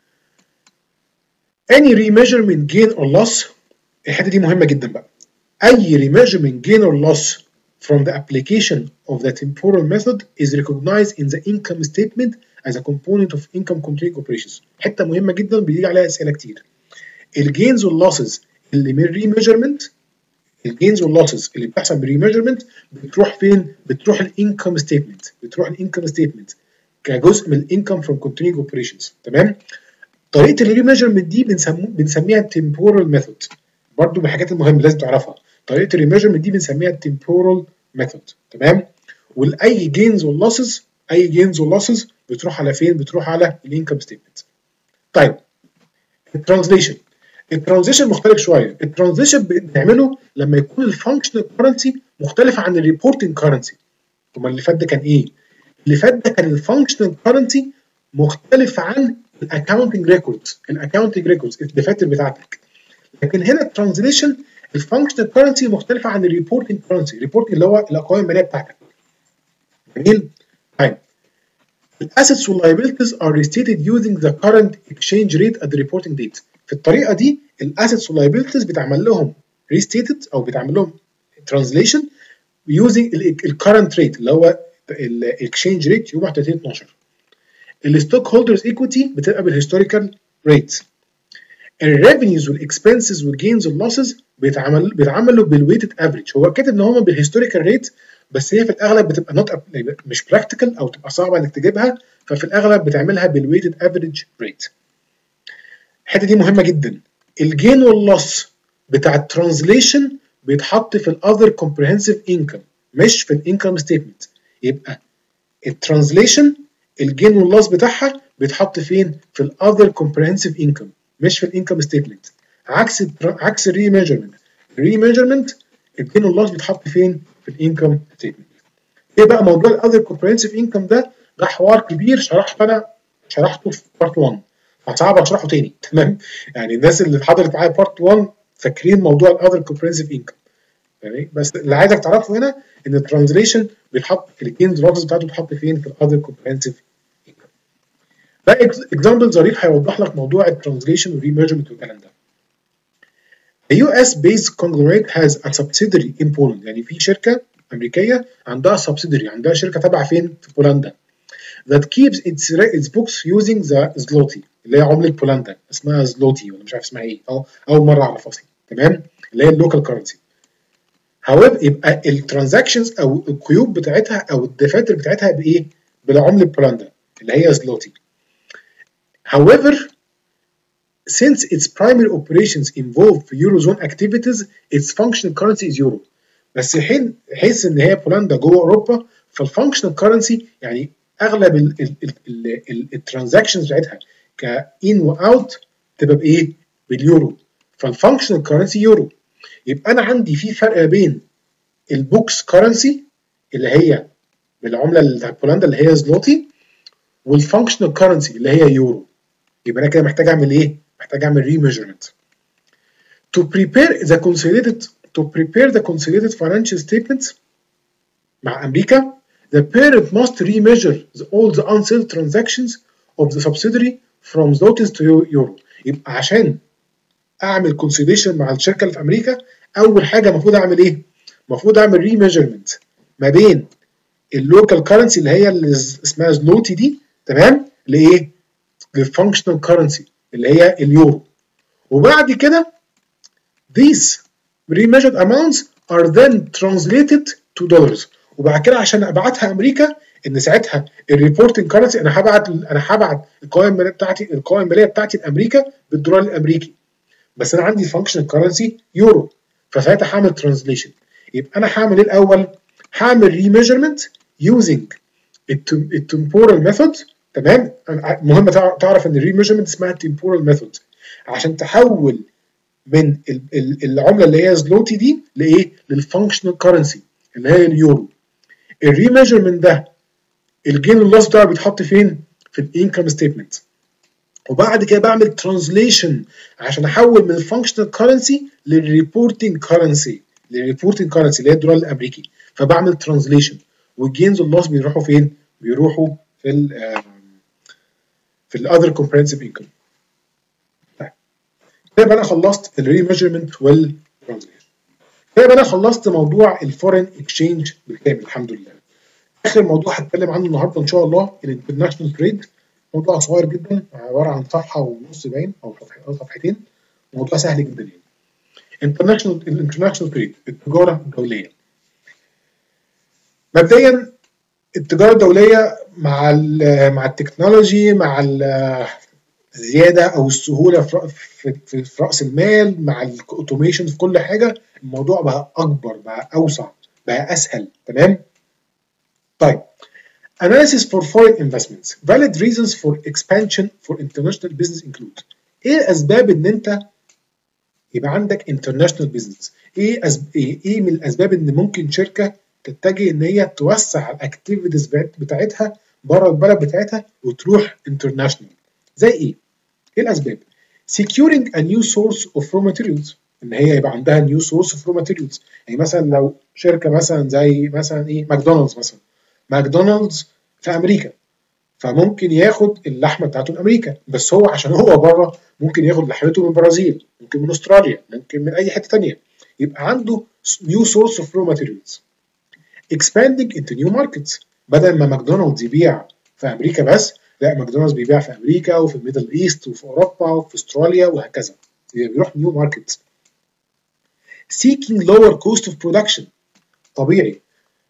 any remeasurement gain or loss، الحته دي مهمه جدا بقى. اي remeasurement gain or loss from the application of the temporal method is recognized in the income statement as a component of income continuing operations. حته مهمه جدا بيجي عليها اسئله كتير. الجينز واللوسز اللي من ريميجرمنت، الجينز واللوسز اللي بتحصل بالريميجرمنت بتروح فين؟ بتروح الانكم ستيتمنت، بتروح الانكم ستيتمنت كجزء من الانكم from continuing operations. تمام؟ طريقه الريميجرمنت دي بنسمو بنسميها التمبورال ميثود. برضو من الحاجات المهمه لازم تعرفها، طريقه الريميجرمنت دي بنسميها التمبورال ميثود. تمام؟ والاي جينز واللوسز اي جينز واللوسز بتروح على فين؟ بتروح على الانكم ستيتمنت. طيب الترانزليشن، الترانزيشن مختلف شويه. الترانزيشن بنعمله لما يكون الفانكشنال كرنسي مختلفه عن الريبورتنج كرنسي. امال اللي فات ده كان ايه؟ اللي فات ده كان الفانكشنال كرنسي مختلف عن الاكونتنج ريكوردز، الاكونتنج ريكوردز الدفاتر بتاعتك. لكن هنا الترانزليشن الفانكشنال كرنسي مختلفه عن الريبورتنج كرنسي، الريبورتنج اللي هو القوائم الماليه بتاعتك. جميل؟ طيب الاسيتس واللايبيلتيز are restated using the current exchange rate at the reporting date. في الطريقه دي الاسيتس واللايبيلتيز بتعمل لهم restated او بتعمل لهم translation using الكرنت ريت اللي هو الاكسشينج ريت يوم واحد وثلاثين اتناشر. الستوك هولدرز ايكويتي بتبقى بالهيستوريكال ريت. الريفينيوز والاكسبنسز والجينز واللوسز بيتعمل بيتعملوا بالويتد افريج. هو كاتب ان هم بالهيستوريكال ريت بس هي في الاغلب بتبقى نوت مش براكتيكال او تبقى صعبه انك تجيبها، ففي الاغلب بتعملها بالويتد افريج ريت. الحته دي مهمه جدا. الجين واللوس بتاع الترانزليشن بيتحط في الاذر كومبريهنسيف انكم مش في الانكم ستيتمنت. يبقى الترانزليشن الجين واللوس بتاعها بيتحط فين؟ في الاذر كومبريهنسيف انكم مش في الانكم ستيتمنت. عكس عكس الري ميجرمنت. الري ميجرمنت الجين واللوس بيتحط فين؟ في الانكم ستيتمنت. ايه بقى موضوع الاذر كومبريهنسيف انكم ده؟ ده حوار كبير شرحته انا شرحته في بارت واحد، فصعب اشرحه تاني. تمام؟ يعني الناس اللي حضرت معايا بارت واحد فاكرين موضوع الاذر كومبريهنسيف انكم. يعني بس اللي عايزك تعرفه هنا ان الترانزليشن بيتحط في الجينز واللوسز بتاعته بتتحط فين؟ في الاذر كومبريهنسيف انكم. ده اكزامبل ظريف هيوضح لك موضوع الترانزليشن والري ميجرمنت والكلام ده. The يو إس based conglomerate has a subsidiary in Poland. يعني في شركة أمريكية عندها subsidiary، عندها شركة تابعة فين؟ في بولندا. That keeps its its books using the zloty اللي هي عملة بولندا، اسمها زلوتي ولا مش عارف اسمها ايه، أو أول مرة أعرف أصلا. تمام؟ اللي هي اللوكال كرنسي. However يبقى الترانزاكشنز أو القيود بتاعتها أو الدفاتر بتاعتها بإيه؟ بالعملة بولندا اللي هي زلوتي. However since its primary operations involve Eurozone activities, its functional currency is euro. بس حين حيث ان هي بولندا جوه اوروبا فالفانكشنال كرنسي يعني اغلب الترانزاكشنز بتاعتها كان واوت تبقى بايه؟ باليورو. فالفانكشنال كرنسي يورو. يبقى انا عندي في فرق بين البوكس كرنسي اللي هي بالعمله بتاعت بولندا اللي هي زلوتي والفانكشنال كرنسي اللي هي يورو. يبقى انا كده محتاج اعمل ايه؟ محتاج اعمل ريميجرمنت. To prepare the consolidated to prepare the consolidated financial statements مع امريكا, the parent must remeasure all the unsettled transactions of the subsidiary from zlotys to euro. يبقى عشان اعمل consolidation مع الشركه اللي في امريكا اول حاجه المفروض اعمل ايه؟ المفروض اعمل ريميجرمنت ما بين اللوكال كرنسي اللي هي اللي اسمها زلوتي دي، تمام؟ لايه؟ للفانكشنال كرنسي اللي هي اليورو. وبعد كده these remeasured amounts are then translated to dollars. وبعد كده عشان ابعتها امريكا ان ساعتها الريبورتنج كرنسي انا هبعت انا هبعت القوائم الماليه بتاعتي القوائم الماليه بتاعتي لامريكا بالدولار الامريكي، بس انا عندي فانكشنال كرنسي يورو، فساعتها هعمل ترانزليشن. يبقى انا هعمل ايه الاول؟ هعمل ريميجرمنت يوزنج التمبورال ميثود. تمام؟ مهم تعرف ان الريميجرمنت اسمها تمبورال ميثود عشان تحول من العمله اللي هي زلوتي دي لايه؟ للفانكشنال كرنسي اللي هي اليورو. الريميجرمنت ده الجين واللوس بتاعه بيتحط فين؟ في الانكم ستيتمنت. وبعد كده بعمل ترانزليشن عشان احول من الفانكشنال كرنسي للريبورتنج كرنسي للريبورتنج كرنسي اللي هي الدولار الامريكي، فبعمل ترانزليشن والجينز واللوس بيروحوا فين؟ بيروحوا في ال في الاذر كومبريهنسيف انكم. طيب كده انا خلصت الريميجرمنت والترانزليشن. كده انا خلصت موضوع الفورين اكسشينج بالكامل الحمد لله. اخر موضوع هتكلم عنه النهارده ان شاء الله الانترناشونال تريد. موضوع صغير جدا عباره عن صفحه ونص باين او صفحتين، موضوع سهل جدا يعني. انترناشونال الانترناشونال تريد التجاره الدوليه. مبدئيا التجاره الدوليه مع مع التكنولوجي مع الزياده او السهوله في, في, في راس المال مع الاوتوميشن في كل حاجه، الموضوع بقى اكبر بقى اوسع بقى اسهل. تمام؟ طيب analysis for foreign investments valid reasons for expansion for international business include. ايه اسباب ان انت يبقى عندك international business؟ ايه أسب... ايه ايه من الاسباب ان ممكن شركه تتجه ان هي توسع الاكتيفيتيز بتاعتها بره البلد بتاعتها وتروح international؟ زي ايه؟ ايه الاسباب؟ securing a new source of raw materials، ان هي يبقى عندها new source of raw materials. يعني مثلا لو شركه مثلا زي مثلا ايه ماكدونالدز مثلا، ماكدونالدز في امريكا فممكن ياخد اللحمه بتاعته من امريكا، بس هو عشان هو بره ممكن ياخد لحمته من البرازيل، ممكن من استراليا، ممكن من اي حته ثانيه. يبقى عنده new source of raw materials. expanding into new markets، بدل ما ماكدونالدز يبيع في امريكا بس، لا ماكدونالدز بيبيع في امريكا وفي الميدل ايست وفي اوروبا وفي استراليا وهكذا، بيروح نيو ماركتس. seeking lower cost of production، طبيعي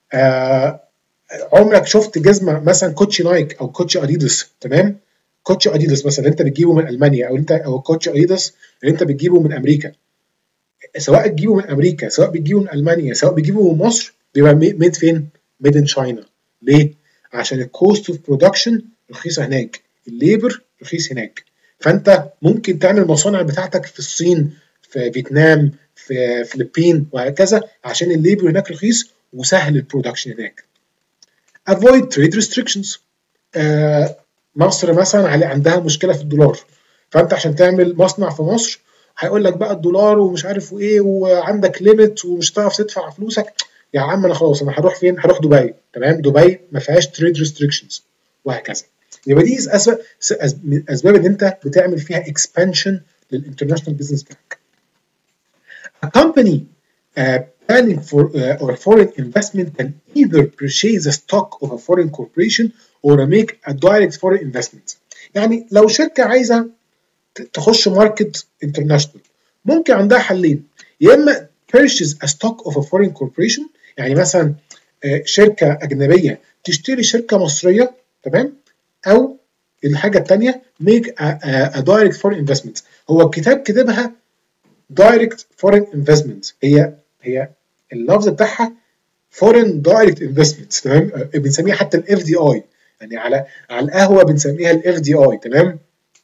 آه عمرك شفت جزمه مثلا كوتشي نايك او كوتشي اديداس؟ تمام، كوتشي اديداس مثلا اللي انت بتجيبه من المانيا، او انت او كوتشي اديداس اللي انت بتجيبه من امريكا، سواء تجيبه من امريكا سواء بتجيبه من المانيا سواء بتجيبه من مصر، بيبقى ميد فين؟ ميد ان تشاينا. ليه؟ عشان الكوست اوف برودكشن رخيصه هناك، الليبر رخيص هناك. فانت ممكن تعمل المصانع بتاعتك في الصين، في فيتنام، في فلبين وهكذا، عشان الليبر هناك رخيص وسهل البرودكشن هناك. avoid trade restrictions. آه مصر مثلا علي عندها مشكله في الدولار، فانت عشان تعمل مصنع في مصر هيقول لك بقى الدولار ومش عارف وايه، وعندك ليميت ومش هتعرف تدفع فلوسك. يا عم انا خلاص انا هروح فين؟ هروح دبي. تمام، دبي ما فيهاش تريد ريستريكشنز وهكذا. يبقى دي اسباب من اسباب ان انت بتعمل فيها اكسبانشن للانترناشونال بزنس بتاعك. A company uh, planning for uh, or foreign investment can either purchase a stock of a foreign corporation or make a direct foreign investment. يعني لو شركة عايزة تخش ماركت انترناشونال، ممكن عندها حلين: يا اما purchase a stock of a foreign corporation، يعني مثلا شركة أجنبية تشتري شركة مصرية، تمام، أو الحاجة الثانية make a, a, a direct foreign investment. هو الكتاب كتبها direct foreign investment، هي هي اللفظ بتاعها foreign direct investment، تمام، بنسميها حتى الاف دي اي، يعني على على القهوه بنسميها الاف دي اي، تمام.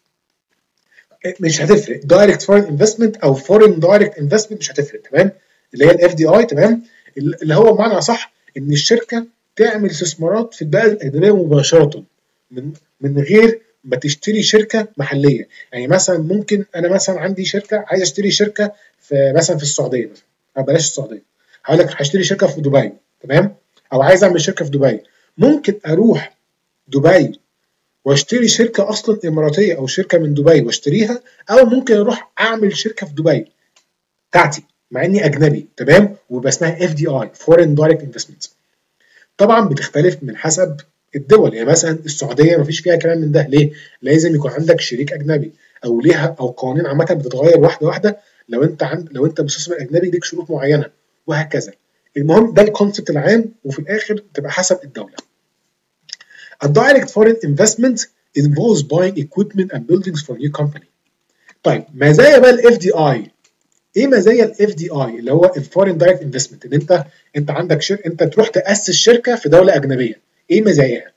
مش هتفرق دايركت فورين انفستمنت او فورين دايركت انفستمنت، مش هتفرق، تمام، اللي هي الاف دي اي، تمام، اللي هو بمعنى صح ان الشركه تعمل استثمارات في البلد الاجنبيه مباشره من من غير ما تشتري شركه محليه. يعني مثلا ممكن انا مثلا عندي شركه عايز اشتري شركه في مثلا في السعوديه مثلا، او بلاش السعوديه، هقول لك هشتري شركه في دبي، تمام، او عايز اعمل شركه في دبي. ممكن اروح دبي واشتري شركه اصلا اماراتيه او شركه من دبي واشتريها، او ممكن اروح اعمل شركه في دبي بتاعتي مع اني اجنبي، تمام، ويبقى اسمها اف دي اي فورين دايركت انفستمنت. طبعا بتختلف من حسب الدول، يعني مثلا السعوديه مفيش فيها كلام من ده. ليه؟ لازم يكون عندك شريك اجنبي، او ليها او قوانين عامه بتتغير واحده واحده. لو انت عند لو انت مستثمر اجنبي ليك شروط معينه وهكذا. المهم ده الكونسبت العام، وفي الاخر تبقى حسب الدوله. A direct foreign investment involves buying equipment and buildings for new company. طيب مزايا بقى الاف دي اي. ايه مزايا الاف دي اي اللي هو الفورين دايركت انفستمنت؟ ان انت انت عندك شركه، انت تروح تاسس شركه في دوله اجنبيه. ايه مزاياها؟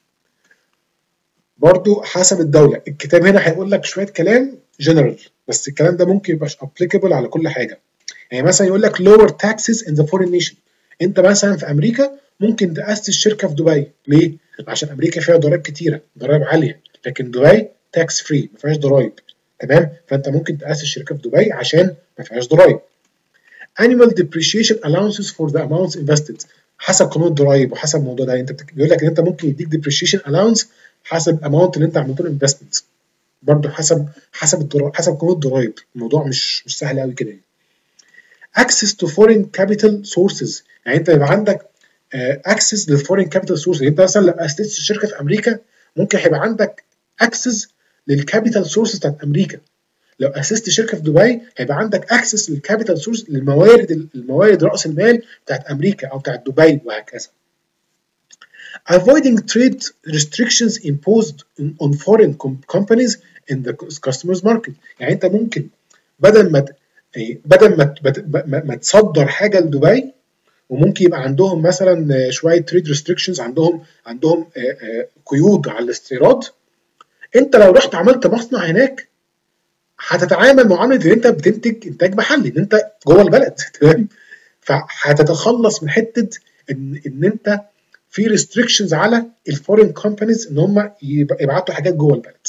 برضو حسب الدوله. الكتاب هنا هيقول لك شويه كلام جنرال، بس الكلام ده ممكن يبقاش ابليكابل على كل حاجه. يعني مثلا يقول لك lower taxes in the foreign nation. انت مثلا في امريكا ممكن تاسس شركه في دبي. ليه؟ عشان امريكا فيها ضرائب كتيره، ضرائب عاليه، لكن دبي تاكس فري ما فيهاش ضرائب، تمام، فانت ممكن تاسس شركه في دبي عشان ما فيهاش ضرائب. annual depreciation allowances for the amounts invested. حسب قانون الضرائب وحسب الموضوع ده، انت بيقول لك ان انت ممكن يديك depreciation allowance حسب الاماونت اللي انت عملت له انفستمنت، برضه حسب حسب الضرائب، حسب قانون الضرائب. الموضوع مش مش سهل قوي كده. access to foreign capital sources، يعني انت يبقى عندك اكسس للفورين كابيتال سورس. انت مثلا لو اسست شركه في امريكا ممكن هيبقى عندك اكسس للكابيتال سورس بتاعت امريكا. لو اسست شركه في دبي هيبقى عندك اكسس للكابيتال سورس، للموارد الموارد راس المال بتاعت امريكا او بتاعت دبي وهكذا. avoiding trade restrictions imposed on foreign companies in the customers market. يعني انت ممكن بدل ما بدل ما ما, ما تصدر حاجه لدبي، وممكن يبقى عندهم مثلا شويه تريد ريستريكشنز، عندهم عندهم قيود على الاستيراد. انت لو رحت عملت مصنع هناك هتتعامل معامله ان انت بتنتج انتاج محلي، ان انت جوه البلد، تمام، فهتتخلص من حته ان ان انت في ريستريكشنز على الفورين كومبانيز ان هم يبعتوا حاجات جوه البلد.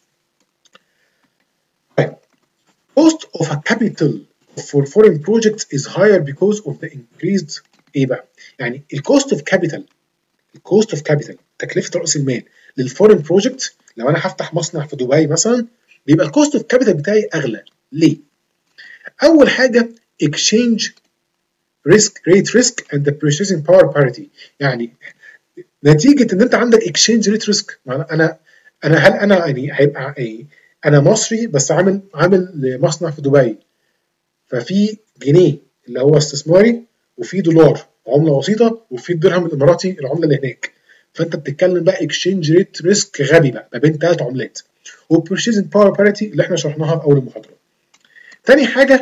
طيب cost of a capital for foreign projects is higher because of the increased ايه بقى؟ يعني الكوست اوف كابيتال الكوست اوف كابيتال تكلفه راس المال للفورين بروجكت. لو انا هفتح مصنع في دبي مثلا بيبقى الكوست اوف كابيتال بتاعي اغلى. ليه؟ اول حاجه اكسشينج ريسك ريت ريسك اند ذا purchasing باور باريتي. يعني نتيجه ان انت عندك اكسشينج ريت ريسك، انا انا هل انا يعني هيبقى ايه؟ انا مصري بس عامل عامل مصنع في دبي، ففي جنيه اللي هو استثماري وفي دولار عمله وسيطه، وفي الدرهم الاماراتي العمله اللي هناك. فانت بتتكلم بقى اكسشينج ريت ريسك غبي بقى ما بين ثلاث عملات. والبرشيزنج باور باريتي اللي احنا شرحناها في اول المحاضره. تاني حاجه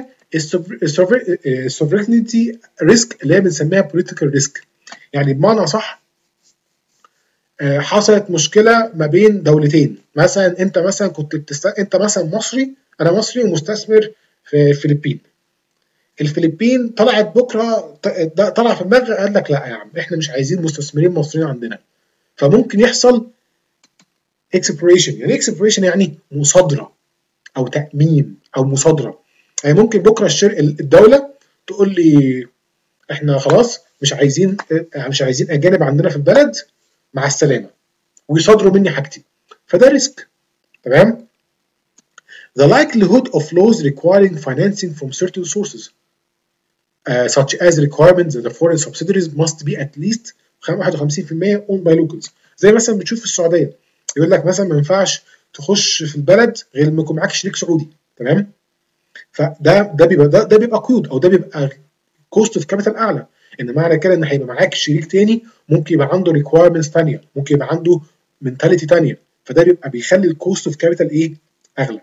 السوفرينتي ريسك اللي هي بنسميها بوليتيكال ريسك. يعني بمعنى صح حصلت مشكله ما بين دولتين، مثلا انت مثلا كنت بتست... انت مثلا مصري، انا مصري ومستثمر في الفلبين. الفلبين طلعت بكره طلع في دماغها قال لك لا يا عم احنا مش عايزين مستثمرين مصريين عندنا. فممكن يحصل اكسبريشن. يعني اكسبريشن يعني مصادره او تامين او مصادره. يعني ممكن بكره الشركه الدوله تقول لي احنا خلاص مش عايزين مش عايزين اجانب عندنا في البلد، مع السلامه، ويصادروا مني حاجتي. فده ريسك. تمام. The likelihood of laws requiring financing from certain sources uh, such as requirements that the foreign subsidiaries must be at least واحد وخمسين في المية owned by locals. زي مثلا بتشوف في السعوديه يقول لك مثلا ما ينفعش تخش في البلد غير لما يكون معاك شريك سعودي. تمام. فده ده بيبقى ده, ده بيبقى قيود او ده بيبقى كوست اوف كابيتال اعلى. ان معنى كده ان هيبقى معاك شريك تاني ممكن يبقى عنده ريكوايرمنتس ثانيه، ممكن يبقى عنده منتاليتي ثانيه، فده بيبقى بيخلي الكوست اوف كابيتال ايه؟ اغلى.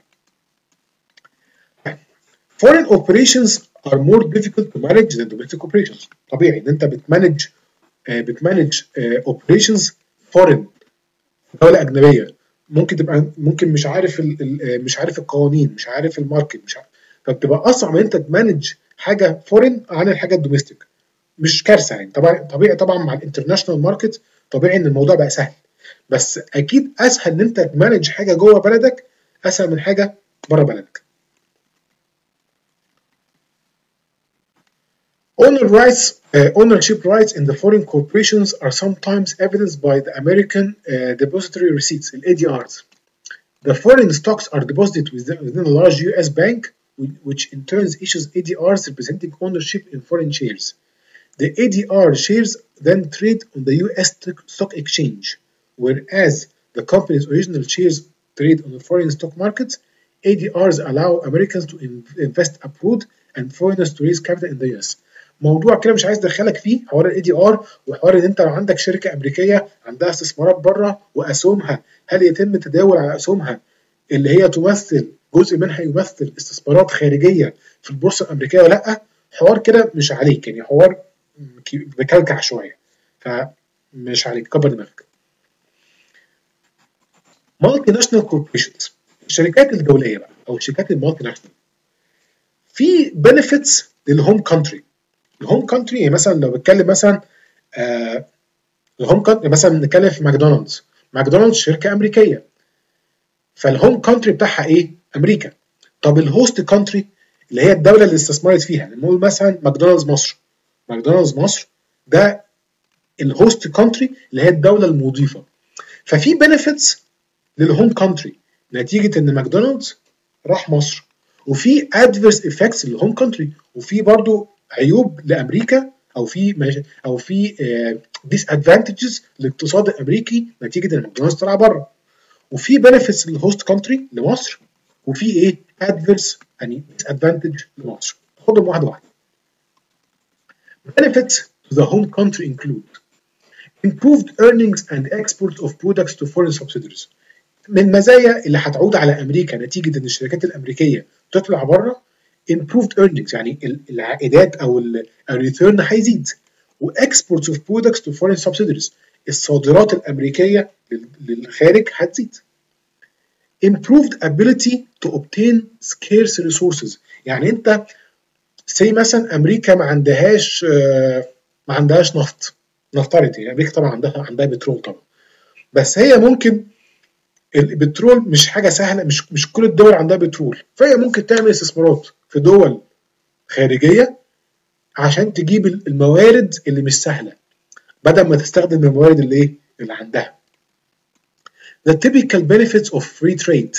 Foreign operations are more difficult to manage than domestic operations. طبيعي ان انت بتمانج بتمانج operations foreign دوله اجنبيه، ممكن تبقى ممكن مش عارف مش عارف القوانين، مش عارف الماركت، مش عارف، فبتبقى اصعب ان انت تمانج حاجه فورين عن الحاجه الدوميستيك. مش كارثه يعني. طبعا طبيعي طبعا مع الانترناشونال ماركت طبيعي ان الموضوع بقى سهل، بس اكيد اسهل ان انت تمانج حاجه جوه بلدك اسهل من حاجه بره بلدك. Owner rights, uh, ownership rights in the foreign corporations are sometimes evidenced by the American uh, depository receipts, ال A D Rs. The foreign stocks are deposited within, within a large U S bank, which in turn issues A D Rs representing ownership in foreign shares. The A D R shares then trade on the U S stock exchange, whereas the company's original shares trade on the foreign stock markets. A D Rs allow Americans to invest abroad and foreigners to raise capital in the U S. موضوع كده مش عايز ادخلك فيه حوار الاي دي ار، وحوار ان انت لو عندك شركه امريكيه عندها استثمارات بره واسهمها هل يتم التداول على اسهمها اللي هي تمثل جزء منها يمثل استثمارات خارجيه في البورصه الامريكيه ولا لا؟ حوار كده مش عليك، يعني حوار مكلكع شويه، فمش عليك، كبر دماغك. مالتي ناشونال كوربوريشنز، الشركات الدوليه بقى او الشركات المالتي ناشونال، في بنفيتس للهوم كونتري. الهوم كونتري يعني مثلا لو بتكلم مثلا آه الهوم كونتري مثلا نتكلم في ماكدونالدز. ماكدونالدز شركه امريكيه، فالهوم كونتري بتاعها ايه؟ امريكا. طب الهوست كونتري اللي هي الدوله اللي استثمرت فيها، نقول مثلا ماكدونالدز مصر. ماكدونالدز مصر ده الهوست كونتري اللي هي الدوله المضيفه. ففي بنفيتس للهوم كونتري نتيجه ان ماكدونالدز راح مصر، وفي ادفيرس افكتس للهوم كونتري، وفي برضو عيوب لامريكا او في او في ديس ادفانتجز للاقتصاد الامريكي نتيجه ان ماكدونالدز طلع بره. وفي بنفيتس للهوست كونتري لمصر، وفي ايه؟ ادفيرس يعني ديس ادفانتج لمصر. خدهم واحده واحده. Benefits to the home country include improved earnings and export of products to foreign subsidiaries. من المزايا اللي هتعود على امريكا نتيجه ان الشركات الامريكيه تطلع بره improved earnings، يعني العائدات او الريتيرن هيزيد. واكسبورتس اوف برودكتس تو فورين سبسيديريز، الصادرات الامريكيه للخارج هتزيد. improved ability to obtain scarce resources، يعني انت زي مثلا امريكا ما عندهاش ما عندهاش نفط، نفترض يعني امريكا طبعا عندها عندها بترول طبعا، بس هي ممكن البترول مش حاجه سهله، مش مش كل الدول عندها بترول، فهي ممكن تعمل استثمارات في دول خارجيه عشان تجيب الموارد اللي مش سهله بدل ما تستخدم الموارد اللي ايه اللي عندها. The typical benefits of free trade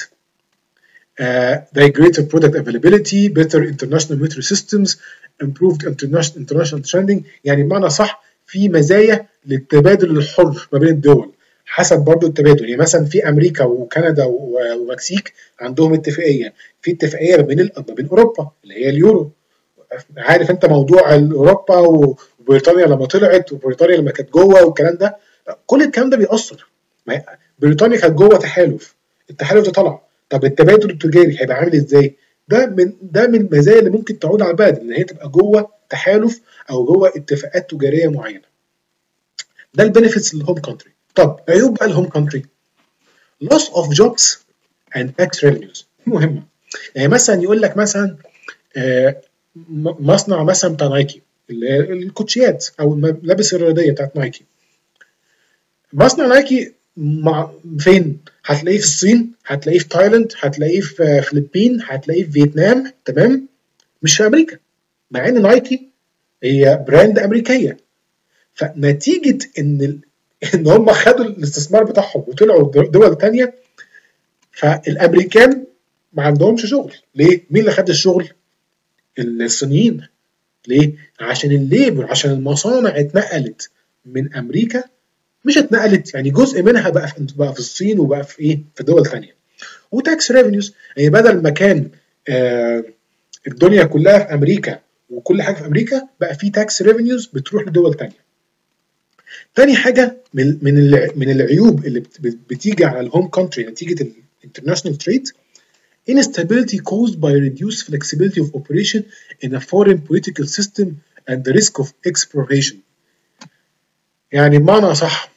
uh, the greater product availability, better international metro systems, improved international international trending. يعني بمعنى صح في مزايا للتبادل الحر ما بين الدول حسب برضو التبادل. يعني مثلا في امريكا وكندا ومكسيك عندهم اتفاقيه، في اتفاقيه ما بين ما بين اوروبا اللي هي اليورو. عارف انت موضوع اوروبا وبريطانيا لما طلعت وبريطانيا لما كانت جوه والكلام ده، كل الكلام ده بيأثر. بريطانيا كانت جوه تحالف، التحالف ده طلع، طب التبادل التجاري هيبقى عامل ازاي؟ ده من ده من المزايا اللي ممكن تعود على البلد، ان هي تبقى جوه تحالف او جوه اتفاقات تجاريه معينه. ده البنفيتس للهوم كونتري. طب عيوب بقى الهوم كونتري: loss of jobs and tax revenues. مهمه. يعني مثلا يقول لك مثلا آه مصنع مثلا بتاع نايكي، الكوتشيات او الملابس الرياضيه بتاعت نايكي. مصنع نايكي مع فين؟ هتلاقيه في الصين، هتلاقيه في تايلاند، هتلاقيه في فلبين، هتلاقيه في فيتنام، تمام؟ مش في امريكا، مع ان نايكي هي براند امريكيه. فنتيجه ان ال... ان هم خدوا الاستثمار بتاعهم وطلعوا دول ثانيه، فالامريكان ما عندهمش شغل. ليه؟ مين اللي خد الشغل؟ الصينيين. ليه؟ عشان الليبر، عشان المصانع اتنقلت من امريكا، مش اتنقلت يعني جزء منها بقى في بقى في الصين وبقى في ايه؟ في دول ثانيه. وتاكس ريفينيوز، يعني بدل ما كان آه الدنيا كلها في امريكا وكل حاجه في امريكا، بقى في تاكس ريفينيوز بتروح لدول ثانيه. تاني حاجه من من من العيوب اللي بتيجي على الهوم كونتري نتيجه الانترناشونال تريد: instability caused by reduced flexibility of operation in a foreign political system and the risk of exploration. يعني بمعنى صح،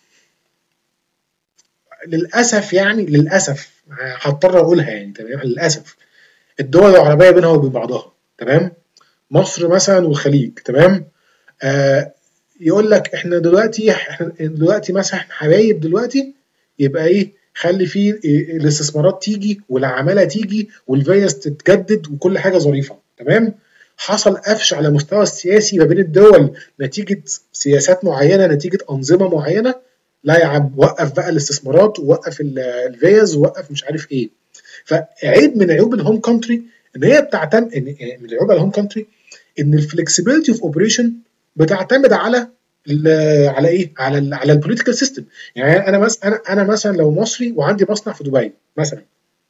للاسف يعني للاسف هضطر اقولها يعني تمام، للاسف الدول العربيه بينها وبين بعضها، تمام؟ مصر مثلا والخليج، تمام؟ آه يقول لك احنا دلوقتي احنا دلوقتي مثلا احنا حبايب دلوقتي، يبقى ايه؟ خلي فيه الاستثمارات تيجي والعماله تيجي والفيز تتجدد وكل حاجه ظريفه، تمام؟ حصل قفش على مستوى السياسي ما بين الدول نتيجه سياسات معينه، نتيجه انظمه معينه. لا يا عم، وقف بقى الاستثمارات ووقف الفيز ووقف مش عارف ايه. فعيب من عيوب الهوم كونتري ان هي بتعتمد ان من عيوب الهوم كونتري ان الفلكسبيليتي اوف اوبريشن بتعتمد على على ايه؟ على ال على البوليتيكال سيستم. يعني انا مثلا انا انا مثلا لو مصري وعندي مصنع في دبي مثلا،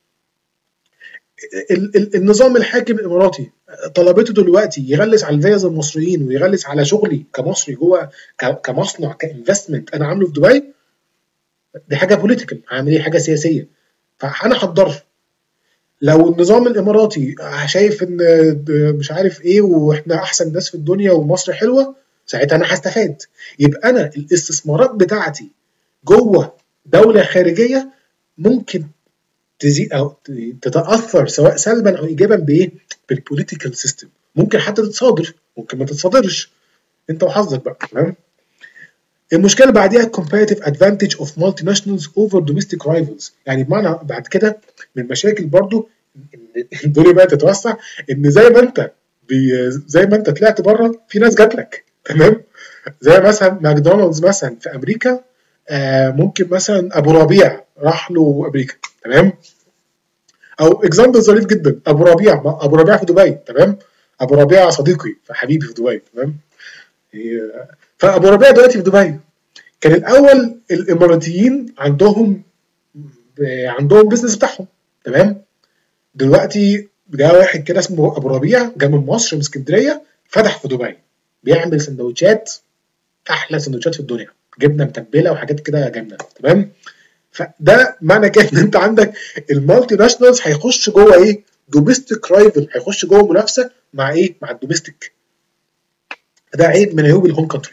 ال ال النظام الحاكم الاماراتي طلبته دلوقتي يغلس على الفيز المصريين ويغلس على شغلي كمصري جوه كمصنع كانفستمنت انا عامله في دبي، دي حاجه بوليتيكال، عامل ايه؟ حاجه سياسيه. فانا هتضر. لو النظام الاماراتي شايف ان مش عارف ايه واحنا احسن ناس في الدنيا ومصر حلوه، ساعتها انا هستفاد. يبقى انا الاستثمارات بتاعتي جوه دوله خارجيه ممكن تزيد او تتاثر سواء سلبا او ايجابا بايه؟ بالبوليتيكال سيستم. ممكن حتى تتصادر، ممكن ما تتصادرش، انت وحظك بقى، تمام؟ المشكله اللي بعديها comparative advantage of multinationals over domestic rivals. يعني بمعنى بعد كده من المشاكل برضو الدنيا بقى تتوسع، ان زي ما انت زي ما انت طلعت بره في ناس جات لك، تمام؟ زي مثلا ماكدونالدز مثلا في امريكا، آه ممكن مثلا ابو ربيع راح له امريكا، تمام؟ او اكزامبل ظريف جدا، ابو ربيع ابو ربيع في دبي، تمام؟ ابو ربيع صديقي فحبيبي في دبي، تمام؟ فابو ربيع دلوقتي في دبي. كان الاول الاماراتيين عندهم عندهم بيزنس بتاعهم، تمام؟ دلوقتي جاء واحد كده اسمه ابو ربيع، جاء من مصر من اسكندريه، فتح في دبي، بيعمل سندوتشات، احلى سندوتشات في الدنيا، جبنه متبله وحاجات كده جامده، تمام؟ فده معنى كده ان انت عندك المالتي ناشونالز هيخش جوه ايه؟ دوميستيك رايفل، هيخش جوه منافسه مع ايه؟ مع الدوميستيك. ده عيب من عيوب الهوم كونتري.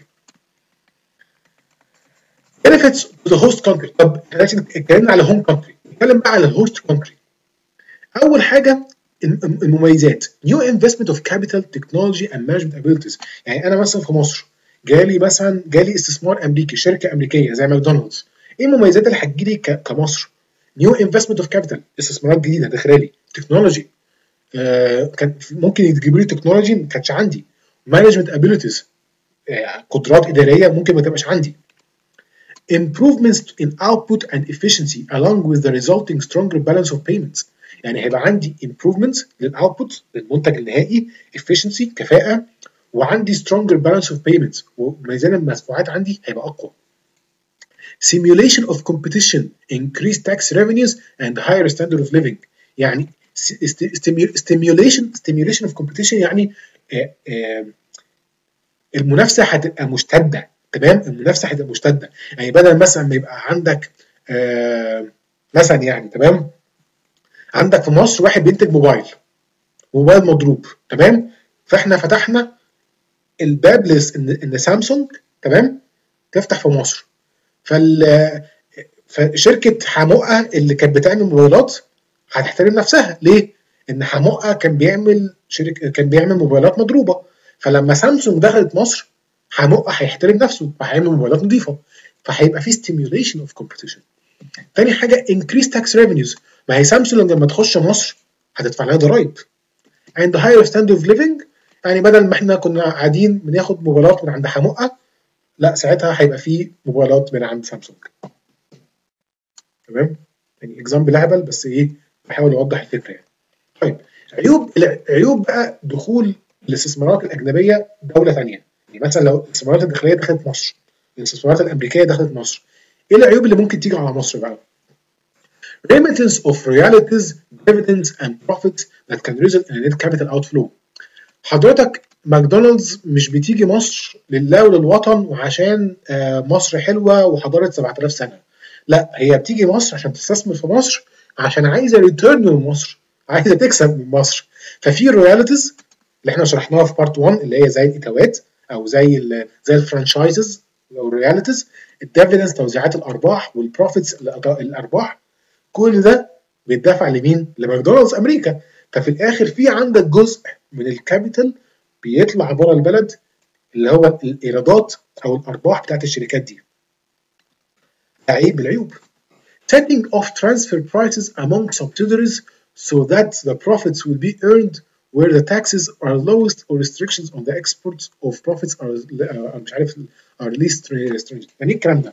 benefits to the host country. طب احنا اتكلمنا على هوم كونتري، نتكلم بقى على الهوست كونتري. اول حاجه المميزات: new investment of capital technology and management abilities. يعني انا مثلا في مصر جالي مثلا جالي استثمار امريكي، شركه امريكيه زي ماكدونالدز. ايه المميزات اللي هتجيلي كمصر؟ new investment of capital، استثمارات جديده داخله لي، تكنولوجي، آه كان ممكن يجيبوا لي تكنولوجي ما كانتش عندي، management abilities، آه قدرات اداريه ممكن ما تبقاش عندي. improvements in output and efficiency along with the resulting stronger balance of payments. يعني هيبقى عندي improvements للاوتبوت للمنتج النهائي، efficiency كفاءة، وعندي stronger balance of payments وميزان المدفوعات عندي هيبقى أقوى. simulation of competition, increased tax revenues and higher standard of living. يعني stimulation stimulation of competition يعني آآ آآ المنافسه هتبقى مشتده. تمام، المنافسه هتبقى مشتده. يعني بدل مثلا ما يبقى عندك آه مثلا يعني تمام، عندك في مصر واحد بينتج موبايل، موبايل مضروب، تمام، فاحنا فتحنا الباب لس ان ان سامسونج تمام تفتح في مصر. فال فشركه حموقه اللي كانت بتعمل موبايلات هتحترم نفسها ليه؟ ان حموقه كان بيعمل شركه كان بيعمل موبايلات مضروبه، فلما سامسونج دخلت مصر حموقه هيحترم نفسه فهيعمل موبايلات نظيفه، فهيبقى في stimulation of competition. تاني حاجه increase tax revenues، ما هي سامسونج لما تخش مصر هتدفع لها ضرايب. and higher standard of living، يعني بدل ما احنا كنا قاعدين بناخد موبايلات من عند حموقه، لا ساعتها هيبقى في موبايلات من عند سامسونج. تمام، يعني اكزامبل هبل بس ايه بحاول اوضح الفكره يعني. طيب عيوب عيوب بقى دخول الاستثمارات الاجنبيه دوله ثانيه، يعني مثلا لو الاستثمارات الداخليه دخلت مصر، الاستثمارات الامريكيه دخلت مصر، ايه العيوب اللي ممكن تيجي على مصر بقى؟ remittance of royalties, dividends and profits that can result in a net capital outflow. حضرتك ماكدونالدز مش بتيجي مصر لله وللوطن وعشان مصر حلوه وحضاره سبعة آلاف سنه، لا هي بتيجي مصر عشان تستثمر في مصر، عشان عايزه ريتيرن من مصر، عايزه تكسب من مصر. ففي رويالتيز اللي احنا شرحناها في بارت واحد اللي هي زي الايتاوات او زي ال زي الفرانشايزز او الرويالتيز، الديفيدنز توزيعات الارباح والبروفيتس الارباح، كل ده بيدفع لمين؟ لماكدونالدز امريكا. ففي الاخر في عندك جزء من الكابيتال بيطلع بره البلد اللي هو الايرادات او الارباح بتاعت الشركات دي. ده عيب من العيوب. setting of transfer prices among subsidiaries so that the profits will be earned where the taxes are lowest or restrictions on the exports of profits are uh, مش عارف are least restricted. يعني ايه الكلام ده؟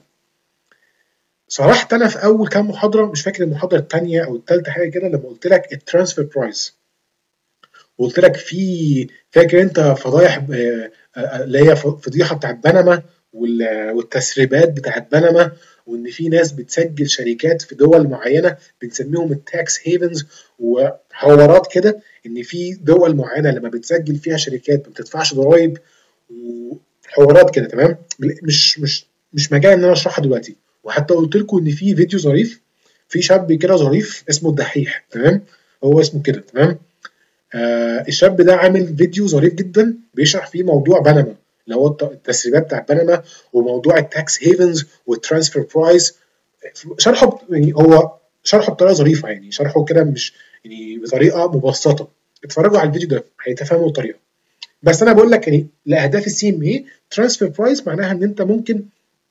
صرحت انا في اول كام محاضره، مش فاكر المحاضره الثانيه او الثالثه حاجه كده، لما قلت لك الترانسفير برايس، وقلت لك في فاكر انت فضايح اللي هي فضيحه بتاعت بنما والتسريبات بتاعت بنما، وان في ناس بتسجل شركات في دول معينه بنسميهم التاكس هيفنز، وحوارات كده ان في دول معينه لما بتسجل فيها شركات ما بتدفعش ضرائب وحوارات كده. تمام، مش مش مش مجال ان انا اشرحها دلوقتي. وحتى قلت لكم ان في فيديو ظريف في شاب كده ظريف اسمه الدحيح، تمام، هو اسمه كده، تمام. آه الشاب ده عامل فيديو ظريف جدا بيشرح فيه موضوع بنما اللي هو التسريبات بتاع بنما وموضوع التاكس هيفنز والترانسفير برايس. شرحه يعني هو شرحه بطريقه ظريفه، يعني شرحه كده مش يعني بطريقه مبسطه. اتفرجوا على الفيديو ده هيتفهموا الطريقه. بس انا بقول لك يعني لاهداف السي ام اي ترانسفير برايس معناها ان انت ممكن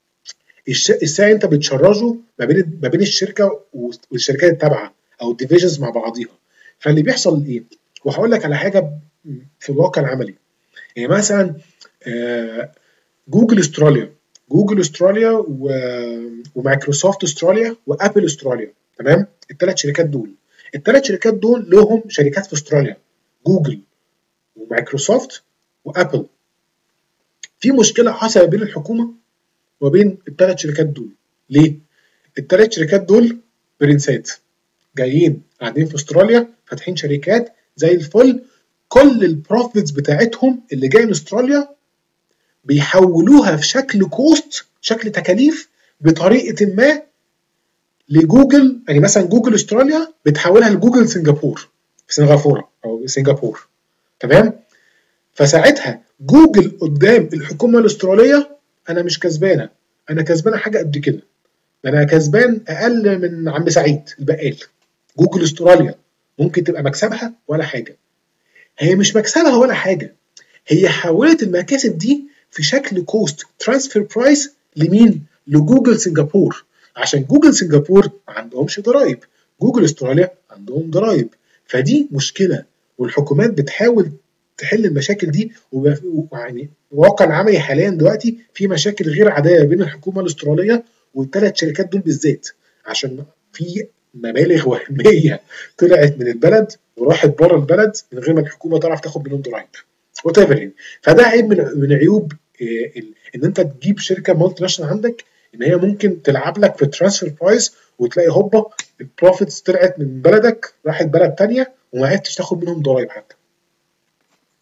السعر انت بتشرجه ما بين ما بين الشركه والشركات التابعه او الديفيجنز مع بعضيها. فاللي بيحصل ايه؟ وهقول لك على حاجه في الواقع العملي. يعني مثلا جوجل استراليا جوجل استراليا ومايكروسوفت استراليا وابل استراليا، تمام، الثلاث شركات دول الثلاث شركات دول لهم شركات في استراليا، جوجل ومايكروسوفت وابل. في مشكله حصلت بين الحكومه وبين الثلاث شركات دول. ليه؟ الثلاث شركات دول برنسات جايين قاعدين في استراليا فاتحين شركات زي الفل، كل البروفيتس بتاعتهم اللي جاي من استراليا بيحولوها في شكل كوست، شكل تكاليف بطريقه ما لجوجل. يعني مثلا جوجل استراليا بتحولها لجوجل سنغافور في سنغافوره او سنغافور، تمام. فساعتها جوجل قدام الحكومه الاستراليه انا مش كسبانه، انا كسبانه حاجه قد كده، انا كسبان اقل من عم سعيد البقال. جوجل استراليا ممكن تبقى مكسبها ولا حاجه، هي مش مكسبها ولا حاجه، هي حولت المكاسب دي في شكل كوست ترانسفير برايس لمين؟ لجوجل سنغافور، عشان جوجل سنغافور ما عندهمش ضرائب، جوجل استراليا عندهم ضرائب. فدي مشكله والحكومات بتحاول تحل المشاكل دي. ويعني الواقع العملي حاليا دلوقتي في مشاكل غير عاديه بين الحكومه الاستراليه والثلاث شركات دول بالذات، عشان في مبالغ وهميه طلعت من البلد وراحت بره البلد من غير ما الحكومه تعرف تاخد منهم ضرائب. فده عيب من من عيوب ان انت تجيب شركه مالتي ناشونال عندك، ان هي ممكن تلعب لك في الترانسفير برايس وتلاقي هوبا البروفيتس طلعت من بلدك راحت بلد ثانيه وما عرفتش تاخد منهم ضرائب حتى.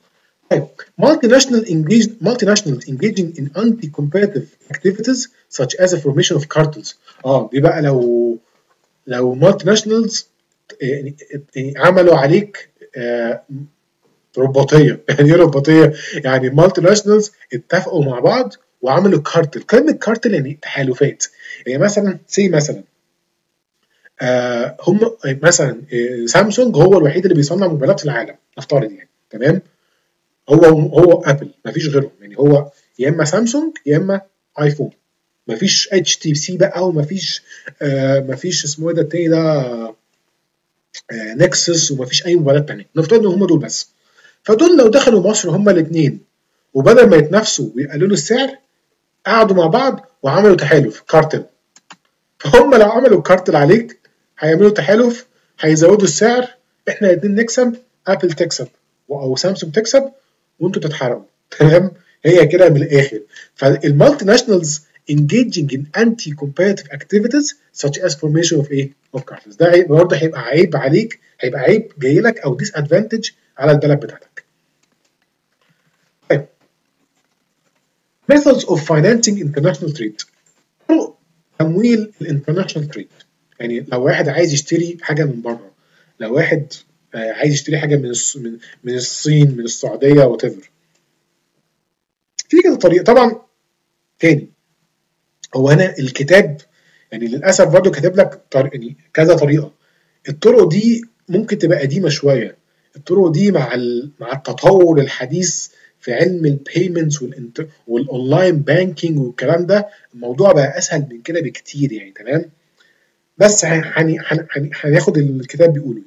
طيب multinational engage multinationals engaging in anti-competitive activities such as the formation of cartels. اه دي بقى لو لو multinationals يعني عملوا عليك آه رباطيه. يعني ايه رباطيه؟ يعني مالتي ناشونالز اتفقوا مع بعض وعملوا كارتل. كلمه كارتل يعني تحالفات. يعني مثلا سي مثلا آه هم مثلا آه سامسونج هو الوحيد اللي بيصنع موبايلات في العالم نفترض يعني تمام. هو هو ابل مفيش غيرهم يعني هو يا اما سامسونج يا اما ايفون. مفيش اتش تي سي بقى ومفيش آه مفيش اسمه ايه ده التاني ده آه نكسس ومفيش اي موبايلات تانيه. نفترض ان هم دول بس. فدول لو دخلوا مصر هما الاثنين وبدل ما يتنافسوا ويقللوا السعر قعدوا مع بعض وعملوا تحالف كارتل. فهم لو عملوا كارتل عليك هيعملوا تحالف هيزودوا السعر احنا الاثنين نكسب ابل تكسب او سامسونج تكسب وانتوا تتحرقوا. تمام. هي كده من الاخر. فالمالتي ناشونالز engaging in anti-competitive activities such as formation of ايه؟ of cartels. ده برضه هيبقى عيب عليك هيبقى عيب جاي لك او disadvantage على البلد بتاعتك. طيب methods of financing international trade. طرق تمويل الانترناشونال تريد. يعني لو واحد عايز يشتري حاجه من بره لو واحد عايز يشتري حاجه من من من الصين من السعوديه وات ايفر في كذا طريقه طبعا. تاني هو هنا الكتاب يعني للاسف برضه كاتب لك طريق يعني كذا طريقه. الطرق دي ممكن تبقى قديمه شويه. الطرق دي مع مع التطور الحديث في علم البيمنتس والاونلاين بانكينج والكلام ده الموضوع بقى اسهل من كده بكتير يعني تمام. بس هناخد الكتاب بيقوله.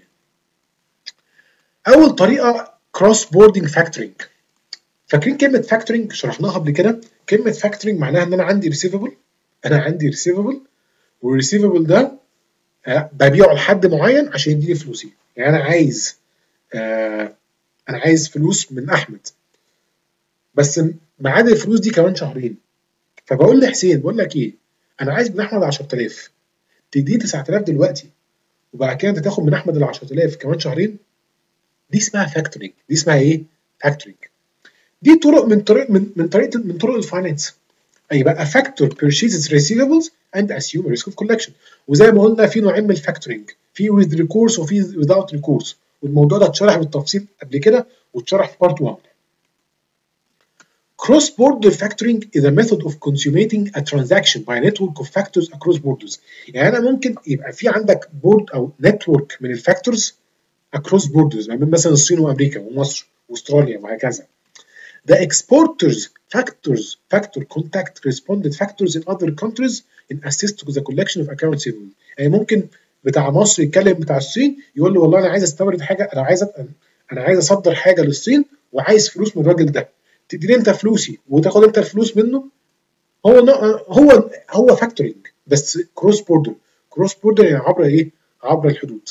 اول طريقه كروس بوردنج فاكتورنج. فاكرين كلمه فاكتورنج شرحناها قبل كده. كلمه فاكتورنج معناها ان انا عندي ريسيفبل انا عندي ريسيفبل والريسيفبل ده ببيعه لحد معين عشان يديني فلوسي. يعني انا عايز آه انا عايز فلوس من احمد بس ميعاد الفلوس دي كمان شهرين. فبقول لحسين بقول لك ايه انا عايز من احمد عشرة آلاف تديني تسعة آلاف دلوقتي وبعد كده انت تاخد من احمد ال عشرة آلاف كمان شهرين. دي اسمها فاكتورنج. دي اسمها ايه؟ فاكتورنج. دي طرق من طريق من من طريقه من طرق الفاينانس. اي بقى فاكتور purchases receivables and assume risk of collection. وزي ما قلنا في نوعين من الفاكتورنج في with recourse وفي without recourse والموضوع ده اتشرح بالتفصيل قبل كده واتشرح في بارت واحد. Cross border factoring is a method of consummating a transaction by a network of factors across borders. يعني انا ممكن يبقى في عندك بورد او نتورك من الفاكتورز across borders ما بين مثلا الصين وامريكا ومصر واستراليا وهكذا. The exporters factors factor contact responded factors in other countries in assist to the collection of accounts receivable. يعني ممكن بتاع مصر يتكلم بتاع الصين يقول له والله انا عايز استورد حاجه انا عايز انا عايز اصدر حاجه للصين وعايز فلوس من الراجل ده تديني انت فلوسي وتاخد انت الفلوس منه. هو هو هو فاكتورنج بس كروس بوردر. كروس بوردر يعني عبر ايه؟ عبر الحدود.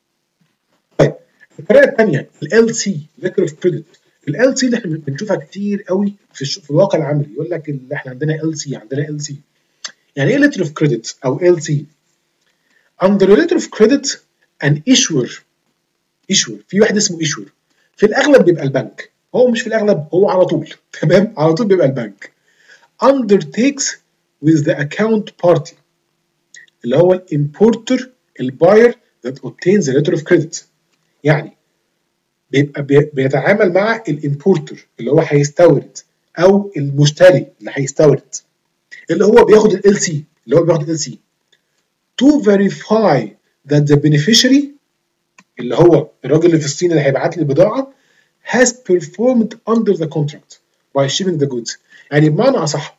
طيب الطريقه الثانيه ال سي letter of credit. ال سي اللي احنا بنشوفها كتير قوي في, في الواقع العملي يقول لك اللي احنا عندنا ال سي عندنا ال سي. يعني ايه letter of credit او ال سي؟ under letter of credit an issuer issuer في واحد اسمه issuer في الاغلب بيبقى البنك. هو مش في الاغلب هو على طول تمام على طول بيبقى البنك. undertakes with the account party اللي هو الامبورتر الباير that obtains the letter of credit. يعني بيبقى بيتعامل مع الامبورتر اللي هو هيستورد او المشتري اللي هيستورد اللي هو بياخد ال سي اللي هو بياخد ال سي to verify that the beneficiary اللي هو الراجل اللي في الصين اللي هيبعت لي البضاعه has performed under the contract by shipping the goods. يعني بمعنى اصح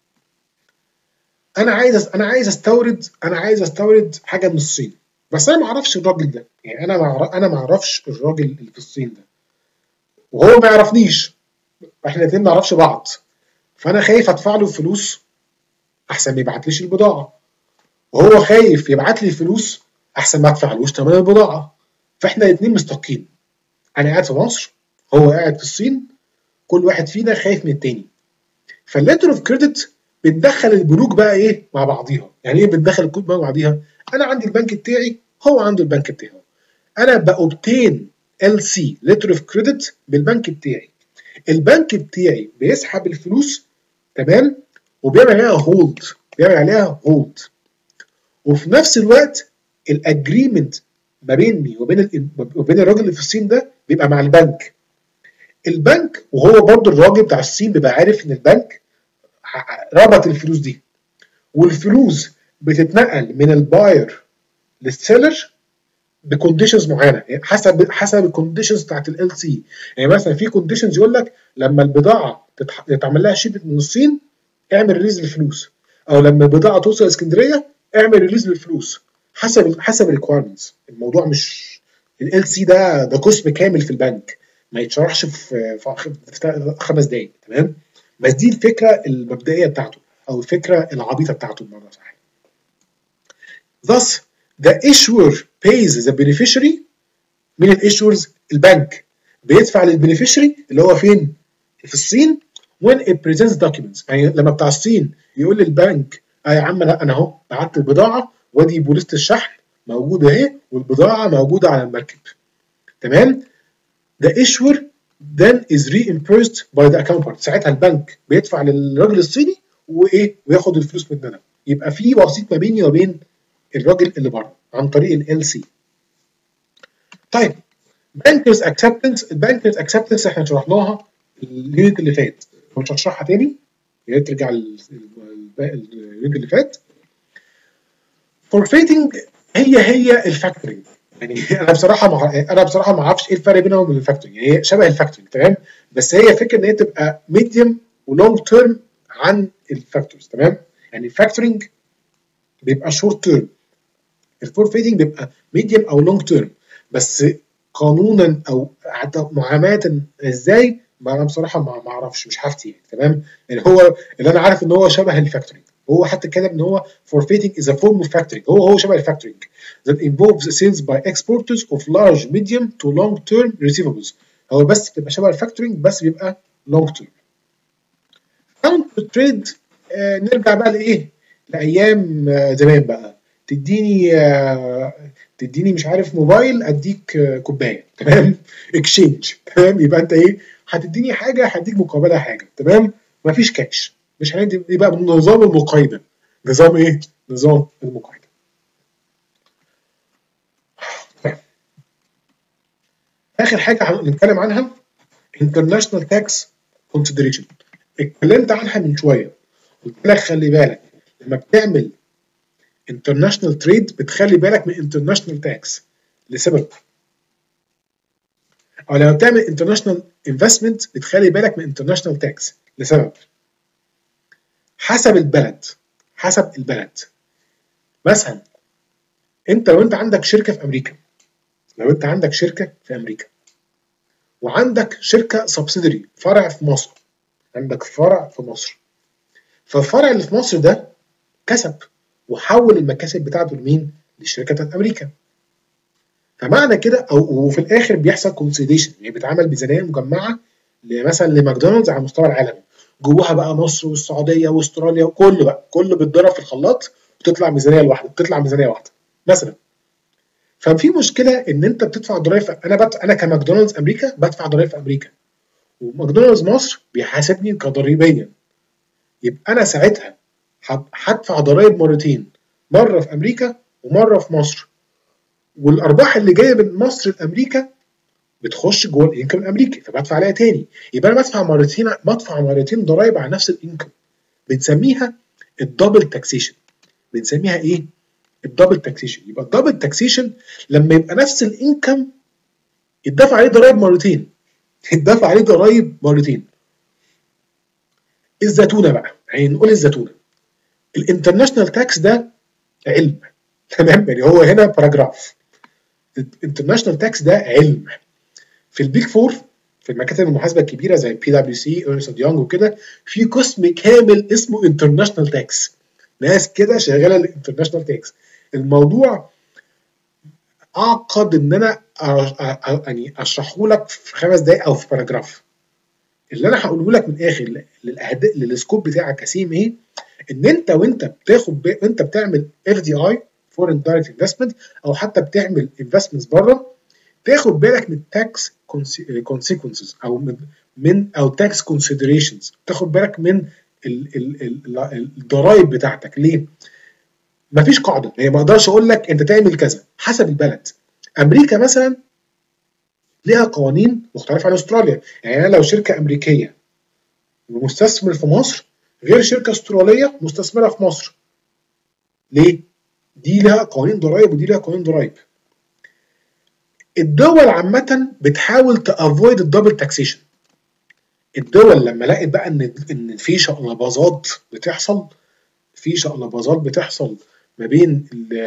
انا عايز انا عايز استورد انا عايز استورد حاجه من الصين بس انا ما اعرفش الراجل ده. يعني انا ما انا ما اعرفش الراجل اللي في الصين ده وهو ما يعرفنيش احنا الاثنين ما نعرفش بعض. فانا خايف ادفع له فلوس احسن ما يبعتليش البضاعه وهو خايف يبعت لي فلوس احسن ما ادفعلوش ثمن البضاعه. فاحنا الاثنين مستقين. انا قاعد في مصر هو قاعد في الصين كل واحد فينا خايف من التاني. فالليتر اوف كريدت بتدخل البنوك بقى ايه مع بعضيها. يعني ايه بتدخل البنوك مع بعضيها؟ انا عندي البنك بتاعي هو عنده البنك بتاعه. انا باوبتين ال سي ليتر اوف كريدت بالبنك بتاعي. البنك بتاعي بيسحب الفلوس، تمام، وبيعمل عليها هولد، بيعمل عليها هولد، وفي نفس الوقت الاجريمنت ما بيني وبين وبين الراجل اللي في الصين ده بيبقى مع البنك. البنك وهو برضو الراجل بتاع الصين بيبقى عارف ان البنك ربط الفلوس دي، والفلوس بتتنقل من الباير للسيلر بكونديشنز معينه، يعني حسب حسب الكونديشنز بتاعت ال سي. يعني مثلا في كونديشنز يقول لك لما البضاعه تتعمل لها شيبت من الصين اعمل ريليز للفلوس، او لما البضاعه توصل اسكندريه اعمل ريليز للفلوس، حسب حسب الريكوايرمنتس. الموضوع مش ال سي ده ده قسم كامل في البنك ما يتشرحش في في خمس دقائق، تمام؟ بس دي الفكره المبدئيه بتاعته او الفكره العبيطه بتاعته بمعنى صح. Thus the issuer pays the beneficiary. مين الissuers؟ البنك بيدفع للبنفيشري اللي هو فين؟ في الصين. when it presents documents، يعني لما بتاع الصين يقول للبنك اه يا عم لا انا اهو بعت البضاعه وادي بوليسه الشحن موجوده اهي والبضاعه موجوده على المركب، تمام؟ the issuer then is reimbursed by the account part. ساعتها البنك بيدفع للراجل الصيني وايه وياخد الفلوس مننا. يبقى في وسيط ما بيني وبين الراجل اللي بره عن طريق ال سي. طيب بانكرز اكسبتنس. البانكرز اكسبتنس احنا شرحناها اليونت اللي فات، مش هشرحها تاني، يا ريت ترجع اليونت اللي فات. فورفيتنج هي هي الفاكتورنج، يعني انا بصراحه مع... انا بصراحه ما اعرفش ايه الفرق بينهم وبين الفاكتورنج، يعني هي شبه الفاكتورنج تمام، بس هي فكره ان هي تبقى ميديوم ولونج تيرم عن الفاكتورز، تمام؟ يعني الفاكتورنج بيبقى شورت تيرم، الفورفيتنج بيبقى ميديوم او لونج تيرم، بس قانونا او معامله ازاي ما انا بصراحه ما اعرفش، مش هفتي، تمام؟ يعني هو اللي انا عارف ان هو شبه الفاكتورنج، هو حتى كده ان هو forfeiting is a form of factoring، هو هو شبه الفاكتورنج that involves sales by exporters of large medium to long term receivables. هو بس بتبقى شبه الفاكتورنج بس بيبقى long term. counter trade آه نرجع بقى لايه؟ لايام آه زمان بقى، تديني آه تديني مش عارف موبايل اديك آه كوبايه، تمام؟ اكسشينج، تمام؟ يبقى انت ايه؟ هتديني حاجه هديك مقابلها حاجه، تمام؟ مفيش كاش، مش هندي. يبقى نظام المقايضه. نظام ايه؟ نظام المقايضه. اخر حاجه هنتكلم عنها international tax consideration. اتكلمت عنها من شويه، قلت لك خلي بالك لما بتعمل international trade بتخلي بالك من international tax لسبب، او لما بتعمل international investment بتخلي بالك من international tax لسبب. حسب البلد، حسب البلد. مثلا انت لو انت عندك شركه في امريكا، لو انت عندك شركه في امريكا وعندك شركه سبسيدري فرع في مصر، عندك فرع في مصر، فالفرع اللي في مصر ده كسب وحول المكاسب بتاعته لمين؟ للشركه بتاعت امريكا. فمعنى كده او وفي الاخر بيحصل كونسوليديشن، يعني بيتعمل ميزانيه مجمعه مثلا لماكدونالدز على مستوى العالم، جواها بقى مصر والسعوديه واستراليا وكله بقى كله بيتضرب في الخلاط وتطلع ميزانيه لوحده، بتطلع ميزانيه واحده مثلا. ففي مشكله ان انت بتدفع ضرائب، انا بت... انا كماكدونالدز امريكا بدفع ضرائب في امريكا، وماكدونالدز مصر بيحاسبني كضريبيا، يبقى انا ساعتها هدفع ضرائب مرتين، مره في امريكا ومره في مصر، والارباح اللي جايه من مصر لامريكا بتخش جوه الانكم الامريكي فبدفع عليها تاني، يبقى انا بدفع مرتين بدفع مرتين ضرائب على نفس الانكم. بنسميها الدبل تاكسيشن. بنسميها ايه؟ الدبل تاكسيشن. يبقى الدبل تاكسيشن لما يبقى نفس الانكم يدفع عليه ضرائب مرتين، يدفع عليه ضرائب مرتين. الزتونه بقى، يعني نقول الزتونه الانترناشونال تاكس ده علم، تمام؟ يعني هو هنا باراجراف. الانترناشونال تاكس ده علم. في البيج فور، في المكاتب المحاسبه الكبيره زي بي دبليو سي ايرنست يونج وكده، في قسم كامل اسمه انترناشونال تاكس، ناس كده شغاله الانترناشونال تاكس. الموضوع اعقد ان انا يعني اشرحه لك في خمس دقائق او في باراجراف. اللي انا هقوله لك من الاخر للاهداف للسكوب بتاعك كسيم ايه؟ ان انت وانت بتاخد ب... انت بتعمل اف دي اي فورين دايركت انفستمنت او حتى بتعمل انفستمنتس بره، تاخد بالك من التاكس كونسيكونسز او من من او تاكس كونسيدريشنز، تاخد بالك من الضرايب بتاعتك. ليه؟ مفيش قاعده، يعني ما اقدرش اقول لك انت تعمل كذا، حسب البلد. امريكا مثلا ليها قوانين مختلفه عن استراليا، يعني انا لو شركه امريكيه ومستثمر في مصر غير شركه استراليه مستثمره في مصر. ليه؟ دي لها قوانين ضرايب ودي لها قوانين ضرايب. الدول عامه بتحاول تافويد الدبل تاكسيشن. الدول لما لقت بقى ان ان في شقلباظات بتحصل، في شقلباظات بتحصل ما بين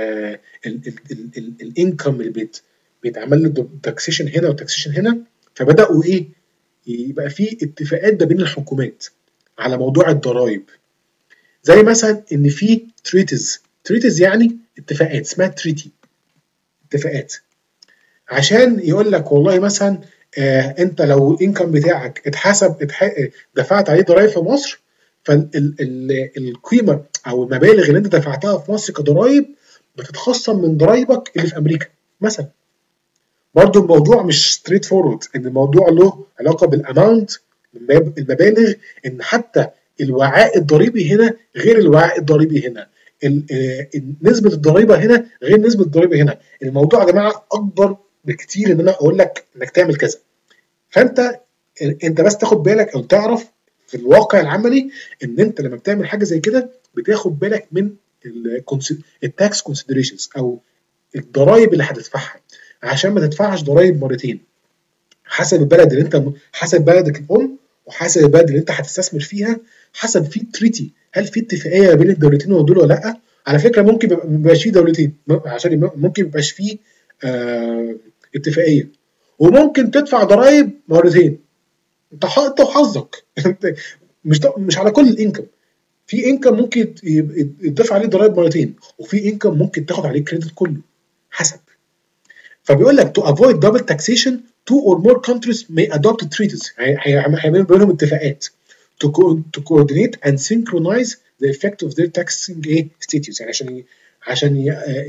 الانكم اللي بيت بيتعمل له تاكسيشن هنا وتاكسيشن هنا، فبداوا ايه؟ يبقى في اتفاقات ما بين الحكومات على موضوع الضرائب. زي مثلا ان في تريتيز، تريتيز يعني اتفاقات، اسمها تريتي، اتفاقات، عشان يقول لك والله مثلا آه انت لو الانكم بتاعك اتحسب اتح... دفعت عليه ضرائب في مصر، فالقيمه او المبالغ اللي انت دفعتها في مصر كضرائب بتتخصم من ضرايبك اللي في امريكا مثلا. برضو الموضوع مش ستريت فورورد، ان الموضوع له علاقه بالاماونت، المبالغ، ان حتى الوعاء الضريبي هنا غير الوعاء الضريبي هنا، نسبه الضريبه هنا غير نسبه الضريبه هنا. الموضوع يا جماعه اكبر بكتير ان انا اقول لك انك تعمل كذا. فانت انت بس تاخد بالك او تعرف في الواقع العملي ان انت لما بتعمل حاجه زي كده بتاخد بالك من التاكس كونسيدريشنز او الضرايب اللي هتدفعها، عشان ما تدفعش ضرايب مرتين، حسب البلد اللي انت حسب بلدك الام وحسب البلد اللي انت هتستثمر فيها، حسب في تريتي، هل في اتفاقيه بين الدولتين دول ولا لا. على فكره ممكن ما يبقاش فيه دولتين، عشان ممكن ما يبقاش فيه آه اتفاقيه، وممكن تدفع ضرايب مرتين. انت انت وحظك مش مش على كل الانكم. في انكم ممكن يدفع عليه ضرايب مرتين، وفي انكم ممكن تاخد عليه كريدت كله، حسب. فبيقول لك to avoid double taxation two or more countries may adopt treaties، هيعملوا بينهم اتفاقات to, co to coordinate and synchronize the effect of their taxing status، يعني عشان عشان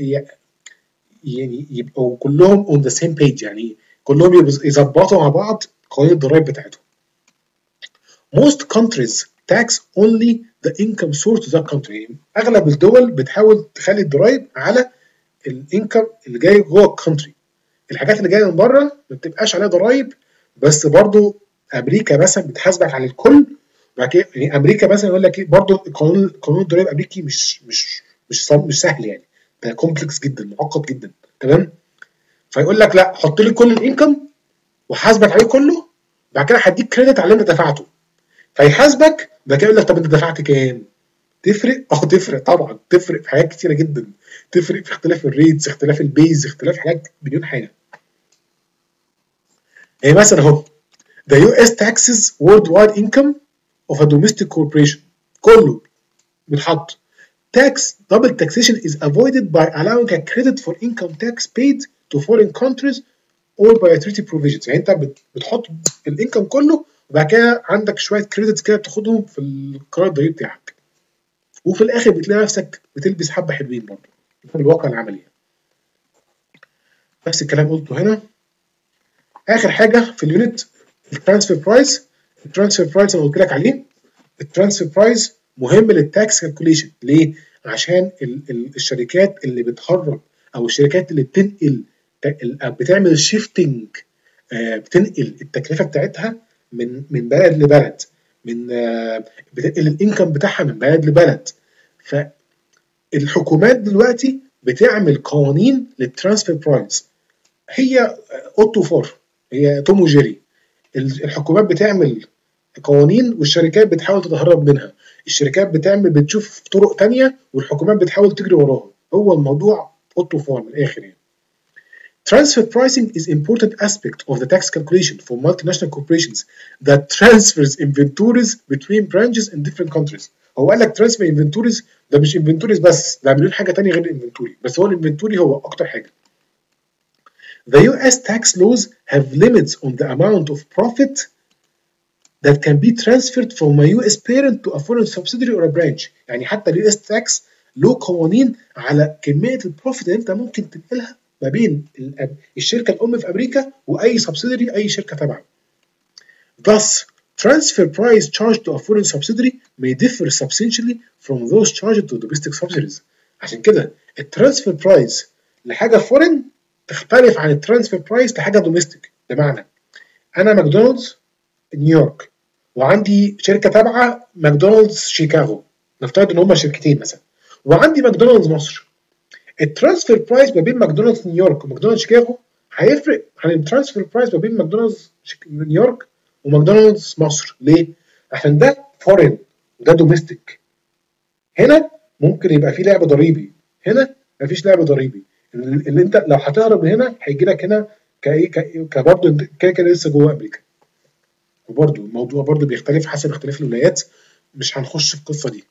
يعني يبقوا كلهم on the same page، يعني كلهم يظبطوا مع بعض قوانين الضرائب بتاعتهم. Most countries tax only the income source to that country، يعني اغلب الدول بتحاول تخلي الضرائب على الانكم اللي جاي جوه الكونتري. الحاجات اللي جايه من بره ما بتبقاش عليها ضرايب، بس برضو امريكا مثلا بتحاسبك على الكل. يعني امريكا مثلا يقول لك برضو قانون قانون الضرايب الامريكي مش مش مش مش سهل، يعني ده كومبلكس جدا، معقد جدا، تمام. فيقول لك لا، حط لي كل الانكم وحاسبك عليه كله، بعد كده هديك كريدت على اللي انت دفعته. فيحاسبك بعد كده يقول لك طب انت دفعت كام؟ تفرق؟ اه تفرق طبعا، تفرق في حاجات كتيره جدا، تفرق في اختلاف الريتس، اختلاف البيز، اختلاف حاجات مليون حاجه. يعني مثلا اهو the يو إس taxes worldwide income of a domestic corporation كله بيتحط. Tax double taxation is avoided by allowing a credit for income tax paid to foreign countries or by a treaty provisions. يعني انت بتحط الانكم كله وبعد كده عندك شويه كريدتس كده بتاخدهم في القرار الضريبي بتاعك، وفي الاخر بتلاقي نفسك بتلبس حبه حلوين برضه في الواقع العملي. نفس الكلام قلته هنا. اخر حاجه في اليونت الترانسفير برايس. الترانسفير برايس انا قلت لك عليه. الترانسفير برايس مهم للتاكس كالكوليشن. ليه؟ عشان ال ال الشركات اللي بتهرب او الشركات اللي بتنقل بتعمل شيفتنج، آه بتنقل التكلفه بتاعتها من من بلد لبلد، من آه بتنقل الانكم بتاعها من بلد لبلد. فالحكومات دلوقتي بتعمل قوانين للترانسفير برايس، هي اوتو فور، هي توم وجيري. الحكومات بتعمل قوانين والشركات بتحاول تتهرب منها، الشركات بتعمل بتشوف طرق تانية والحكومات بتحاول تجري وراها. هو الموضوع اوتو فور من الاخر يعني. Transfer pricing is important aspect of the tax calculation for multinational corporations that transfers inventories between branches in different countries. هو قال لك transfer inventories، ده مش inventories بس، ده عاملين حاجة تانية غير الانفنتوري، بس هو الانفنتوري هو أكتر حاجة. The يو إس tax laws have limits on the amount of profit that can be transferred from a يو إس parent to a foreign subsidiary or a branch. يعني حتى ال يو إس tax له قوانين على كمية البروفيت اللي انت ممكن تنقلها ما بين الشركة الأم في أمريكا وأي subsidiary، أي شركة تبعه. Thus, transfer price charged to a foreign subsidiary may differ substantially from those charged to domestic subsidiaries. عشان كده الترانسفير برايس لحاجه فورين تختلف عن الترانسفير برايس لحاجه دوميستيك. بمعنى انا ماكدونالدز نيويورك وعندي شركه تابعه ماكدونالدز شيكاغو، نفترض ان هما شركتين مثلا، وعندي ماكدونالدز مصر. الترانسفير برايس ما بين ماكدونالدز نيويورك وماكدونالدز شيكاغو هيفرق عن الترانسفير برايس ما بين ماكدونالدز نيويورك وماكدونالدز مصر. ليه؟ عشان ده فورين وده دوميستيك. هنا ممكن يبقى في لعب ضريبي، هنا مفيش لعب ضريبي. اللي انت لو هتهرب من هنا هيجي لك هنا كايه كبرضه كده كده لسه جوه امريكا. وبرضه الموضوع برضه بيختلف حسب اختلاف الولايات، مش هنخش في القصه دي.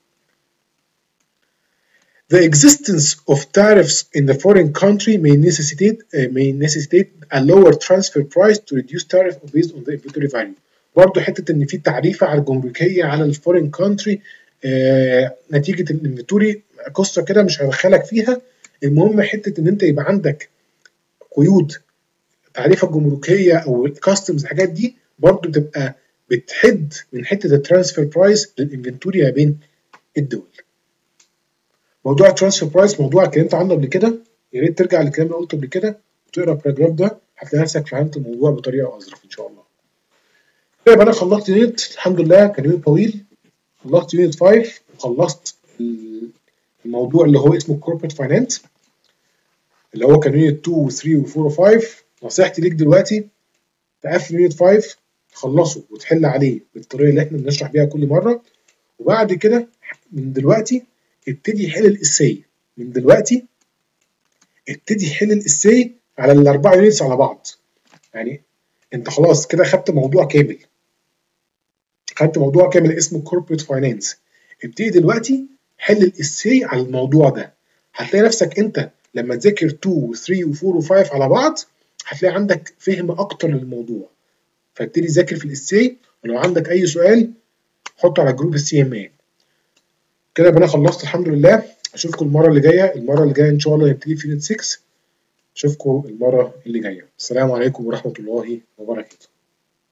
The existence of tariffs in the foreign country may necessitate uh, may necessitate a lower transfer price to reduce tariff based on the inventory value. برضه حته ان في تعريفه على الجمركيه على الفورين كونتري آه نتيجه الانفنتوري، قصه كده مش هدخلك فيها. المهم حته ان انت يبقى عندك قيود تعريفه الجمركيه او الكاستمز، الحاجات دي برضه بتبقى بتحد من حته الترانسفير برايس للانفنتوري ما بين الدول. موضوع الترانسفير برايس موضوع اتكلمت عنه قبل كده، يا ريت ترجع للكلام اللي قلته قبل كده وتقرا الباراجراف ده، هتلاقي نفسك فهمت الموضوع بطريقه اظرف ان شاء الله. طيب انا خلصت يونت الحمد لله، كان يونت طويل. خلصت يونت خمسة وخلصت الموضوع اللي هو اسمه كوربريت فاينانس اللي هو كان يونت اتنين و تلاتة و اربعة و خمسة. نصيحتي ليك دلوقتي تقفل يونت خمسة تخلصه وتحل عليه بالطريقه اللي احنا بنشرح بيها كل مره، وبعد كده من دلوقتي ابتدي حل الاساي. من دلوقتي ابتدي حل الاساي على الاربعه يونتس على بعض. يعني انت خلاص كده خدت موضوع كامل، خدت موضوع كامل اسمه كوربريت فاينانس. ابتدي دلوقتي حل الاساي على الموضوع ده. هتلاقي نفسك انت لما تذاكر اتنين و تلاتة و اربعة و خمسة على بعض هتلاقي عندك فهم اكتر للموضوع. فابتدي ذاكر في الاساي، ولو عندك اي سؤال حطه على جروب السي ام اي. كده يبقى انا خلصت الحمد لله. اشوفكم المره اللي جايه. المره اللي جايه ان شاء الله نبتدي في يونت ستة. اشوفكم المره اللي جايه. السلام عليكم ورحمه الله وبركاته.